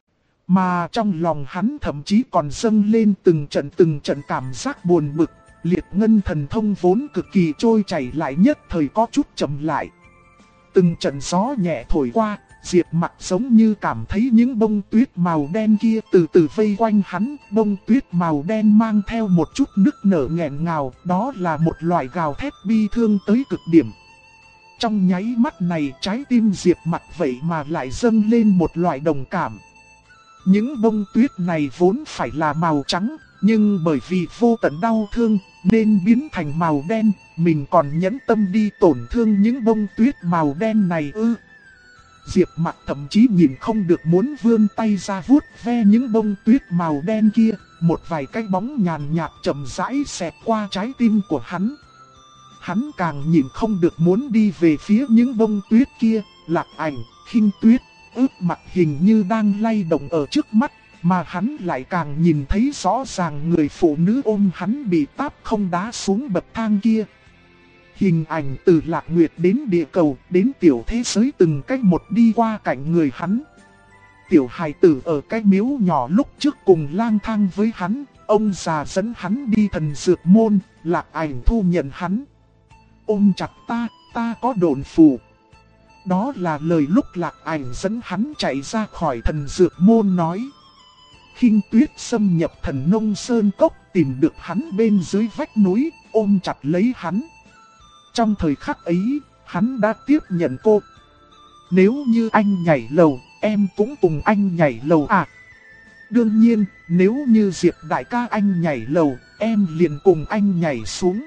Mà trong lòng hắn thậm chí còn dâng lên từng trận cảm giác buồn bực, liệt ngân thần thông vốn cực kỳ trôi chảy lại nhất thời có chút chậm lại. Từng trận gió nhẹ thổi qua, Diệp Mặc giống như cảm thấy những bông tuyết màu đen kia từ từ vây quanh hắn, bông tuyết màu đen mang theo một chút nức nở nghẹn ngào, đó là một loại gào thét bi thương tới cực điểm. Trong nháy mắt này trái tim Diệp Mặc vậy mà lại dâng lên một loại đồng cảm. Những bông tuyết này vốn phải là màu trắng, nhưng bởi vì vô tận đau thương nên biến thành màu đen, mình còn nhẫn tâm đi tổn thương những bông tuyết màu đen này ư. Diệp Mặc thậm chí nhìn không được muốn vươn tay ra vuốt ve những bông tuyết màu đen kia, một vài cái bóng nhàn nhạt chậm rãi xẹt qua trái tim của hắn. Hắn càng nhìn không được muốn đi về phía những bông tuyết kia, Lạc Ảnh, Khinh Tuyết, Ước Mặc hình như đang lay động ở trước mắt, mà hắn lại càng nhìn thấy rõ ràng người phụ nữ ôm hắn bị táp không đá xuống bậc thang kia. Hình ảnh từ Lạc Nguyệt đến địa cầu, đến tiểu thế giới từng cách một đi qua cạnh người hắn. Tiểu hài tử ở cái miếu nhỏ lúc trước cùng lang thang với hắn, ông già dẫn hắn đi thần dược môn, Lạc Ảnh thu nhận hắn. Ôm chặt ta có độn phù. Đó là lời lúc Lạc Ảnh dẫn hắn chạy ra khỏi thần dược môn nói. Khinh Tuyết xâm nhập thần nông sơn cốc tìm được hắn bên dưới vách núi, ôm chặt lấy hắn. Trong thời khắc ấy, hắn đã tiếp nhận cô. Nếu như anh nhảy lầu, em cũng cùng anh nhảy lầu à? Đương nhiên, nếu như Diệp đại ca anh nhảy lầu, em liền cùng anh nhảy xuống.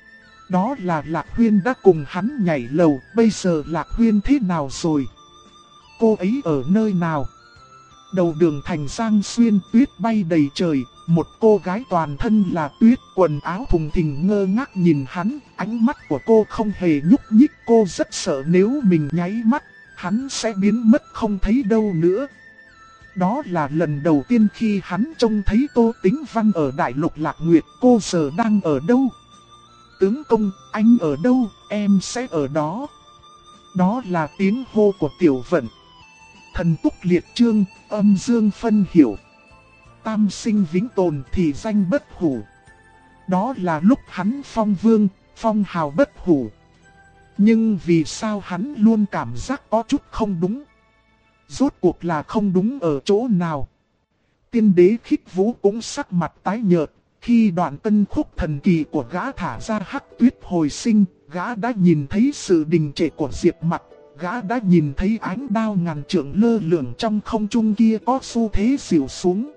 Đó là Lạc Huyên đã cùng hắn nhảy lầu, bây giờ Lạc Huyên thế nào rồi? Cô ấy ở nơi nào? Đầu đường thành Giang Xuyên, tuyết bay đầy trời, một cô gái toàn thân là tuyết, quần áo thùng thình ngơ ngác nhìn hắn, ánh mắt của cô không hề nhúc nhích, cô rất sợ nếu mình nháy mắt, hắn sẽ biến mất không thấy đâu nữa. Đó là lần đầu tiên khi hắn trông thấy Tô Tĩnh Văn ở Đại Lục Lạc Nguyệt, cô giờ đang ở đâu? Tướng công, anh ở đâu, em sẽ ở đó. Đó là tiếng hô của Tiểu Vận. Thần túc liệt chương, âm dương phân hiểu. Tam sinh vĩnh tồn thì danh bất hủ. Đó là lúc hắn phong vương, phong hào bất hủ. Nhưng vì sao hắn luôn cảm giác có chút không đúng? Rốt cuộc là không đúng ở chỗ nào? Tiên đế Khích Vũ cũng sắc mặt tái nhợt. Khi đoạn tân khúc thần kỳ của gã thả ra hắc tuyết hồi sinh, gã đã nhìn thấy sự đình trệ của Diệp Mặc. Gã đã nhìn thấy ánh đao ngàn trượng lơ lửng trong không trung kia có xu thế dịu xuống.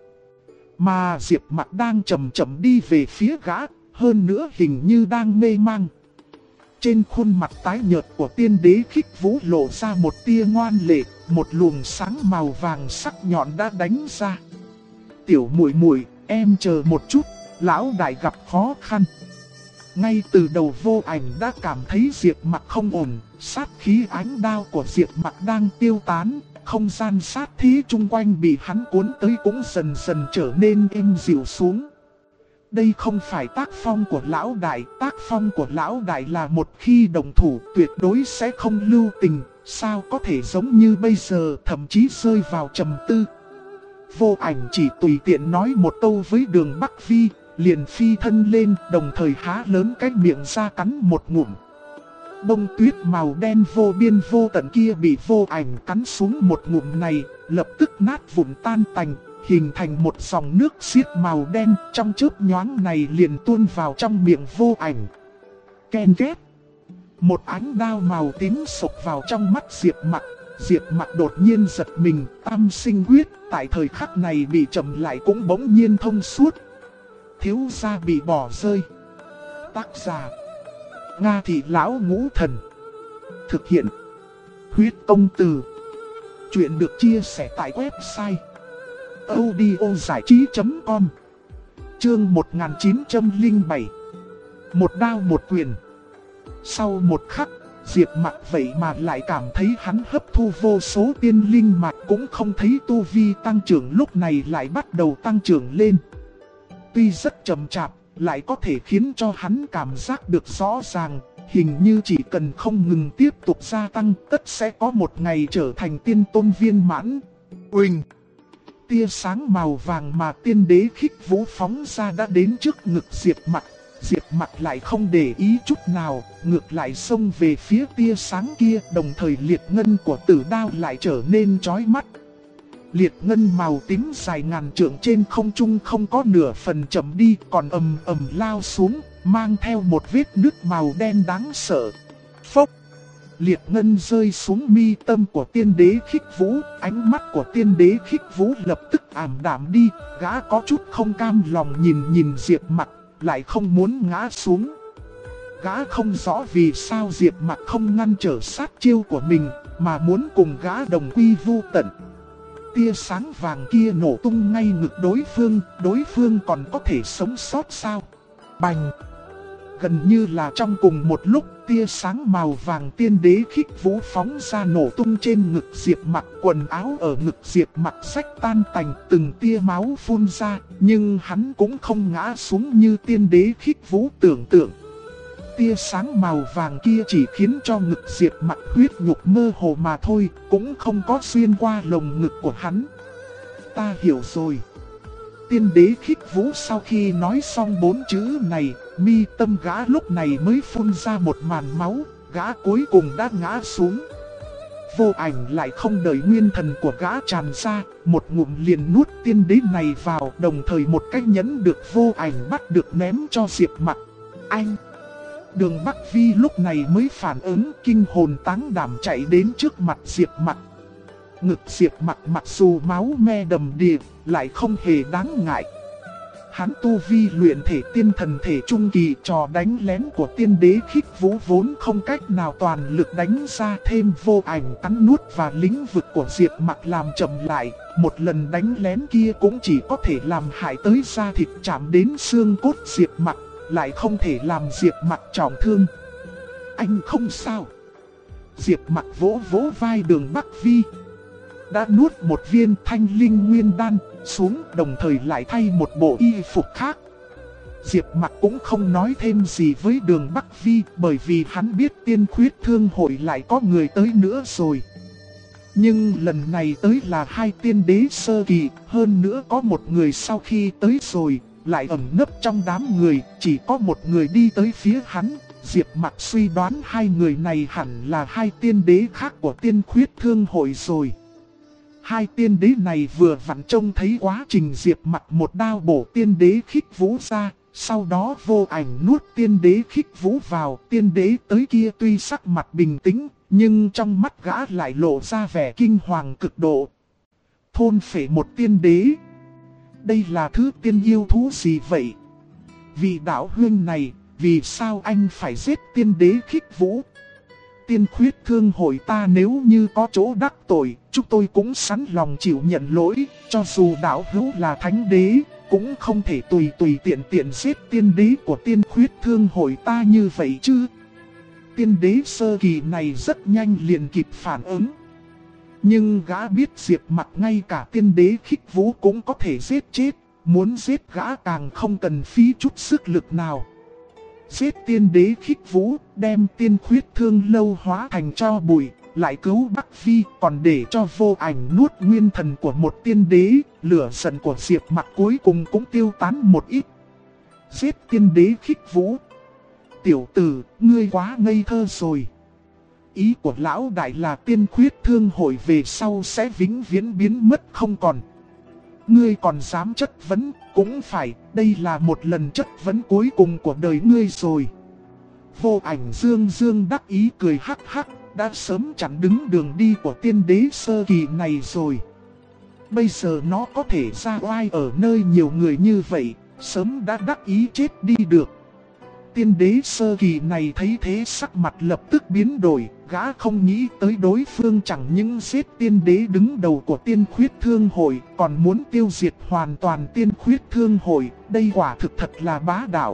Mà Diệp Mặc đang chậm chậm đi về phía gã, hơn nữa hình như đang mê mang. Trên khuôn mặt tái nhợt của tiên đế Khích Vũ lộ ra một tia ngoan lệ, một luồng sáng màu vàng sắc nhọn đã đánh ra. Tiểu muội muội, em chờ một chút, lão đại gặp khó khăn. Ngay từ đầu Vô Ảnh đã cảm thấy Diệp Mặc không ổn, sát khí ánh đao của Diệp Mặc đang tiêu tán, không gian sát khí chung quanh bị hắn cuốn tới cũng dần dần trở nên êm dịu xuống. Đây không phải tác phong của lão đại, tác phong của lão đại là một khi đồng thủ tuyệt đối sẽ không lưu tình, sao có thể giống như bây giờ thậm chí rơi vào trầm tư. Vô Ảnh chỉ tùy tiện nói một câu với Đường Bắc Vi, liền phi thân lên, đồng thời há lớn cái miệng ra cắn một ngụm. Bông tuyết màu đen vô biên vô tận kia bị Vô Ảnh cắn xuống một ngụm này, lập tức nát vụn tan tành, hình thành một dòng nước xiết màu đen, trong chớp nhoáng này liền tuôn vào trong miệng Vô Ảnh. Ken két. Một ánh đao màu tím sộc vào trong mắt Diệp Mặc. Diệp Mặc đột nhiên giật mình, tam sinh quyết tại thời khắc này bị chậm lại cũng bỗng nhiên thông suốt. Thiếu gia bị bỏ rơi. Tác giả: Nga Thị Lão Ngũ Thần. Thực hiện: Huyết Công Từ. Chuyện được chia sẻ tại website audiozảichí.com. Chương 1907. Một đao một quyền. Sau một khắc, Diệp Mặc vậy mà lại cảm thấy hắn hấp thu vô số tiên linh mạch, cũng không thấy tu vi tăng trưởng lúc này lại bắt đầu tăng trưởng lên. Tuy rất chậm chạp, lại có thể khiến cho hắn cảm giác được rõ ràng, hình như chỉ cần không ngừng tiếp tục gia tăng, tất sẽ có một ngày trở thành tiên tôn viên mãn. Uỳnh! tia sáng màu vàng mà tiên đế Khích Vũ phóng ra đã đến trước ngực Diệp Mặc. Diệp Mặc lại không để ý chút nào, ngược lại xông về phía tia sáng kia, đồng thời liệt ngân của tử đao lại trở nên chói mắt. Liệt ngân màu tím dài ngàn trượng trên không trung không có nửa phần chậm đi, còn ầm ầm lao xuống, mang theo một vết nứt màu đen đáng sợ. Phốc! Liệt ngân rơi xuống mi tâm của tiên đế Khích Vũ, ánh mắt của tiên đế Khích Vũ lập tức ảm đạm đi, gã có chút không cam lòng nhìn Diệp Mặc, lại không muốn ngã xuống. Gã không rõ vì sao Diệp Mặc không ngăn trở sát chiêu của mình, mà muốn cùng gã đồng quy vu tận. Tia sáng vàng kia nổ tung ngay ngực đối phương còn có thể sống sót sao? Bành! Gần như là trong cùng một lúc, tia sáng màu vàng tiên đế Khích Vũ phóng ra nổ tung trên ngực Diệp Mặc, quần áo ở ngực Diệp Mặc rách tan tành, từng tia máu phun ra, nhưng hắn cũng không ngã xuống như tiên đế Khích Vũ tưởng tượng. Tia sáng màu vàng kia chỉ khiến cho ngực Diệp Mặc huyết nhục mơ hồ mà thôi, cũng không có xuyên qua lồng ngực của hắn. Ta hiểu rồi. Tiên đế Khích Vũ sau khi nói xong 4 chữ này, mi tâm gã lúc này mới phun ra một màn máu, gã cuối cùng đã ngã xuống. Vô Ảnh lại không đợi nguyên thần của gã tràn ra, một ngụm liền nuốt tiên đế này vào, đồng thời một cái nhẫn được Vô Ảnh bắt được ném cho Diệp Mặc. Anh! Đường Bắc Vi lúc này mới phản ứng, kinh hồn táng đảm chạy đến trước mặt Diệp Mặc. Ngực Diệp Mặc mặc dù máu me đầm đìa, lại không hề đáng ngại. Hắn tu vi luyện thể tiên thần thể trung kỳ, trò đánh lén của tiên đế Khích Vũ vốn không cách nào toàn lực đánh ra, thêm Vô Ảnh cắn nuốt và lĩnh vực của Diệp Mặc làm chậm lại, một lần đánh lén kia cũng chỉ có thể làm hại tới da thịt chạm đến xương cốt Diệp Mặc, lại không thể làm Diệp Mặc trọng thương. Anh không sao. Diệp Mặc vỗ vỗ vai Đường Bắc Vi. Đã nuốt một viên thanh linh nguyên đan xuống, đồng thời lại thay một bộ y phục khác. Diệp Mặc cũng không nói thêm gì với Đường Bắc Vi, bởi vì hắn biết Tiên Khuyết Thương Hội lại có người tới nữa rồi. Nhưng lần này tới là 2 tiên đế sơ kỳ, hơn nữa có một người sau khi tới rồi, lại ẩn nấp trong đám người, chỉ có một người đi tới phía hắn. Diệp Mặc suy đoán 2 người này hẳn là 2 tiên đế khác của Tiên Khuyết Thương Hội rồi. 2 tiên đế này vừa vặn trông thấy quá trình Diệp Mặc một đao bổ tiên đế Khích Vũ ra, sau đó Vô Ảnh nuốt tiên đế Khích Vũ vào. Tiên đế tới kia tuy sắc mặt bình tĩnh, nhưng trong mắt gã lại lộ ra vẻ kinh hoàng cực độ. Thôn phệ một tiên đế. Đây là thứ tiên yêu thú gì vậy? Vị đạo huynh này, vì sao anh phải giết tiên đế Khích Vũ? Tiên Khuyết Thương Hội ta nếu như có chỗ đắc tội, chúng tôi cũng sẵn lòng chịu nhận lỗi, cho dù đạo hữu là thánh đế, cũng không thể tùy tiện giết tiên đế của Tiên Khuyết Thương Hội ta như vậy chứ. Tiên đế sơ kỳ này rất nhanh liền kịp phản ứng. Nhưng gã biết Diệp Mặc ngay cả tiên đế Khích Vũ cũng có thể giết chết, muốn giết gã càng không cần phí chút sức lực nào. Giết tiên đế Khích Vũ, đem Tiên Khuyết Thương Lâu hóa thành tro bụi, lại cứu Bắc Vi, còn để cho Vô Ảnh nuốt nguyên thần của một tiên đế, lửa giận của Diệp Mặc cuối cùng cũng tiêu tán một ít. Giết tiên đế Khích Vũ. Tiểu tử, ngươi quá ngây thơ rồi. Ý của lão đại là Tiên Khuyết Thương Hội về sau sẽ vĩnh viễn biến mất không còn. Ngươi còn dám chất vấn, cũng phải, đây là một lần chất vấn cuối cùng của đời ngươi rồi. Vô Ảnh dương đắc ý cười hắc hắc, đã sớm chặn đứng đường đi của tiên đế sơ kỳ này rồi. Bây giờ nó có thể ra oai ở nơi nhiều người như vậy, sớm đã đắc ý chết đi được. Tiên đế sơ kỳ này thấy thế sắc mặt lập tức biến đổi, gã không nghĩ tới đối phương chẳng những giết tiên đế đứng đầu của Tiên Khuyết Thương Hội, còn muốn tiêu diệt hoàn toàn Tiên Khuyết Thương Hội, đây quả thực thật là bá đạo.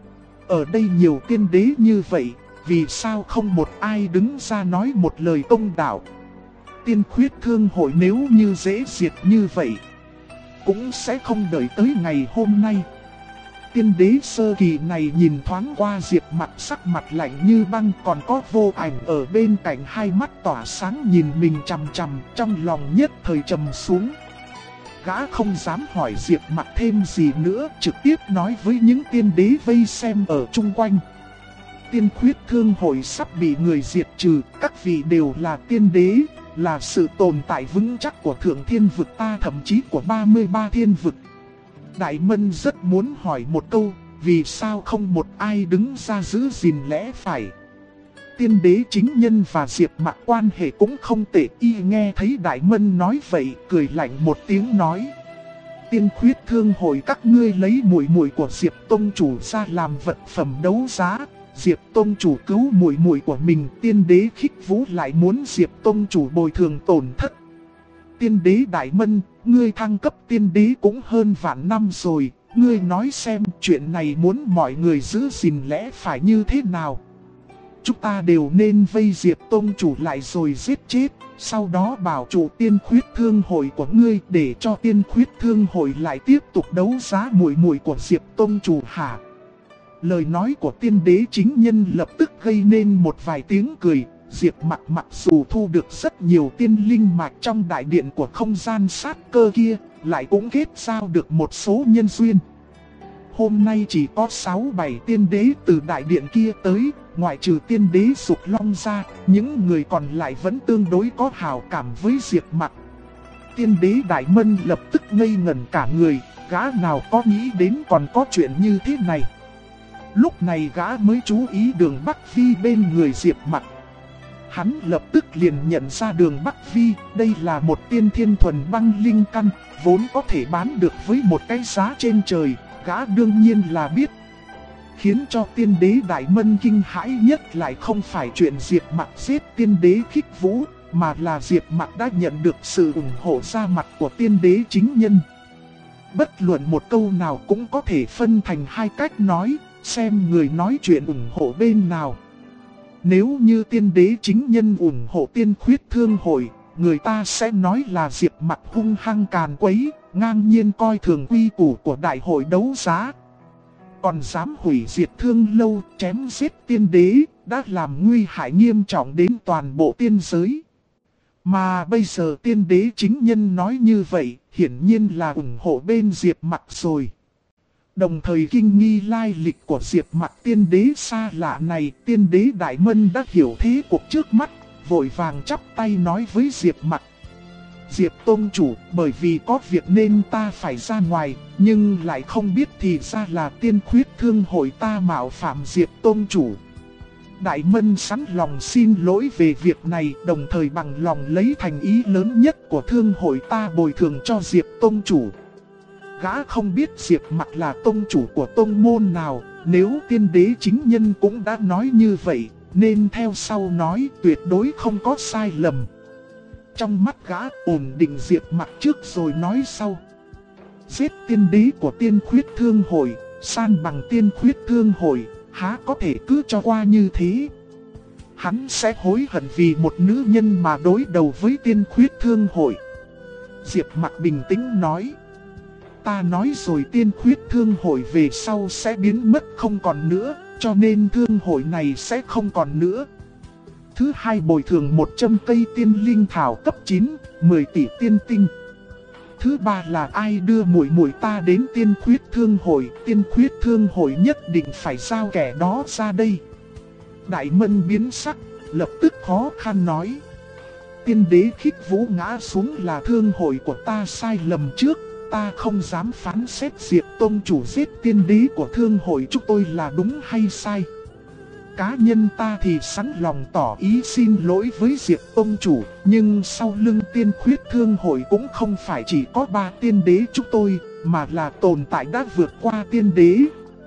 Ở đây nhiều tiên đế như vậy, vì sao không một ai đứng ra nói một lời công đạo? Tiên Khuyết Thương Hội nếu như dễ diệt như vậy, cũng sẽ không đợi tới ngày hôm nay. Tiên đế sơ kỳ này nhìn thoáng qua Diệp Mặc, sắc mặt lạnh như băng, còn có Vô Ảnh ở bên cạnh, hai mắt tỏa sáng nhìn mình chằm chằm, trong lòng nhất thời trầm xuống. gã không dám hỏi Diệp Mặc thêm gì nữa, trực tiếp nói với những tiên đế vây xem ở chung quanh. Tiên khuyết thương hội sắp bị người diệt trừ, các vị đều là tiên đế, là sự tồn tại vững chắc của thượng thiên vực ta, thậm chí của 33 thiên vực. Đại Mân rất muốn hỏi một câu, vì sao không một ai đứng ra giữ gìn lẽ phải. Tiên đế chính nhân và Diệp Mặc quan hệ cũng không tệ, y nghe thấy Đại Mân nói vậy, cười lạnh một tiếng nói. Tiên khuyết thương hội các ngươi lấy muội muội của Diệp Tông chủ ra làm vật phẩm đấu giá. Diệp Tông chủ cứu muội muội của mình, tiên đế Khích Vũ lại muốn Diệp Tông chủ bồi thường tổn thất. Tiên đế Đại Mân, ngươi thăng cấp tiên đế cũng hơn vạn năm rồi, ngươi nói xem chuyện này muốn mọi người giữ gìn lẽ phải như thế nào. Chúng ta đều nên vây Diệp Tông chủ lại rồi giết chết, sau đó bảo chủ tiên khuyết thương hội của ngươi để cho tiên khuyết thương hội lại tiếp tục đấu giá muội muội của Diệp Tông chủ hả? Lời nói của tiên đế chính nhân lập tức gây nên một vài tiếng cười. Diệp Mặc mặc dù thu được rất nhiều tiên linh mạch trong đại điện của không gian sát cơ kia, lại cũng kết giao được một số nhân duyên. Hôm nay chỉ có 6-7 tiên đế từ đại điện kia tới, ngoại trừ tiên đế Dục Long ra, những người còn lại vẫn tương đối có hảo cảm với Diệp Mặc. Tiên đế Đại Mân lập tức ngây ngẩn cả người, gã nào có nghĩ đến còn có chuyện như thế này. Lúc này gã mới chú ý Đường Bắc Vi bên người Diệp Mặc. Hắn lập tức liền nhận ra Đường Bắc Vi, đây là một tiên thiên thuần băng linh căn, vốn có thể bán được với một cái giá trên trời, gã đương nhiên là biết. Khiến cho tiên đế Đại Mân kinh hãi nhất lại không phải chuyện Diệp Mặc giết tiên đế Khích Vũ, mà là Diệp Mặc đã nhận được sự ủng hộ ra mặt của tiên đế chính nhân. Bất luận một câu nào cũng có thể phân thành hai cách nói, xem người nói chuyện ủng hộ bên nào. Nếu như tiên đế chính nhân ủng hộ tiên khuyết thương hội, người ta sẽ nói là Diệp Mặc hung hăng càn quấy, ngang nhiên coi thường quy củ của đại hội đấu giá. Còn dám hủy diệt thương lâu, chém giết tiên đế, đã làm nguy hại nghiêm trọng đến toàn bộ tiên giới. Mà bây giờ tiên đế chính nhân nói như vậy, hiển nhiên là ủng hộ bên Diệp Mặc rồi. Đồng thời kinh nghi lai lịch của Diệp Mặc tiên đế xa lạ này, tiên đế Đại Mân đã hiểu thế cuộc trước mắt, vội vàng chắp tay nói với Diệp Mặc. Diệp Tông chủ, bởi vì có việc nên ta phải ra ngoài, nhưng lại không biết thì ra là tiên khuyết thương hội ta mạo phạm Diệp Tông chủ. Đại Mân sẵn lòng xin lỗi về việc này, đồng thời bằng lòng lấy thành ý lớn nhất của thương hội ta bồi thường cho Diệp Tông chủ. Gã không biết Diệp Mặc là tông chủ của tông môn nào, nếu tiên đế chính nhân cũng đã nói như vậy, nên theo sau nói tuyệt đối không có sai lầm. Trong mắt gã ổn định Diệp Mặc trước rồi nói sau. Giết tiên đế của tiên khuyết thương hội, san bằng tiên khuyết thương hội, há có thể cứ cho qua như thế. Hắn sẽ hối hận vì một nữ nhân mà đối đầu với tiên khuyết thương hội. Diệp Mặc bình tĩnh nói. Ta nói rồi, tiên khuyết thương hội về sau sẽ biến mất không còn nữa, cho nên thương hội này sẽ không còn nữa. Thứ hai, bồi thường 100 cây tiên linh thảo cấp 9, 10 tỷ tiên tinh. Thứ ba là ai đưa muội muội ta đến tiên khuyết thương hội nhất định phải giao kẻ đó ra đây. Đại Mân biến sắc, lập tức khó khăn nói. Tiên đế Khích Vũ ngã xuống là thương hội của ta sai lầm trước, ta không dám phán xét Diệp Tông chủ giết tiên đế của thương hội chúng tôi là đúng hay sai. Cá nhân ta thì sẵn lòng tỏ ý xin lỗi với Diệp Tông chủ, nhưng sau lưng tiên khuyết thương hội cũng không phải chỉ có 3 tiên đế chúng tôi, mà là tồn tại đã vượt qua tiên đế.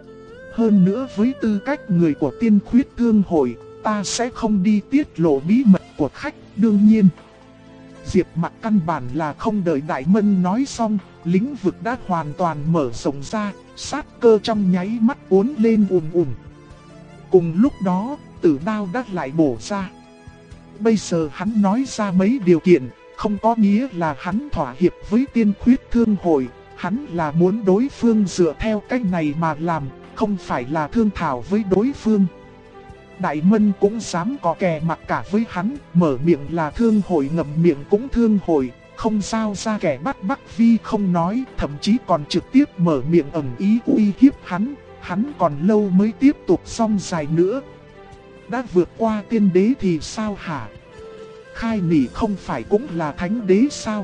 Hơn nữa với tư cách người của tiên khuyết thương hội, ta sẽ không đi tiết lộ bí mật của khách, đương nhiên. Diệp Mặc căn bản là không đợi Đại Mân nói xong, lĩnh vực đã hoàn toàn mở rộng ra, sát cơ trong nháy mắt cuốn lên ùn ùn. Cùng lúc đó, tử đao đã lại bổ ra. Bây giờ hắn nói ra mấy điều kiện, không có nghĩa là hắn thỏa hiệp với tiên khuyết thương hội, hắn là muốn đối phương dựa theo cách này mà làm, không phải là thương thảo với đối phương. Đại Mân cũng dám có kè mặt cả với hắn, mở miệng là thương hội ngậm miệng cũng thương hội, không giao ra kẻ bắt Bắc Vi không nói, thậm chí còn trực tiếp mở miệng ầm ý uy hiếp hắn còn lâu mới tiếp tục song dài nữa. Đã vượt qua tiên đế thì sao hả? Khai Nỉ không phải cũng là thánh đế sao?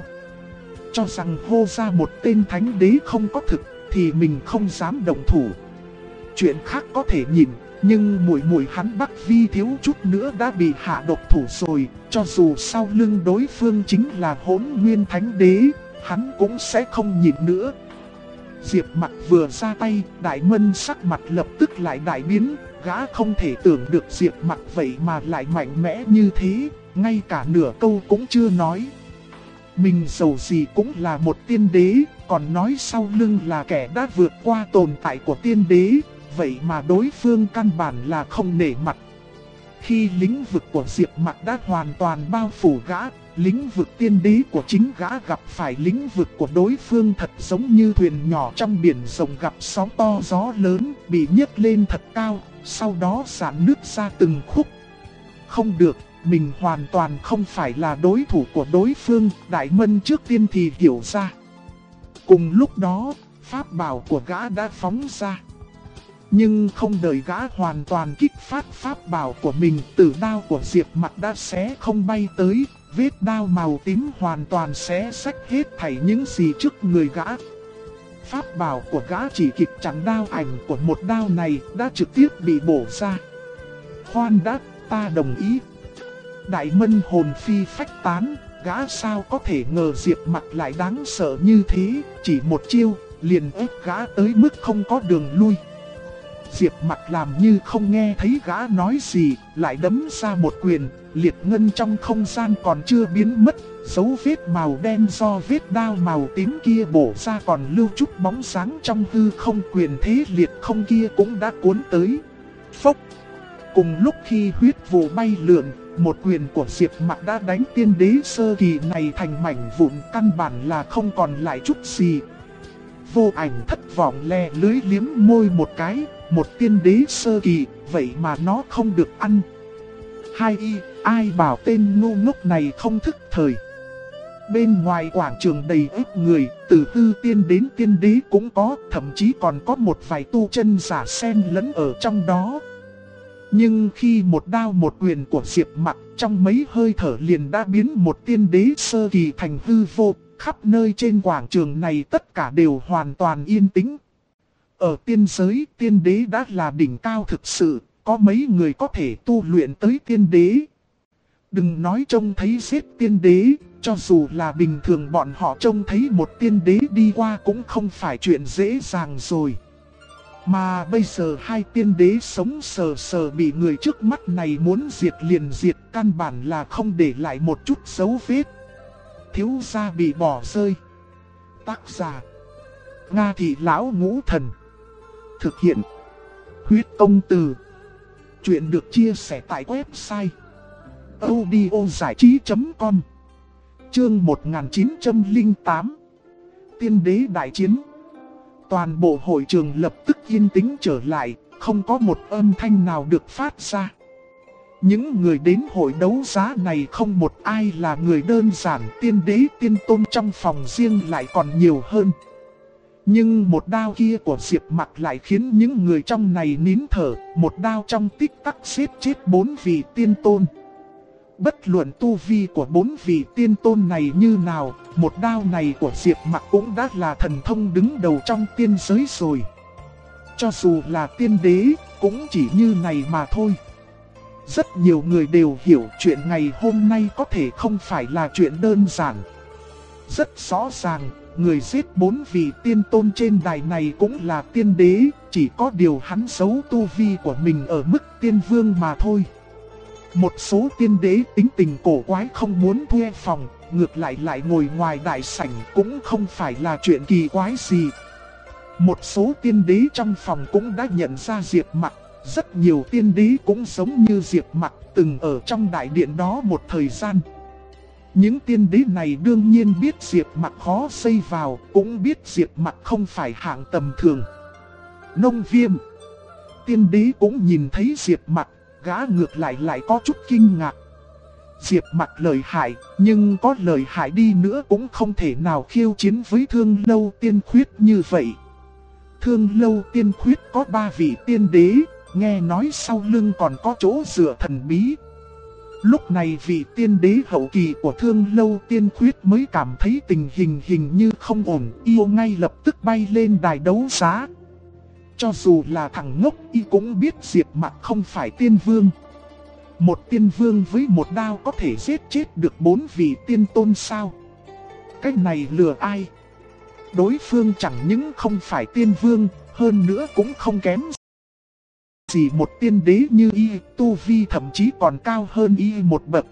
Cho rằng hô ra một tên thánh đế không có thực thì mình không dám động thủ. Chuyện khác có thể nhìn, nhưng muội hắn Bắc Vi thiếu chút nữa đã bị hạ độc thủ rồi. Cho dù sau lưng đối phương chính là Hỗn Nguyên Thánh Đế, hắn cũng sẽ không nhìn nữa. Diệp Mặc vừa ra tay, Đại Mân sắc mặt lập tức lại đại biến. Gã không thể tưởng được Diệp Mặc vậy mà lại mạnh mẽ như thế, ngay cả nửa câu cũng chưa nói. Mình dầu gì cũng là một tiên đế, còn nói sau lưng là kẻ đã vượt qua tồn tại của tiên đế, vậy mà đối phương căn bản là không nể mặt. Khi lĩnh vực của Diệp Mặc đã hoàn toàn bao phủ gã, lĩnh vực tiên đế của chính gã gặp phải lĩnh vực của đối phương thật giống như thuyền nhỏ trong biển rộng gặp sóng to gió lớn, bị nhấc lên thật cao, sau đó rạn nứt ra từng khúc. Không được, mình hoàn toàn không phải là đối thủ của đối phương, Đại Mân trước tiên thì hiểu ra. Cùng lúc đó, pháp bảo của gã đã phóng ra. Nhưng không đợi gã hoàn toàn kích phát pháp bảo của mình, tử đao của Diệp Mặc đã xé không bay tới, vết đao màu tím hoàn toàn xé rách hết thảy những gì trước người gã. Pháp bảo của gã chỉ kịp chặn đao ảnh của một đao này đã trực tiếp bị bổ ra. Khoan đã, ta đồng ý. Đại Mân hồn phi phách tán, gã sao có thể ngờ Diệp Mặc lại đáng sợ như thế, chỉ một chiêu, liền ép gã tới mức không có đường lui. Diệp Mặc làm như không nghe thấy gã nói gì, lại đấm ra một quyền, liệt ngân trong không gian còn chưa biến mất, dấu vết màu đen do vết đao màu tím kia bổ ra còn lưu chút bóng sáng trong hư không, quyền thế liệt không kia cũng đã cuốn tới. Phốc! Cùng lúc khi huyết vụ bay lượn, một quyền của Diệp Mặc đã đánh tiên đế sơ kỳ này thành mảnh vụn, căn bản là không còn lại chút gì. Vô Ảnh thất vọng le lưới liếm môi một cái, một tiên đế sơ kỳ, vậy mà nó không được ăn. Ai bảo tên ngu ngốc này không thức thời. Bên ngoài quảng trường đầy ếp người, từ hư tiên đến tiên đế cũng có, thậm chí còn có một vài tu chân giả xen lẫn ở trong đó. Nhưng khi một đao một quyền của Diệp Mặc, trong mấy hơi thở liền đã biến một tiên đế sơ kỳ thành hư vô. Khắp nơi trên quảng trường này tất cả đều hoàn toàn yên tĩnh. Ở tiên giới, tiên đế đã là đỉnh cao thực sự, có mấy người có thể tu luyện tới tiên đế. Đừng nói trông thấy giết tiên đế, cho dù là bình thường bọn họ trông thấy một tiên đế đi qua cũng không phải chuyện dễ dàng rồi. Mà bây giờ hai tiên đế sống sờ sờ bị người trước mắt này muốn diệt liền diệt, căn bản là không để lại một chút dấu vết. Thiếu gia bị bỏ rơi. Tác giả Nga Thị Lão Ngũ Thần. Thực hiện Huyết Công Từ. Chuyện được chia sẻ tại website audiozảichí.com. Chương 1908. Tiên đế đại chiến. Toàn bộ hội trường lập tức yên tĩnh trở lại, không có một âm thanh nào được phát ra. Những người đến hội đấu giá này không một ai là người đơn giản, tiên đế tiên tôn trong phòng riêng lại còn nhiều hơn. Nhưng một đao kia của Diệp Mặc lại khiến những người trong này nín thở, một đao trong tích tắc giết chết 4 vị tiên tôn. Bất luận tu vi của 4 vị tiên tôn này như nào, một đao này của Diệp Mặc cũng đã là thần thông đứng đầu trong tiên giới rồi. Cho dù là tiên đế, cũng chỉ như này mà thôi. Rất nhiều người đều hiểu chuyện ngày hôm nay có thể không phải là chuyện đơn giản. Rất rõ ràng, người giết 4 vị tiên tôn trên đài này cũng là tiên đế, chỉ có điều hắn giấu tu vi của mình ở mức tiên vương mà thôi. Một số tiên đế tính tình cổ quái không muốn thuê phòng, ngược lại lại ngồi ngoài đại sảnh cũng không phải là chuyện kỳ quái gì. Một số tiên đế trong phòng cũng đã nhận ra Diệp Mặc. Rất nhiều tiên đế cũng giống như Diệp Mặc từng ở trong đại điện đó một thời gian. Những tiên đế này đương nhiên biết Diệp Mặc khó xây vào, cũng biết Diệp Mặc không phải hạng tầm thường. Nông Viêm, tiên đế cũng nhìn thấy Diệp Mặc, gã ngược lại lại có chút kinh ngạc. Diệp Mặc lợi hại, nhưng có lợi hại đi nữa cũng không thể nào khiêu chiến với Thương Lâu Tiên Khuyết như vậy. Thương Lâu Tiên Khuyết có 3 vị tiên đế, nghe nói sau lưng còn có chỗ dựa thần bí. Lúc này vị tiên đế hậu kỳ của Thương Lâu Tiên Khuyết mới cảm thấy tình hình như không ổn, yêu ngay lập tức bay lên đài đấu giá. Cho dù là thằng ngốc y cũng biết Diệp Mặc không phải tiên vương. Một tiên vương với một đao có thể giết chết được 4 vị tiên tôn sao? Cái này lừa ai? Đối phương chẳng những không phải tiên vương, hơn nữa cũng không kém gì một tiên đế như y, tu vi thậm chí còn cao hơn y một bậc.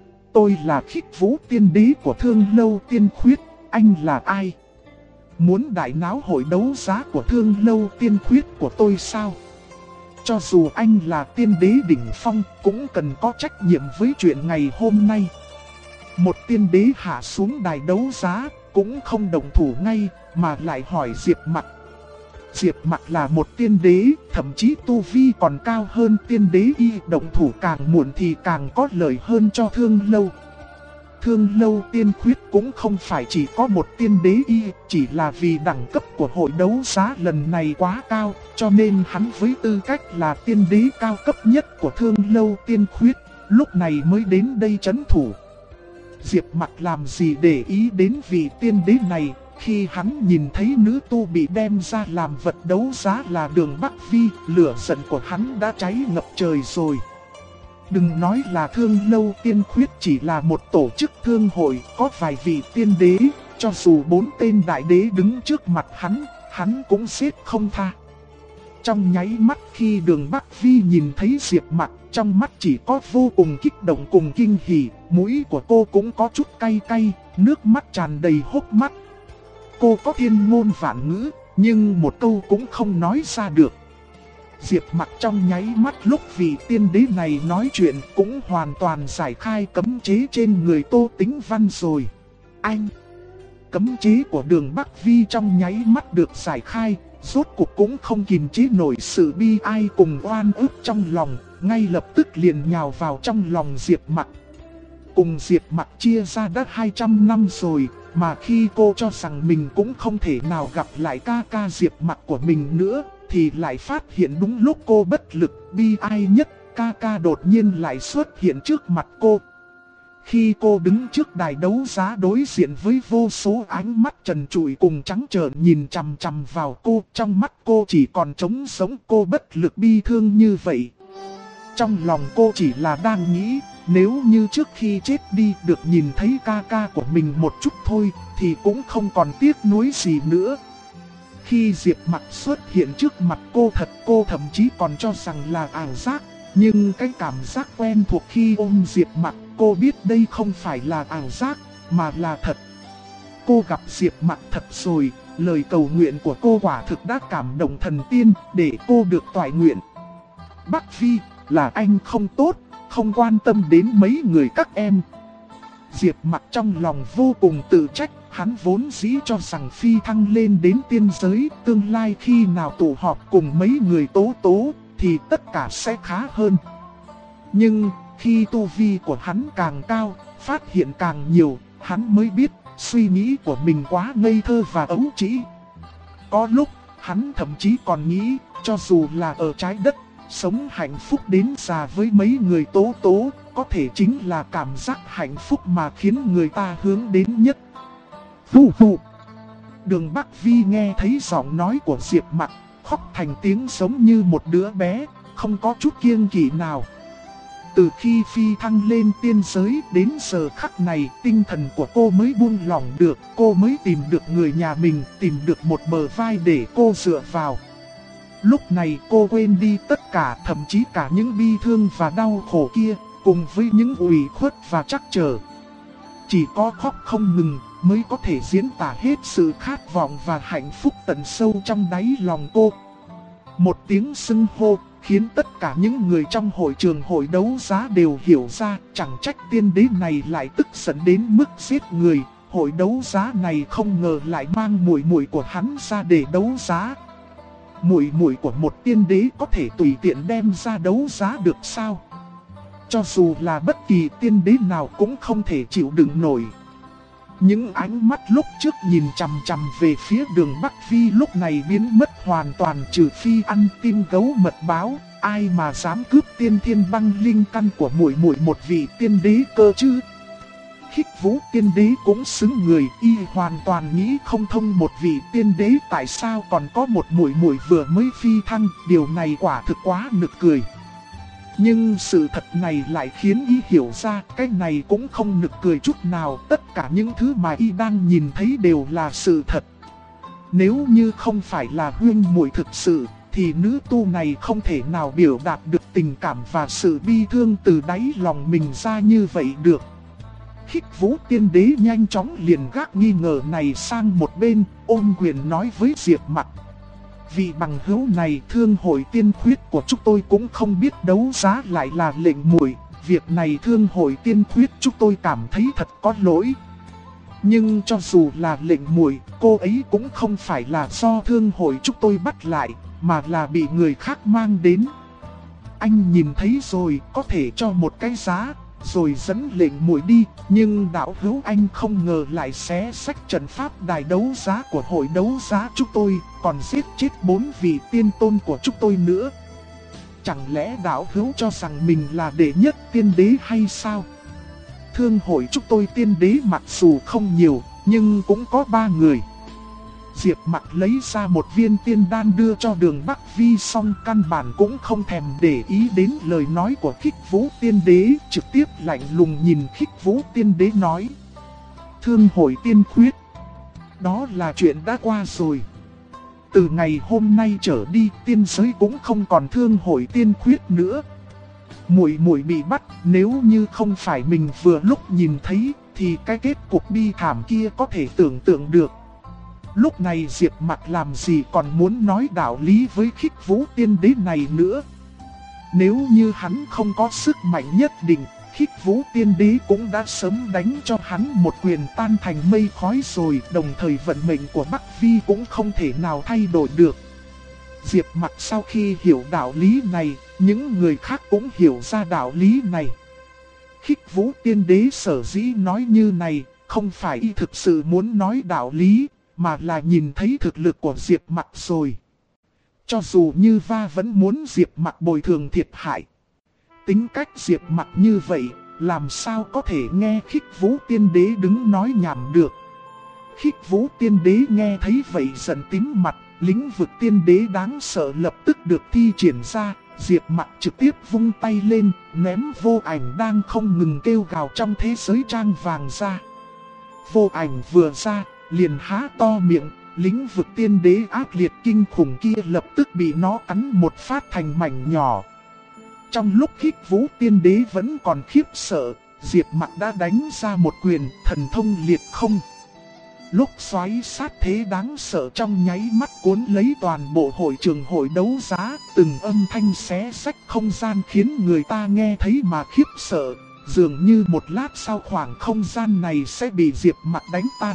Tôi là Khích Vũ tiên đế của Thương Lâu Tiên Khuyết, anh là ai? Muốn đại náo hội đấu giá của Thương Lâu Tiên Khuyết của tôi sao? Cho dù anh là tiên đế đỉnh phong, cũng cần có trách nhiệm với chuyện ngày hôm nay. Một tiên đế hạ xuống đài đấu giá, cũng không đồng thủ ngay, mà lại hỏi Diệp Mặc. Diệp Mặc là một tiên đế, thậm chí tu vi còn cao hơn tiên đế y, động thủ càng muộn thì càng có lợi hơn cho Thương Lâu. Thương Lâu Tiên Khuyết cũng không phải chỉ có một tiên đế y, chỉ là vì đẳng cấp của hội đấu giá lần này quá cao, cho nên hắn với tư cách là tiên đế cao cấp nhất của Thương Lâu Tiên Khuyết, lúc này mới đến đây trấn thủ. Diệp Mặc làm gì để ý đến vị tiên đế này, khi hắn nhìn thấy nữ tu bị đem ra làm vật đấu giá là Đường Bắc Vi, lửa giận của hắn đã cháy ngập trời rồi. Đừng nói là Thương Lâu Tiên Khuyết chỉ là một tổ chức thương hội, có vài vị tiên đế, cho dù 4 tên đại đế đứng trước mặt hắn cũng giết không tha. Trong nháy mắt khi Đường Bắc Vi nhìn thấy Diệp Mặc, trong mắt chỉ có vô cùng kích động cùng kinh hỉ, mũi của cô cũng có chút cay cay, nước mắt tràn đầy hốc mắt. Cô có thiên ngôn vạn ngữ, nhưng một câu cũng không nói ra được. Diệp Mặc trong nháy mắt lúc vị tiên đế này nói chuyện cũng hoàn toàn giải khai cấm chế trên người Tô Tĩnh Văn rồi. Anh! Cấm chế của Đường Bắc Vi trong nháy mắt được giải khai, rốt cuộc cũng không kìm chế nổi sự bi ai cùng oan ức trong lòng, ngay lập tức liền nhào vào trong lòng Diệp Mặc. Cùng Diệp Mặc chia ra đã 200 năm rồi, mà khi cô cho rằng mình cũng không thể nào gặp lại ca ca Diệp Mặc của mình nữa, thì lại phát hiện đúng lúc cô bất lực, bi ai nhất, ca ca đột nhiên lại xuất hiện trước mặt cô. Khi cô đứng trước đài đấu giá đối diện với vô số ánh mắt trần trụi cùng trắng trợn nhìn chằm chằm vào cô, trong mắt cô chỉ còn trống sống, cô bất lực bi thương như vậy. Trong lòng cô chỉ là đang nghĩ, nếu như trước khi chết đi được nhìn thấy ca ca của mình một chút thôi, thì cũng không còn tiếc nuối gì nữa. Khi Diệp Mặc xuất hiện trước mặt cô thậm chí còn cho rằng là ảo giác. Nhưng cái cảm giác quen thuộc khi ôm Diệp Mặc, cô biết đây không phải là ảo giác, mà là thật. Cô gặp Diệp Mặc thật rồi, lời cầu nguyện của cô quả thực đã cảm động thần tiên, để cô được toại nguyện. Bắc Vi, là anh không tốt, không quan tâm đến mấy người các em. Diệp Mặc trong lòng vô cùng tự trách, hắn vốn dĩ cho rằng phi thăng lên đến tiên giới, tương lai khi nào tụ họp cùng mấy người tố tố, thì tất cả sẽ khá hơn. Nhưng, khi tu vi của hắn càng cao, phát hiện càng nhiều, hắn mới biết, suy nghĩ của mình quá ngây thơ và ấu trĩ. Có lúc, hắn thậm chí còn nghĩ, cho dù là ở trái đất, sống hạnh phúc đến già với mấy người tố tố, có thể chính là cảm giác hạnh phúc mà khiến người ta hướng đến nhất. Phụ phụ! Đường Bắc Vi nghe thấy giọng nói của Diệp Mặc, khóc thành tiếng giống như một đứa bé, không có chút kiêng kỵ nào. Từ khi phi thăng lên tiên giới đến giờ khắc này, tinh thần của cô mới buông lỏng được, cô mới tìm được người nhà mình, tìm được một bờ vai để cô dựa vào. Lúc này cô quên đi tất cả, thậm chí cả những bi thương và đau khổ kia, cùng với những ủy khuất và trắc trở. Chỉ có khóc không ngừng mới có thể diễn tả hết sự khát vọng và hạnh phúc tận sâu trong đáy lòng cô. Một tiếng xưng hô khiến tất cả những người trong hội trường hội đấu giá đều hiểu ra, chẳng trách tiên đế này lại tức giận đến mức giết người. Hội đấu giá này không ngờ lại mang muội muội của hắn ra để đấu giá. Muội muội của một tiên đế có thể tùy tiện đem ra đấu giá được sao? Cho dù là bất kỳ tiên đế nào cũng không thể chịu đựng nổi. Những ánh mắt lúc trước nhìn chằm chằm về phía Đường Bắc Vi lúc này biến mất hoàn toàn, trừ phi ăn tim gấu mật báo. Ai mà dám cướp tiên thiên băng linh căn của muội muội một vị tiên đế cơ chứ? Khích Vũ tiên đế cũng xứng người, y hoàn toàn nghĩ không thông một vị tiên đế tại sao còn có một muội muội vừa mới phi thăng, điều này quả thực quá nực cười. Nhưng sự thật này lại khiến y hiểu ra cái này cũng không nực cười chút nào, tất cả những thứ mà y đang nhìn thấy đều là sự thật. Nếu như không phải là huynh muội thực sự, thì nữ tu này không thể nào biểu đạt được tình cảm và sự bi thương từ đáy lòng mình ra như vậy được. Khích Vũ tiên đế nhanh chóng liền gác nghi ngờ này sang một bên, ôm quyền nói với Diệp Mặc. Vị bằng hữu này, thương hội tiên khuyết của chúng tôi cũng không biết đấu giá lại là lệnh muội. Việc này thương hội tiên khuyết chúng tôi cảm thấy thật có lỗi. Nhưng cho dù là lệnh muội, cô ấy cũng không phải là do thương hội chúng tôi bắt lại, mà là bị người khác mang đến. Anh nhìn thấy rồi, có thể cho một cái giá, rồi dẫn lệnh muội đi. Nhưng đạo hữu anh không ngờ lại xé xách trận pháp đài đấu giá của hội đấu giá chúng tôi, còn giết chết 4 vị tiên tôn của chúng tôi nữa. Chẳng lẽ đạo hữu cho rằng mình là đệ nhất tiên đế hay sao? Thương hội chúng tôi tiên đế mặc dù không nhiều, nhưng cũng có 3 người. Diệp Mặc lấy ra một viên tiên đan đưa cho Đường Bắc Vi, xong căn bản cũng không thèm để ý đến lời nói của Khích Vũ tiên đế, trực tiếp lạnh lùng nhìn Khích Vũ tiên đế nói. Thương hội tiên khuyết, đó là chuyện đã qua rồi. Từ ngày hôm nay trở đi, tiên giới cũng không còn thương hội tiên khuyết nữa. Muội muội bị bắt, nếu như không phải mình vừa lúc nhìn thấy, thì cái kết cục bi thảm kia có thể tưởng tượng được. Lúc này Diệp Mặc làm gì còn muốn nói đạo lý với Khích Vũ tiên đế này nữa. Nếu như hắn không có sức mạnh nhất định, Khích Vũ tiên đế cũng đã sớm đánh cho hắn một quyền tan thành mây khói rồi. Đồng thời vận mệnh của Bắc Vi cũng không thể nào thay đổi được. Diệp Mặc sau khi hiểu đạo lý này, những người khác cũng hiểu ra đạo lý này. Khích Vũ tiên đế sở dĩ nói như này, không phải y thực sự muốn nói đạo lý, mà là nhìn thấy thực lực của Diệp Mặc rồi. Cho dù như va vẫn muốn Diệp Mặc bồi thường thiệt hại. Tính cách Diệp Mặc như vậy, làm sao có thể nghe Khích Vũ tiên đế đứng nói nhảm được. Khích Vũ tiên đế nghe thấy vậy giận tím mặt, lĩnh vực tiên đế đáng sợ lập tức được thi triển ra. Diệp Mặc trực tiếp vung tay lên, ném vô ảnh đang không ngừng kêu gào trong thế giới trang vàng ra. Vô ảnh vừa ra, liền há to miệng, lĩnh vực tiên đế ác liệt kinh khủng kia lập tức bị nó cắn một phát thành mảnh nhỏ. Trong lúc Khích Vũ tiên đế vẫn còn khiếp sợ, Diệp Mặc đã đánh ra một quyền thần thông liệt không. Lúc xoáy sát thế đáng sợ trong nháy mắt cuốn lấy toàn bộ hội trường hội đấu giá, từng âm thanh xé xách không gian khiến người ta nghe thấy mà khiếp sợ. Dường như một lát sau khoảng không gian này sẽ bị Diệp Mặc đánh tan.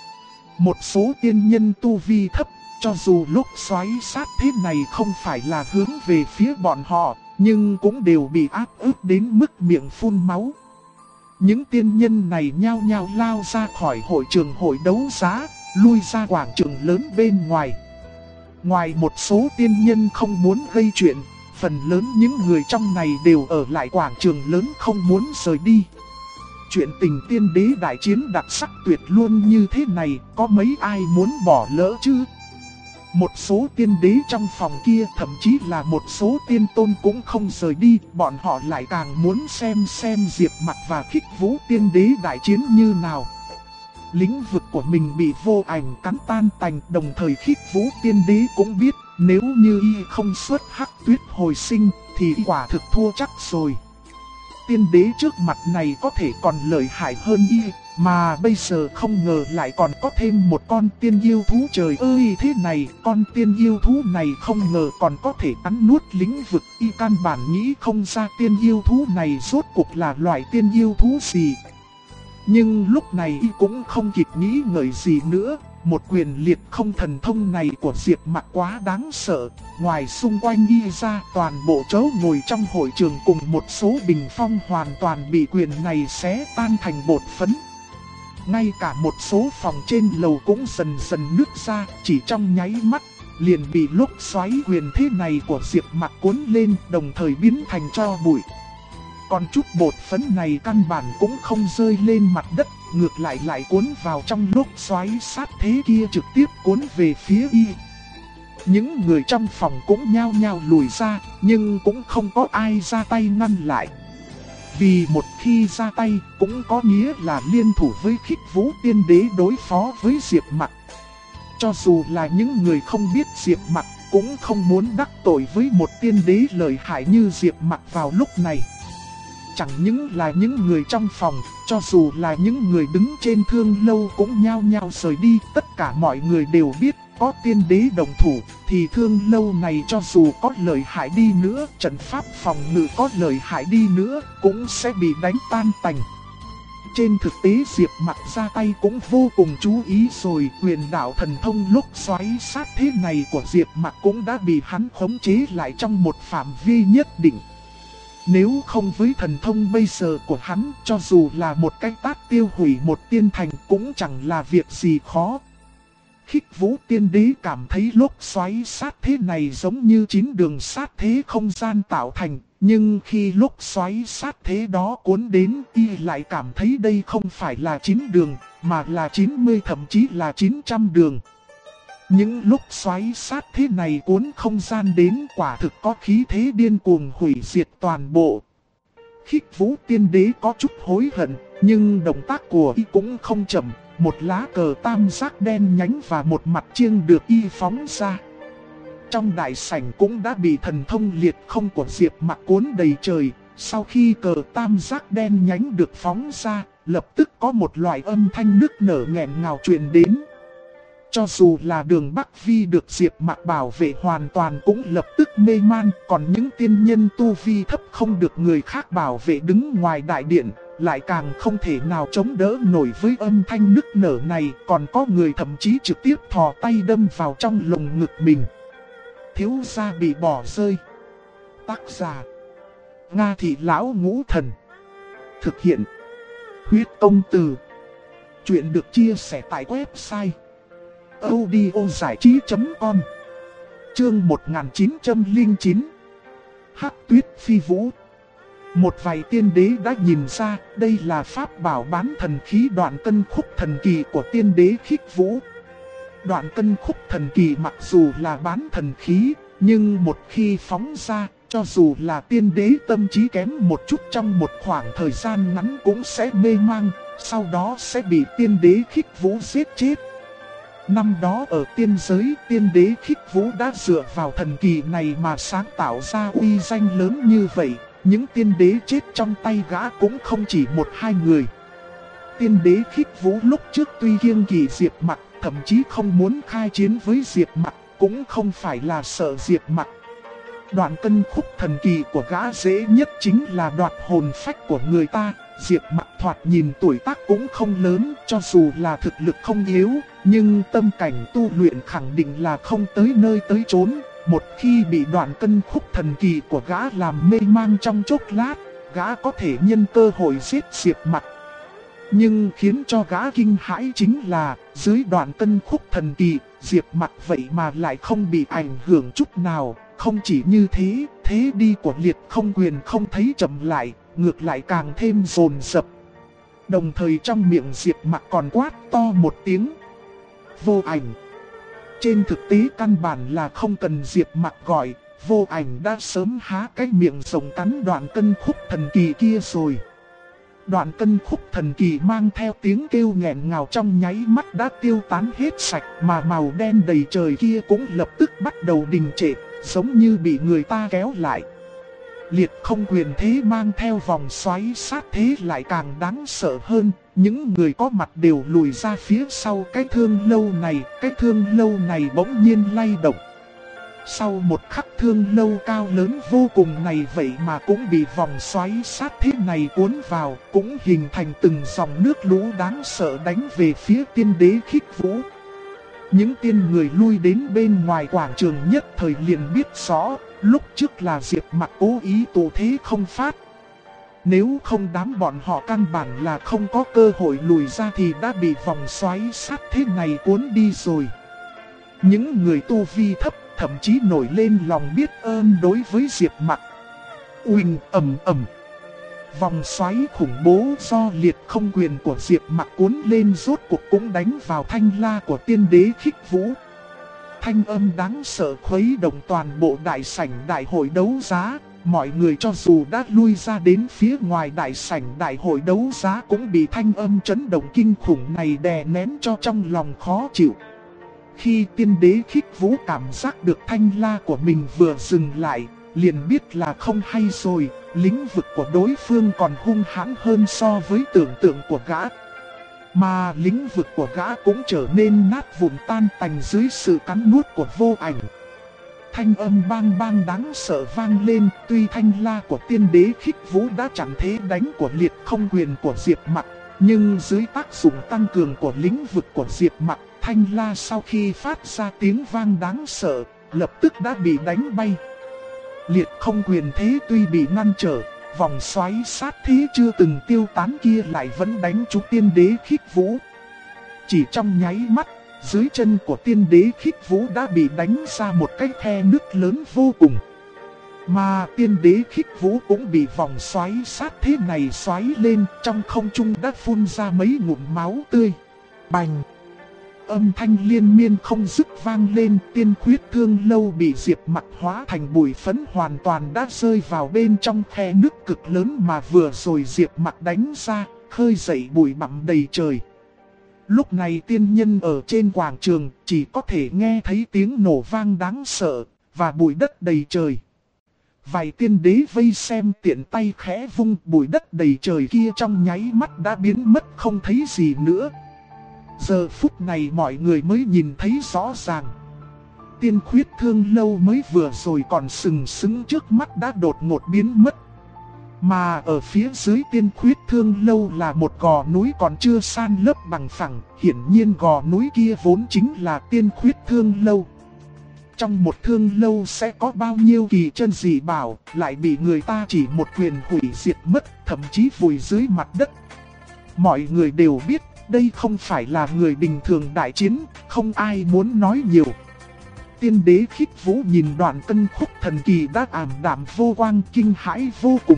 Một số tiên nhân tu vi thấp, cho dù lúc xoáy sát thế này không phải là hướng về phía bọn họ, nhưng cũng đều bị áp ức đến mức miệng phun máu. Những tiên nhân này nhao nhao lao ra khỏi hội trường hội đấu giá, lui ra quảng trường lớn bên ngoài. Ngoài một số tiên nhân không muốn gây chuyện, phần lớn những người trong này đều ở lại quảng trường lớn không muốn rời đi. Chuyện tình tiên đế đại chiến đặc sắc tuyệt luôn như thế này, có mấy ai muốn bỏ lỡ chứ? Một số tiên đế trong phòng kia, thậm chí là một số tiên tôn cũng không rời đi, bọn họ lại càng muốn xem Diệp Mặc và Khích Vũ tiên đế đại chiến như nào. Lĩnh vực của mình bị vô ảnh cắn tan tành, đồng thời Khích Vũ tiên đế cũng biết, nếu như y không xuất hắc tuyết hồi sinh, thì quả thực thua chắc rồi. Tiên đế trước mặt này có thể còn lợi hại hơn y, mà bây giờ không ngờ lại còn có thêm một con tiên yêu thú. Trời ơi thế này, con tiên yêu thú này không ngờ còn có thể cắn nuốt lĩnh vực. Y căn bản nghĩ không ra tiên yêu thú này rốt cuộc là loại tiên yêu thú gì. Nhưng lúc này y cũng không kịp nghĩ ngợi gì nữa, một quyền liệt không thần thông này của Diệp Mặc quá đáng sợ. Ngoài xung quanh y ra, toàn bộ chỗ ngồi trong hội trường cùng một số bình phong hoàn toàn bị quyền này xé tan thành bột phấn. Ngay cả một số phòng trên lầu cũng dần dần nứt ra, chỉ trong nháy mắt liền bị lốc xoáy quyền thế này của Diệp Mặc cuốn lên, đồng thời biến thành tro bụi. Còn chút bột phấn này căn bản cũng không rơi lên mặt đất, ngược lại cuốn vào trong lốc xoáy sát thế kia, trực tiếp cuốn về phía y. Những người trong phòng cũng nhao nhao lùi ra, nhưng cũng không có ai ra tay ngăn lại. Vì một khi ra tay cũng có nghĩa là liên thủ với Khích Vũ Tiên Đế đối phó với Diệp Mặc. Cho dù là những người không biết Diệp Mặc cũng không muốn đắc tội với một tiên đế lợi hại như Diệp Mặc vào lúc này. Chẳng những là những người trong phòng, cho dù là những người đứng trên thương lâu cũng nhao nhao rời đi. Tất cả mọi người đều biết có tiên đế đồng thủ thì thương lâu này cho dù có lợi hại đi nữa, trận pháp phòng ngự có lợi hại đi nữa cũng sẽ bị đánh tan tành. Trên thực tế Diệp Mặc ra tay cũng vô cùng chú ý rồi, quyền đạo thần thông lúc xoáy sát thế này của Diệp Mặc cũng đã bị hắn khống chế lại trong một phạm vi nhất định. Nếu không với thần thông bây giờ của hắn, cho dù là một cái tát tiêu hủy một tiên thành cũng chẳng là việc gì khó. Khích Vũ Tiên Đế cảm thấy lốc xoáy sát thế này giống như 9 đường sát thế không gian tạo thành, nhưng khi lốc xoáy sát thế đó cuốn đến, y lại cảm thấy đây không phải là 9 đường, mà là 90 thậm chí là 900 đường. Những lúc xoáy sát thế này cuốn không gian đến, quả thực có khí thế điên cuồng hủy diệt toàn bộ. Khích Vũ Tiên Đế có chút hối hận, nhưng động tác của y cũng không chậm. Một lá cờ tam giác đen nhánh và một mặt chiêng được y phóng ra. Trong đại sảnh cũng đã bị thần thông liệt không của Diệp Mặc cuốn đầy trời. Sau khi cờ tam giác đen nhánh được phóng ra, lập tức có một loại âm thanh nức nở nghẹn ngào truyền đến. Cho dù là Đường Bắc Vi được Diệp Mặc bảo vệ hoàn toàn cũng lập tức mê man. Còn những tiên nhân tu vi thấp không được người khác bảo vệ đứng ngoài đại điện, lại càng không thể nào chống đỡ nổi với âm thanh nức nở này. Còn có người thậm chí trực tiếp thò tay đâm vào trong lồng ngực mình. Thiếu gia bị bỏ rơi. Tác giả: Nga Thị Lão Ngũ Thần. Thực hiện: Huyết Công Từ. Chuyện được chia sẻ tại website audiozảichí.com. Chương 1909. Hắc Tuyết Phi Vũ. Một vài tiên đế đã nhìn ra đây là pháp bảo bán thần khí Đoạn Cân Khúc Thần Kỳ của tiên đế Khích Vũ. Đoạn Cân Khúc Thần Kỳ mặc dù là bán thần khí, nhưng một khi phóng ra, cho dù là tiên đế tâm trí kém một chút trong một khoảng thời gian ngắn cũng sẽ mê mang, sau đó sẽ bị tiên đế Khích Vũ giết chết. Năm đó ở tiên giới, tiên đế Khích Vũ đã dựa vào thần kỳ này mà sáng tạo ra uy danh lớn như vậy. Những tiên đế chết trong tay gã cũng không chỉ một hai người. Tiên đế Khích Vũ lúc trước tuy kiêng kỵ Diệp Mặc, thậm chí không muốn khai chiến với Diệp Mặc, cũng không phải là sợ Diệp Mặc. Đoạn Cân Khúc Thần Kỳ của gã dễ nhất chính là đoạt hồn phách của người ta. Diệp Mặc thoạt nhìn tuổi tác cũng không lớn, cho dù là thực lực không yếu, nhưng tâm cảnh tu luyện khẳng định là không tới nơi tới chốn. Một khi bị Đoạn Cân Khúc Thần Kỳ của gã làm mê mang trong chốc lát, gã có thể nhân cơ hội giết Diệp Mặc. Nhưng khiến cho gã kinh hãi chính là, dưới Đoạn Cân Khúc Thần Kỳ, Diệp Mặc vậy mà lại không bị ảnh hưởng chút nào. Không chỉ như thế, thế đi của Liệt Không Quyền không thấy chậm lại, ngược lại càng thêm dồn dập. Đồng thời trong miệng Diệp Mặc còn quát to một tiếng: Vô Ảnh. Trên thực tế căn bản là không cần Diệp Mặc gọi, Vô Ảnh đã sớm há cái miệng rồng cắn Đoạn Cân Khúc Thần Kỳ kia rồi. Đoạn Cân Khúc Thần Kỳ mang theo tiếng kêu nghẹn ngào trong nháy mắt đã tiêu tán hết sạch, mà màu đen đầy trời kia cũng lập tức bắt đầu đình trệ, giống như bị người ta kéo lại. Liệt Không Quyền thế mang theo vòng xoáy sát thế lại càng đáng sợ hơn. Những người có mặt đều lùi ra phía sau cái thương lâu này bỗng nhiên lay động. Sau một khắc, thương lâu cao lớn vô cùng này vậy mà cũng bị vòng xoáy sát thế này cuốn vào, cũng hình thành từng dòng nước lũ đáng sợ đánh về phía tiên đế Khích Vũ. Những tiên người lui đến bên ngoài quảng trường nhất thời liền biết rõ, lúc trước là Diệp Mặc cố ý tụ thế không phát. Nếu không đám bọn họ căn bản là không có cơ hội lùi ra thì đã bị vòng xoáy sát thế này cuốn đi rồi. Những người tu vi thấp thậm chí nổi lên lòng biết ơn đối với Diệp Mặc. Uỳnh ầm ầm. Vòng xoáy khủng bố do liệt không quyền của Diệp Mặc cuốn lên rốt cuộc cũng đánh vào thanh la của tiên đế Khích Vũ. Thanh âm đáng sợ khuấy động toàn bộ đại sảnh đại hội đấu giá. Mọi người cho dù đã lui ra đến phía ngoài đại sảnh đại hội đấu giá cũng bị thanh âm chấn động kinh khủng này đè nén cho trong lòng khó chịu. Khi tiên đế Khích Vũ cảm giác được thanh la của mình vừa dừng lại, liền biết là không hay rồi, lĩnh vực của đối phương còn hung hãn hơn so với tưởng tượng của gã. Mà lĩnh vực của gã cũng trở nên nát vụn tan tành dưới sự cắn nuốt của vô ảnh. Thanh âm bang bang đáng sợ vang lên, tuy thanh la của tiên đế Khích Vũ đã chặn thế đánh của liệt không quyền của Diệp Mặc, nhưng dưới tác dụng tăng cường của lĩnh vực của Diệp Mặc, thanh la sau khi phát ra tiếng vang đáng sợ, lập tức đã bị đánh bay. Liệt không quyền thế tuy bị ngăn trở, vòng xoáy sát thế chưa từng tiêu tán kia lại vẫn đánh trúng tiên đế Khích Vũ. Chỉ trong nháy mắt, dưới chân của tiên đế Khích Vũ đã bị đánh ra một cái khe nứt lớn vô cùng. Mà tiên đế Khích Vũ cũng bị vòng xoáy sát thế này xoáy lên, trong không trung đã phun ra mấy ngụm máu tươi. Bành! Âm thanh liên miên không dứt vang lên, tiên khuyết thương lâu bị Diệp Mặc hóa thành bụi phấn hoàn toàn đã rơi vào bên trong khe nước cực lớn mà vừa rồi Diệp Mặc đánh ra, khơi dậy bụi bặm đầy trời. Lúc này tiên nhân ở trên quảng trường chỉ có thể nghe thấy tiếng nổ vang đáng sợ và bụi đất đầy trời. Vài tiên đế vây xem tiện tay khẽ vung bụi đất đầy trời kia trong nháy mắt đã biến mất không thấy gì nữa. Giờ phút này mọi người mới nhìn thấy rõ ràng. Tiên khuyết thương lâu mới vừa rồi còn sừng sững trước mắt đã đột ngột biến mất. Mà ở phía dưới tiên khuyết thương lâu là một gò núi còn chưa san lấp bằng phẳng. Hiển nhiên gò núi kia vốn chính là tiên khuyết thương lâu. Trong một thương lâu sẽ có bao nhiêu kỳ chân dị bảo, lại bị người ta chỉ một quyền hủy diệt mất, thậm chí vùi dưới mặt đất. Mọi người đều biết đây không phải là người bình thường đại chiến, không ai muốn nói nhiều. Tiên đế Khích Vũ nhìn đoạn cân khúc thần kỳ đã ảm đạm vô quang kinh hãi vô cùng.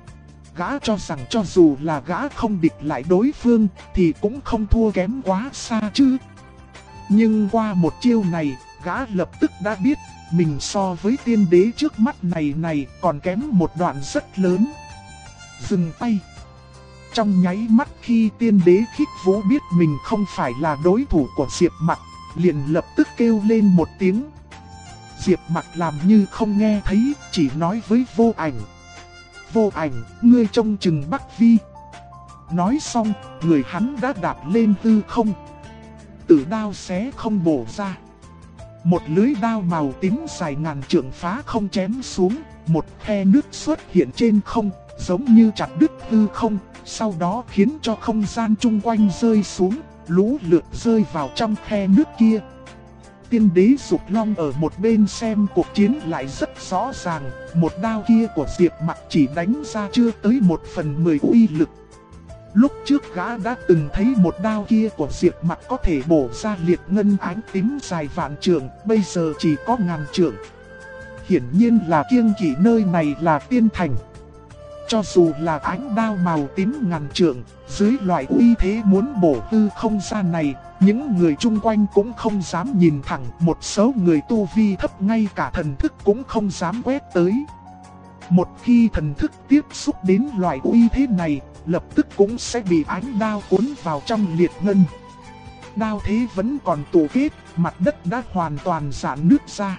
Gã cho rằng cho dù là gã không địch lại đối phương thì cũng không thua kém quá xa chứ. Nhưng qua một chiêu này, gã lập tức đã biết mình so với tiên đế trước mắt này còn kém một đoạn rất lớn. Dừng tay. Trong nháy mắt khi tiên đế Khích Vũ biết mình không phải là đối thủ của Diệp Mặc, liền lập tức kêu lên một tiếng. Diệp Mặc làm như không nghe thấy, chỉ nói với vô ảnh. Vô ảnh, ngươi trông chừng Bắc Vi. Nói xong, người hắn đã đạp lên hư không. Tử đao xé không bổ ra. Một lưới đao màu tím dài ngàn trượng phá không chém xuống, một khe nước xuất hiện trên không, giống như chặt đứt hư không, sau đó khiến cho không gian chung quanh rơi xuống, lũ lượt rơi vào trong khe nước kia. Tiên đế Dục Long ở một bên xem cuộc chiến lại rất rõ ràng, một đao kia của Diệp Mặc chỉ đánh ra chưa tới 1/10 uy lực. Lúc trước gã đã từng thấy một đao kia của Diệp Mặc có thể bổ ra liệt ngân ánh tím dài vạn trượng, bây giờ chỉ có ngàn trượng. Hiển nhiên là kiêng kỵ nơi này là tiên thành. Cho dù là ánh đao màu tím ngàn trượng, dưới loại uy thế muốn bổ hư không gian này, những người chung quanh cũng không dám nhìn thẳng, một số người tu vi thấp ngay cả thần thức cũng không dám quét tới. Một khi thần thức tiếp xúc đến loại uy thế này, lập tức cũng sẽ bị ánh đao cuốn vào trong liệt ngân. Đao thế vẫn còn tụ kết, mặt đất đã hoàn toàn rạn nứt ra.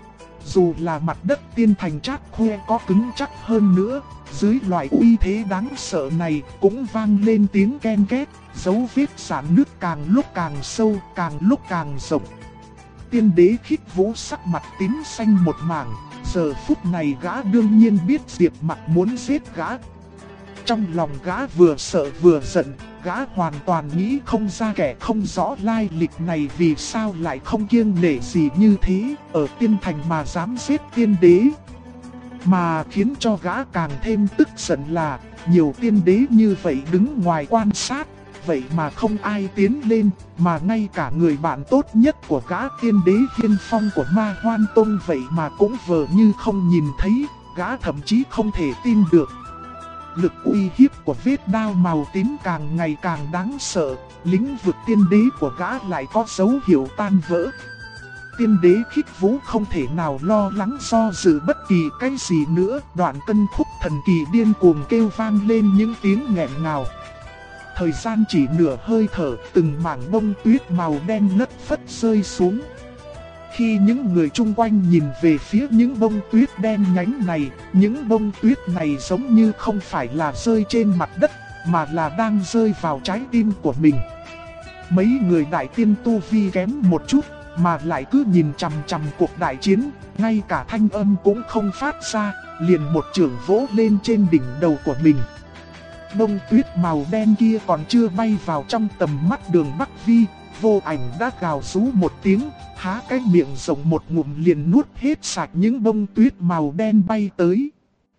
Dù là mặt đất tiên thành Trát Khoe có cứng chắc hơn nữa, dưới loại uy thế đáng sợ này cũng vang lên tiếng ken két, dấu vết rạn nứt càng lúc càng sâu, càng lúc càng rộng. Tiên đế Khích Vũ sắc mặt tím xanh một mảng, giờ phút này gã đương nhiên biết Diệp Mặc muốn giết gã. Trong lòng gã vừa sợ vừa giận, gã hoàn toàn nghĩ không ra kẻ không rõ lai lịch này vì sao lại không kiêng nể gì như thế, ở tiên thành mà dám giết tiên đế. Mà khiến cho gã càng thêm tức giận là, nhiều tiên đế như vậy đứng ngoài quan sát, vậy mà không ai tiến lên, mà ngay cả người bạn tốt nhất của gã tiên đế Hiên Phong của Ma Hoan Tông vậy mà cũng vờ như không nhìn thấy, gã thậm chí không thể tin được. Lực uy hiếp của vết đao màu tím càng ngày càng đáng sợ, lĩnh vực tiên đế của gã lại có dấu hiệu tan vỡ. Tiên đế Khích Vũ không thể nào lo lắng do dự bất kỳ cái gì nữa, đoạn cân khúc thần kỳ điên cuồng kêu vang lên những tiếng nghẹn ngào. Thời gian chỉ nửa hơi thở, từng mảng bông tuyết màu đen lất phất rơi xuống. Khi những người chung quanh nhìn về phía những bông tuyết đen nhánh này, những bông tuyết này giống như không phải là rơi trên mặt đất, mà là đang rơi vào trái tim của mình. Mấy người đại tiên tu vi kém một chút, mà lại cứ nhìn chằm chằm cuộc đại chiến, ngay cả thanh âm cũng không phát ra, liền một chưởng vỗ lên trên đỉnh đầu của mình. Bông tuyết màu đen kia còn chưa bay vào trong tầm mắt Đường Bắc Vi, Vô Ảnh đã gào rú một tiếng, há cái miệng rộng một ngụm liền nuốt hết sạch những bông tuyết màu đen bay tới.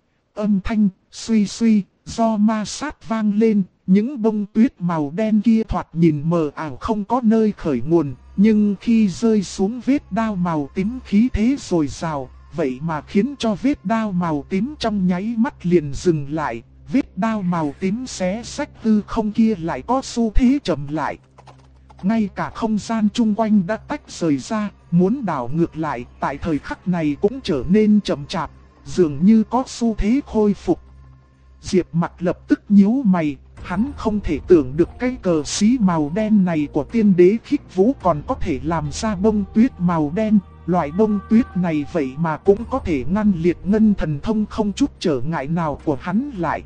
Âm thanh suy suy do ma sát vang lên, những bông tuyết màu đen kia thoạt nhìn mờ ảo không có nơi khởi nguồn, nhưng khi rơi xuống vết đao màu tím khí thế dồi dào, vậy mà khiến cho vết đao màu tím trong nháy mắt liền dừng lại. Vết đao màu tím xé rách hư không kia lại có xu thế chậm lại. Ngay cả không gian chung quanh đã tách rời ra, muốn đảo ngược lại tại thời khắc này cũng trở nên chậm chạp, dường như có xu thế khôi phục. Diệp Mặc lập tức nhíu mày, hắn không thể tưởng được cái cờ xí màu đen này của tiên đế Khích Vũ còn có thể làm ra bông tuyết màu đen. Loại bông tuyết này vậy mà cũng có thể ngăn liệt ngân thần thông không chút trở ngại nào của hắn lại.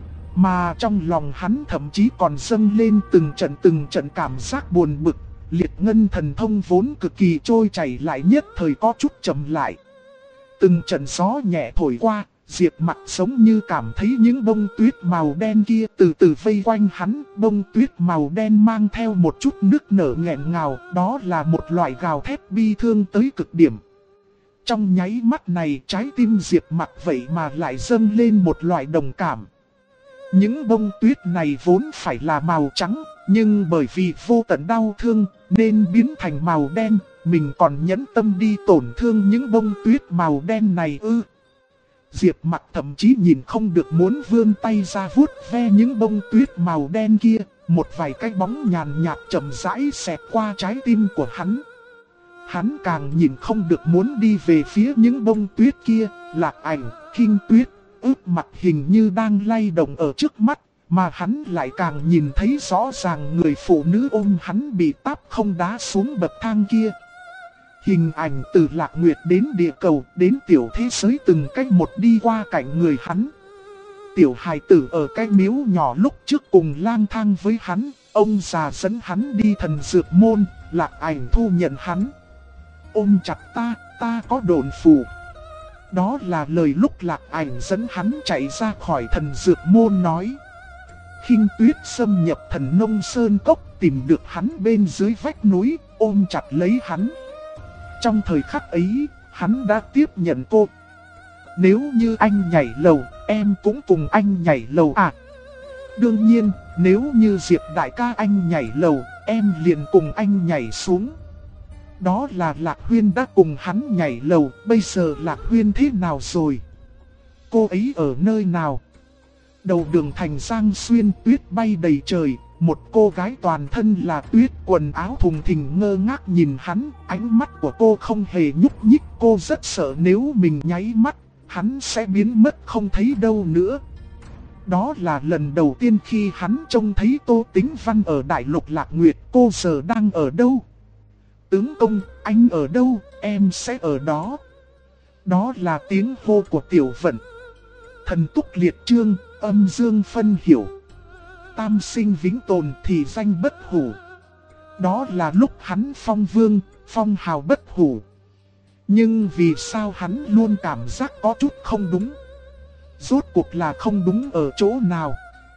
Mà trong lòng hắn thậm chí còn dâng lên từng trận cảm giác buồn bực, liệt ngân thần thông vốn cực kỳ trôi chảy lại nhất thời có chút chậm lại. Từng trận gió nhẹ thổi qua, Diệp Mặc giống như cảm thấy những bông tuyết màu đen kia từ từ vây quanh hắn, bông tuyết màu đen mang theo một chút nức nở nghẹn ngào, đó là một loại gào thét bi thương tới cực điểm. Trong nháy mắt này trái tim Diệp Mặc vậy mà lại dâng lên một loại đồng cảm. Những bông tuyết này vốn phải là màu trắng, nhưng bởi vì vô tận đau thương nên biến thành màu đen, mình còn nhẫn tâm đi tổn thương những bông tuyết màu đen này ư. Diệp Mặc thậm chí nhìn không được muốn vươn tay ra vuốt ve những bông tuyết màu đen kia, một vài cái bóng nhàn nhạt chậm rãi xẹt qua trái tim của hắn. Hắn càng nhìn không được muốn đi về phía những bông tuyết kia, Lạc Ảnh, Khinh Tuyết, ướp mặt hình như đang lay động ở trước mắt, mà hắn lại càng nhìn thấy rõ ràng người phụ nữ ôm hắn bị táp không đá xuống bậc thang kia. Hình ảnh từ Lạc Nguyệt đến địa cầu, đến tiểu thế giới từng cách một đi qua cạnh người hắn. Tiểu hài tử ở cái miếu nhỏ lúc trước cùng lang thang với hắn, ông già dẫn hắn đi thần dược môn, Lạc Ảnh thu nhận hắn. Ôm chặt ta có độn phù. Đó là lời lúc Lạc Ảnh dẫn hắn chạy ra khỏi thần dược môn nói. Khinh Tuyết xâm nhập thần nông sơn cốc tìm được hắn bên dưới vách núi, ôm chặt lấy hắn. Trong thời khắc ấy, hắn đã tiếp nhận cô. Nếu như anh nhảy lầu, em cũng cùng anh nhảy lầu à? Đương nhiên, nếu như Diệp đại ca anh nhảy lầu, em liền cùng anh nhảy xuống. Đó là Lạc Huyên đã cùng hắn nhảy lầu, bây giờ Lạc Huyên thế nào rồi? Cô ấy ở nơi nào? Đầu đường thành Giang Xuyên, tuyết bay đầy trời, một cô gái toàn thân là tuyết, quần áo thùng thình ngơ ngác nhìn hắn, ánh mắt của cô không hề nhúc nhích, cô rất sợ nếu mình nháy mắt, hắn sẽ biến mất không thấy đâu nữa. Đó là lần đầu tiên khi hắn trông thấy Tô Tĩnh Văn ở Đại Lục Lạc Nguyệt, cô giờ đang ở đâu? Tướng công, anh ở đâu, em sẽ ở đó. Đó là tiếng hô của Tiểu Vận. Thần túc liệt chương, âm dương phân hiểu. Tam sinh vĩnh tồn thì danh bất hủ. Đó là lúc hắn phong vương, phong hào bất hủ. Nhưng vì sao hắn luôn cảm giác có chút không đúng? Rốt cuộc là không đúng ở chỗ nào?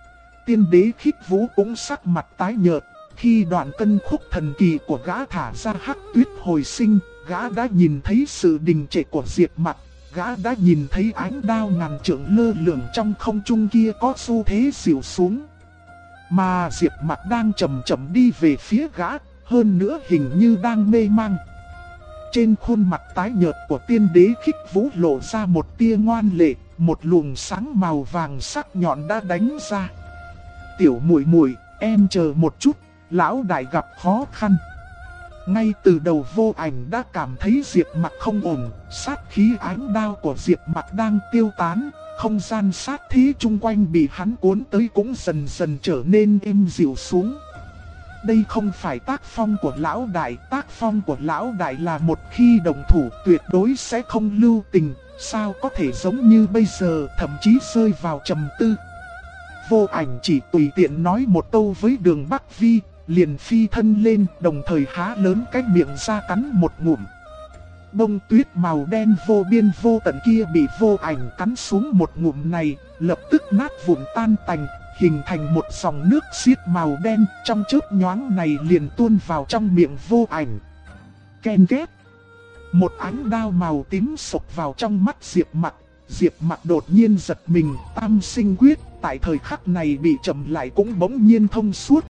Tiên Đế Khích Vũ cũng sắc mặt tái nhợt. Khi đoạn cân khúc thần kỳ của gã thả ra hắc tuyết hồi sinh, gã đã nhìn thấy sự đình trệ của Diệp Mặc. Gã đã nhìn thấy ánh đao ngàn trượng lơ lửng trong không trung kia có xu thế dịu xuống. Mà Diệp Mặc đang chậm chậm đi về phía gã, hơn nữa hình như đang mê mang. Trên khuôn mặt tái nhợt của Tiên Đế Khích Vũ lộ ra một tia ngoan lệ, một luồng sáng màu vàng sắc nhọn đã đánh ra. Tiểu muội muội, em chờ một chút, lão đại gặp khó khăn. Ngay từ đầu Vô Ảnh đã cảm thấy Diệp Mặc không ổn, sát khí ánh đao của Diệp Mặc đang tiêu tán, không gian sát thế chung quanh bị hắn cuốn tới cũng dần dần trở nên êm dịu xuống. Đây không phải tác phong của lão đại, tác phong của lão đại là một khi đồng thủ tuyệt đối sẽ không lưu tình, sao có thể giống như bây giờ, thậm chí rơi vào trầm tư. Vô Ảnh chỉ tùy tiện nói một câu với Đường Bắc Vi, liền phi thân lên, đồng thời há lớn cái miệng ra cắn một ngụm. Bông tuyết màu đen vô biên vô tận kia bị Vô Ảnh cắn xuống một ngụm này, lập tức nát vụn tan tành, hình thành một dòng nước xiết màu đen, trong chớp nhoáng này liền tuôn vào trong miệng Vô Ảnh. Ken két. Một ánh đao màu tím sộc vào trong mắt Diệp Mặc. Diệp Mặc đột nhiên giật mình, tam sinh quyết tại thời khắc này bị chậm lại cũng bỗng nhiên thông suốt,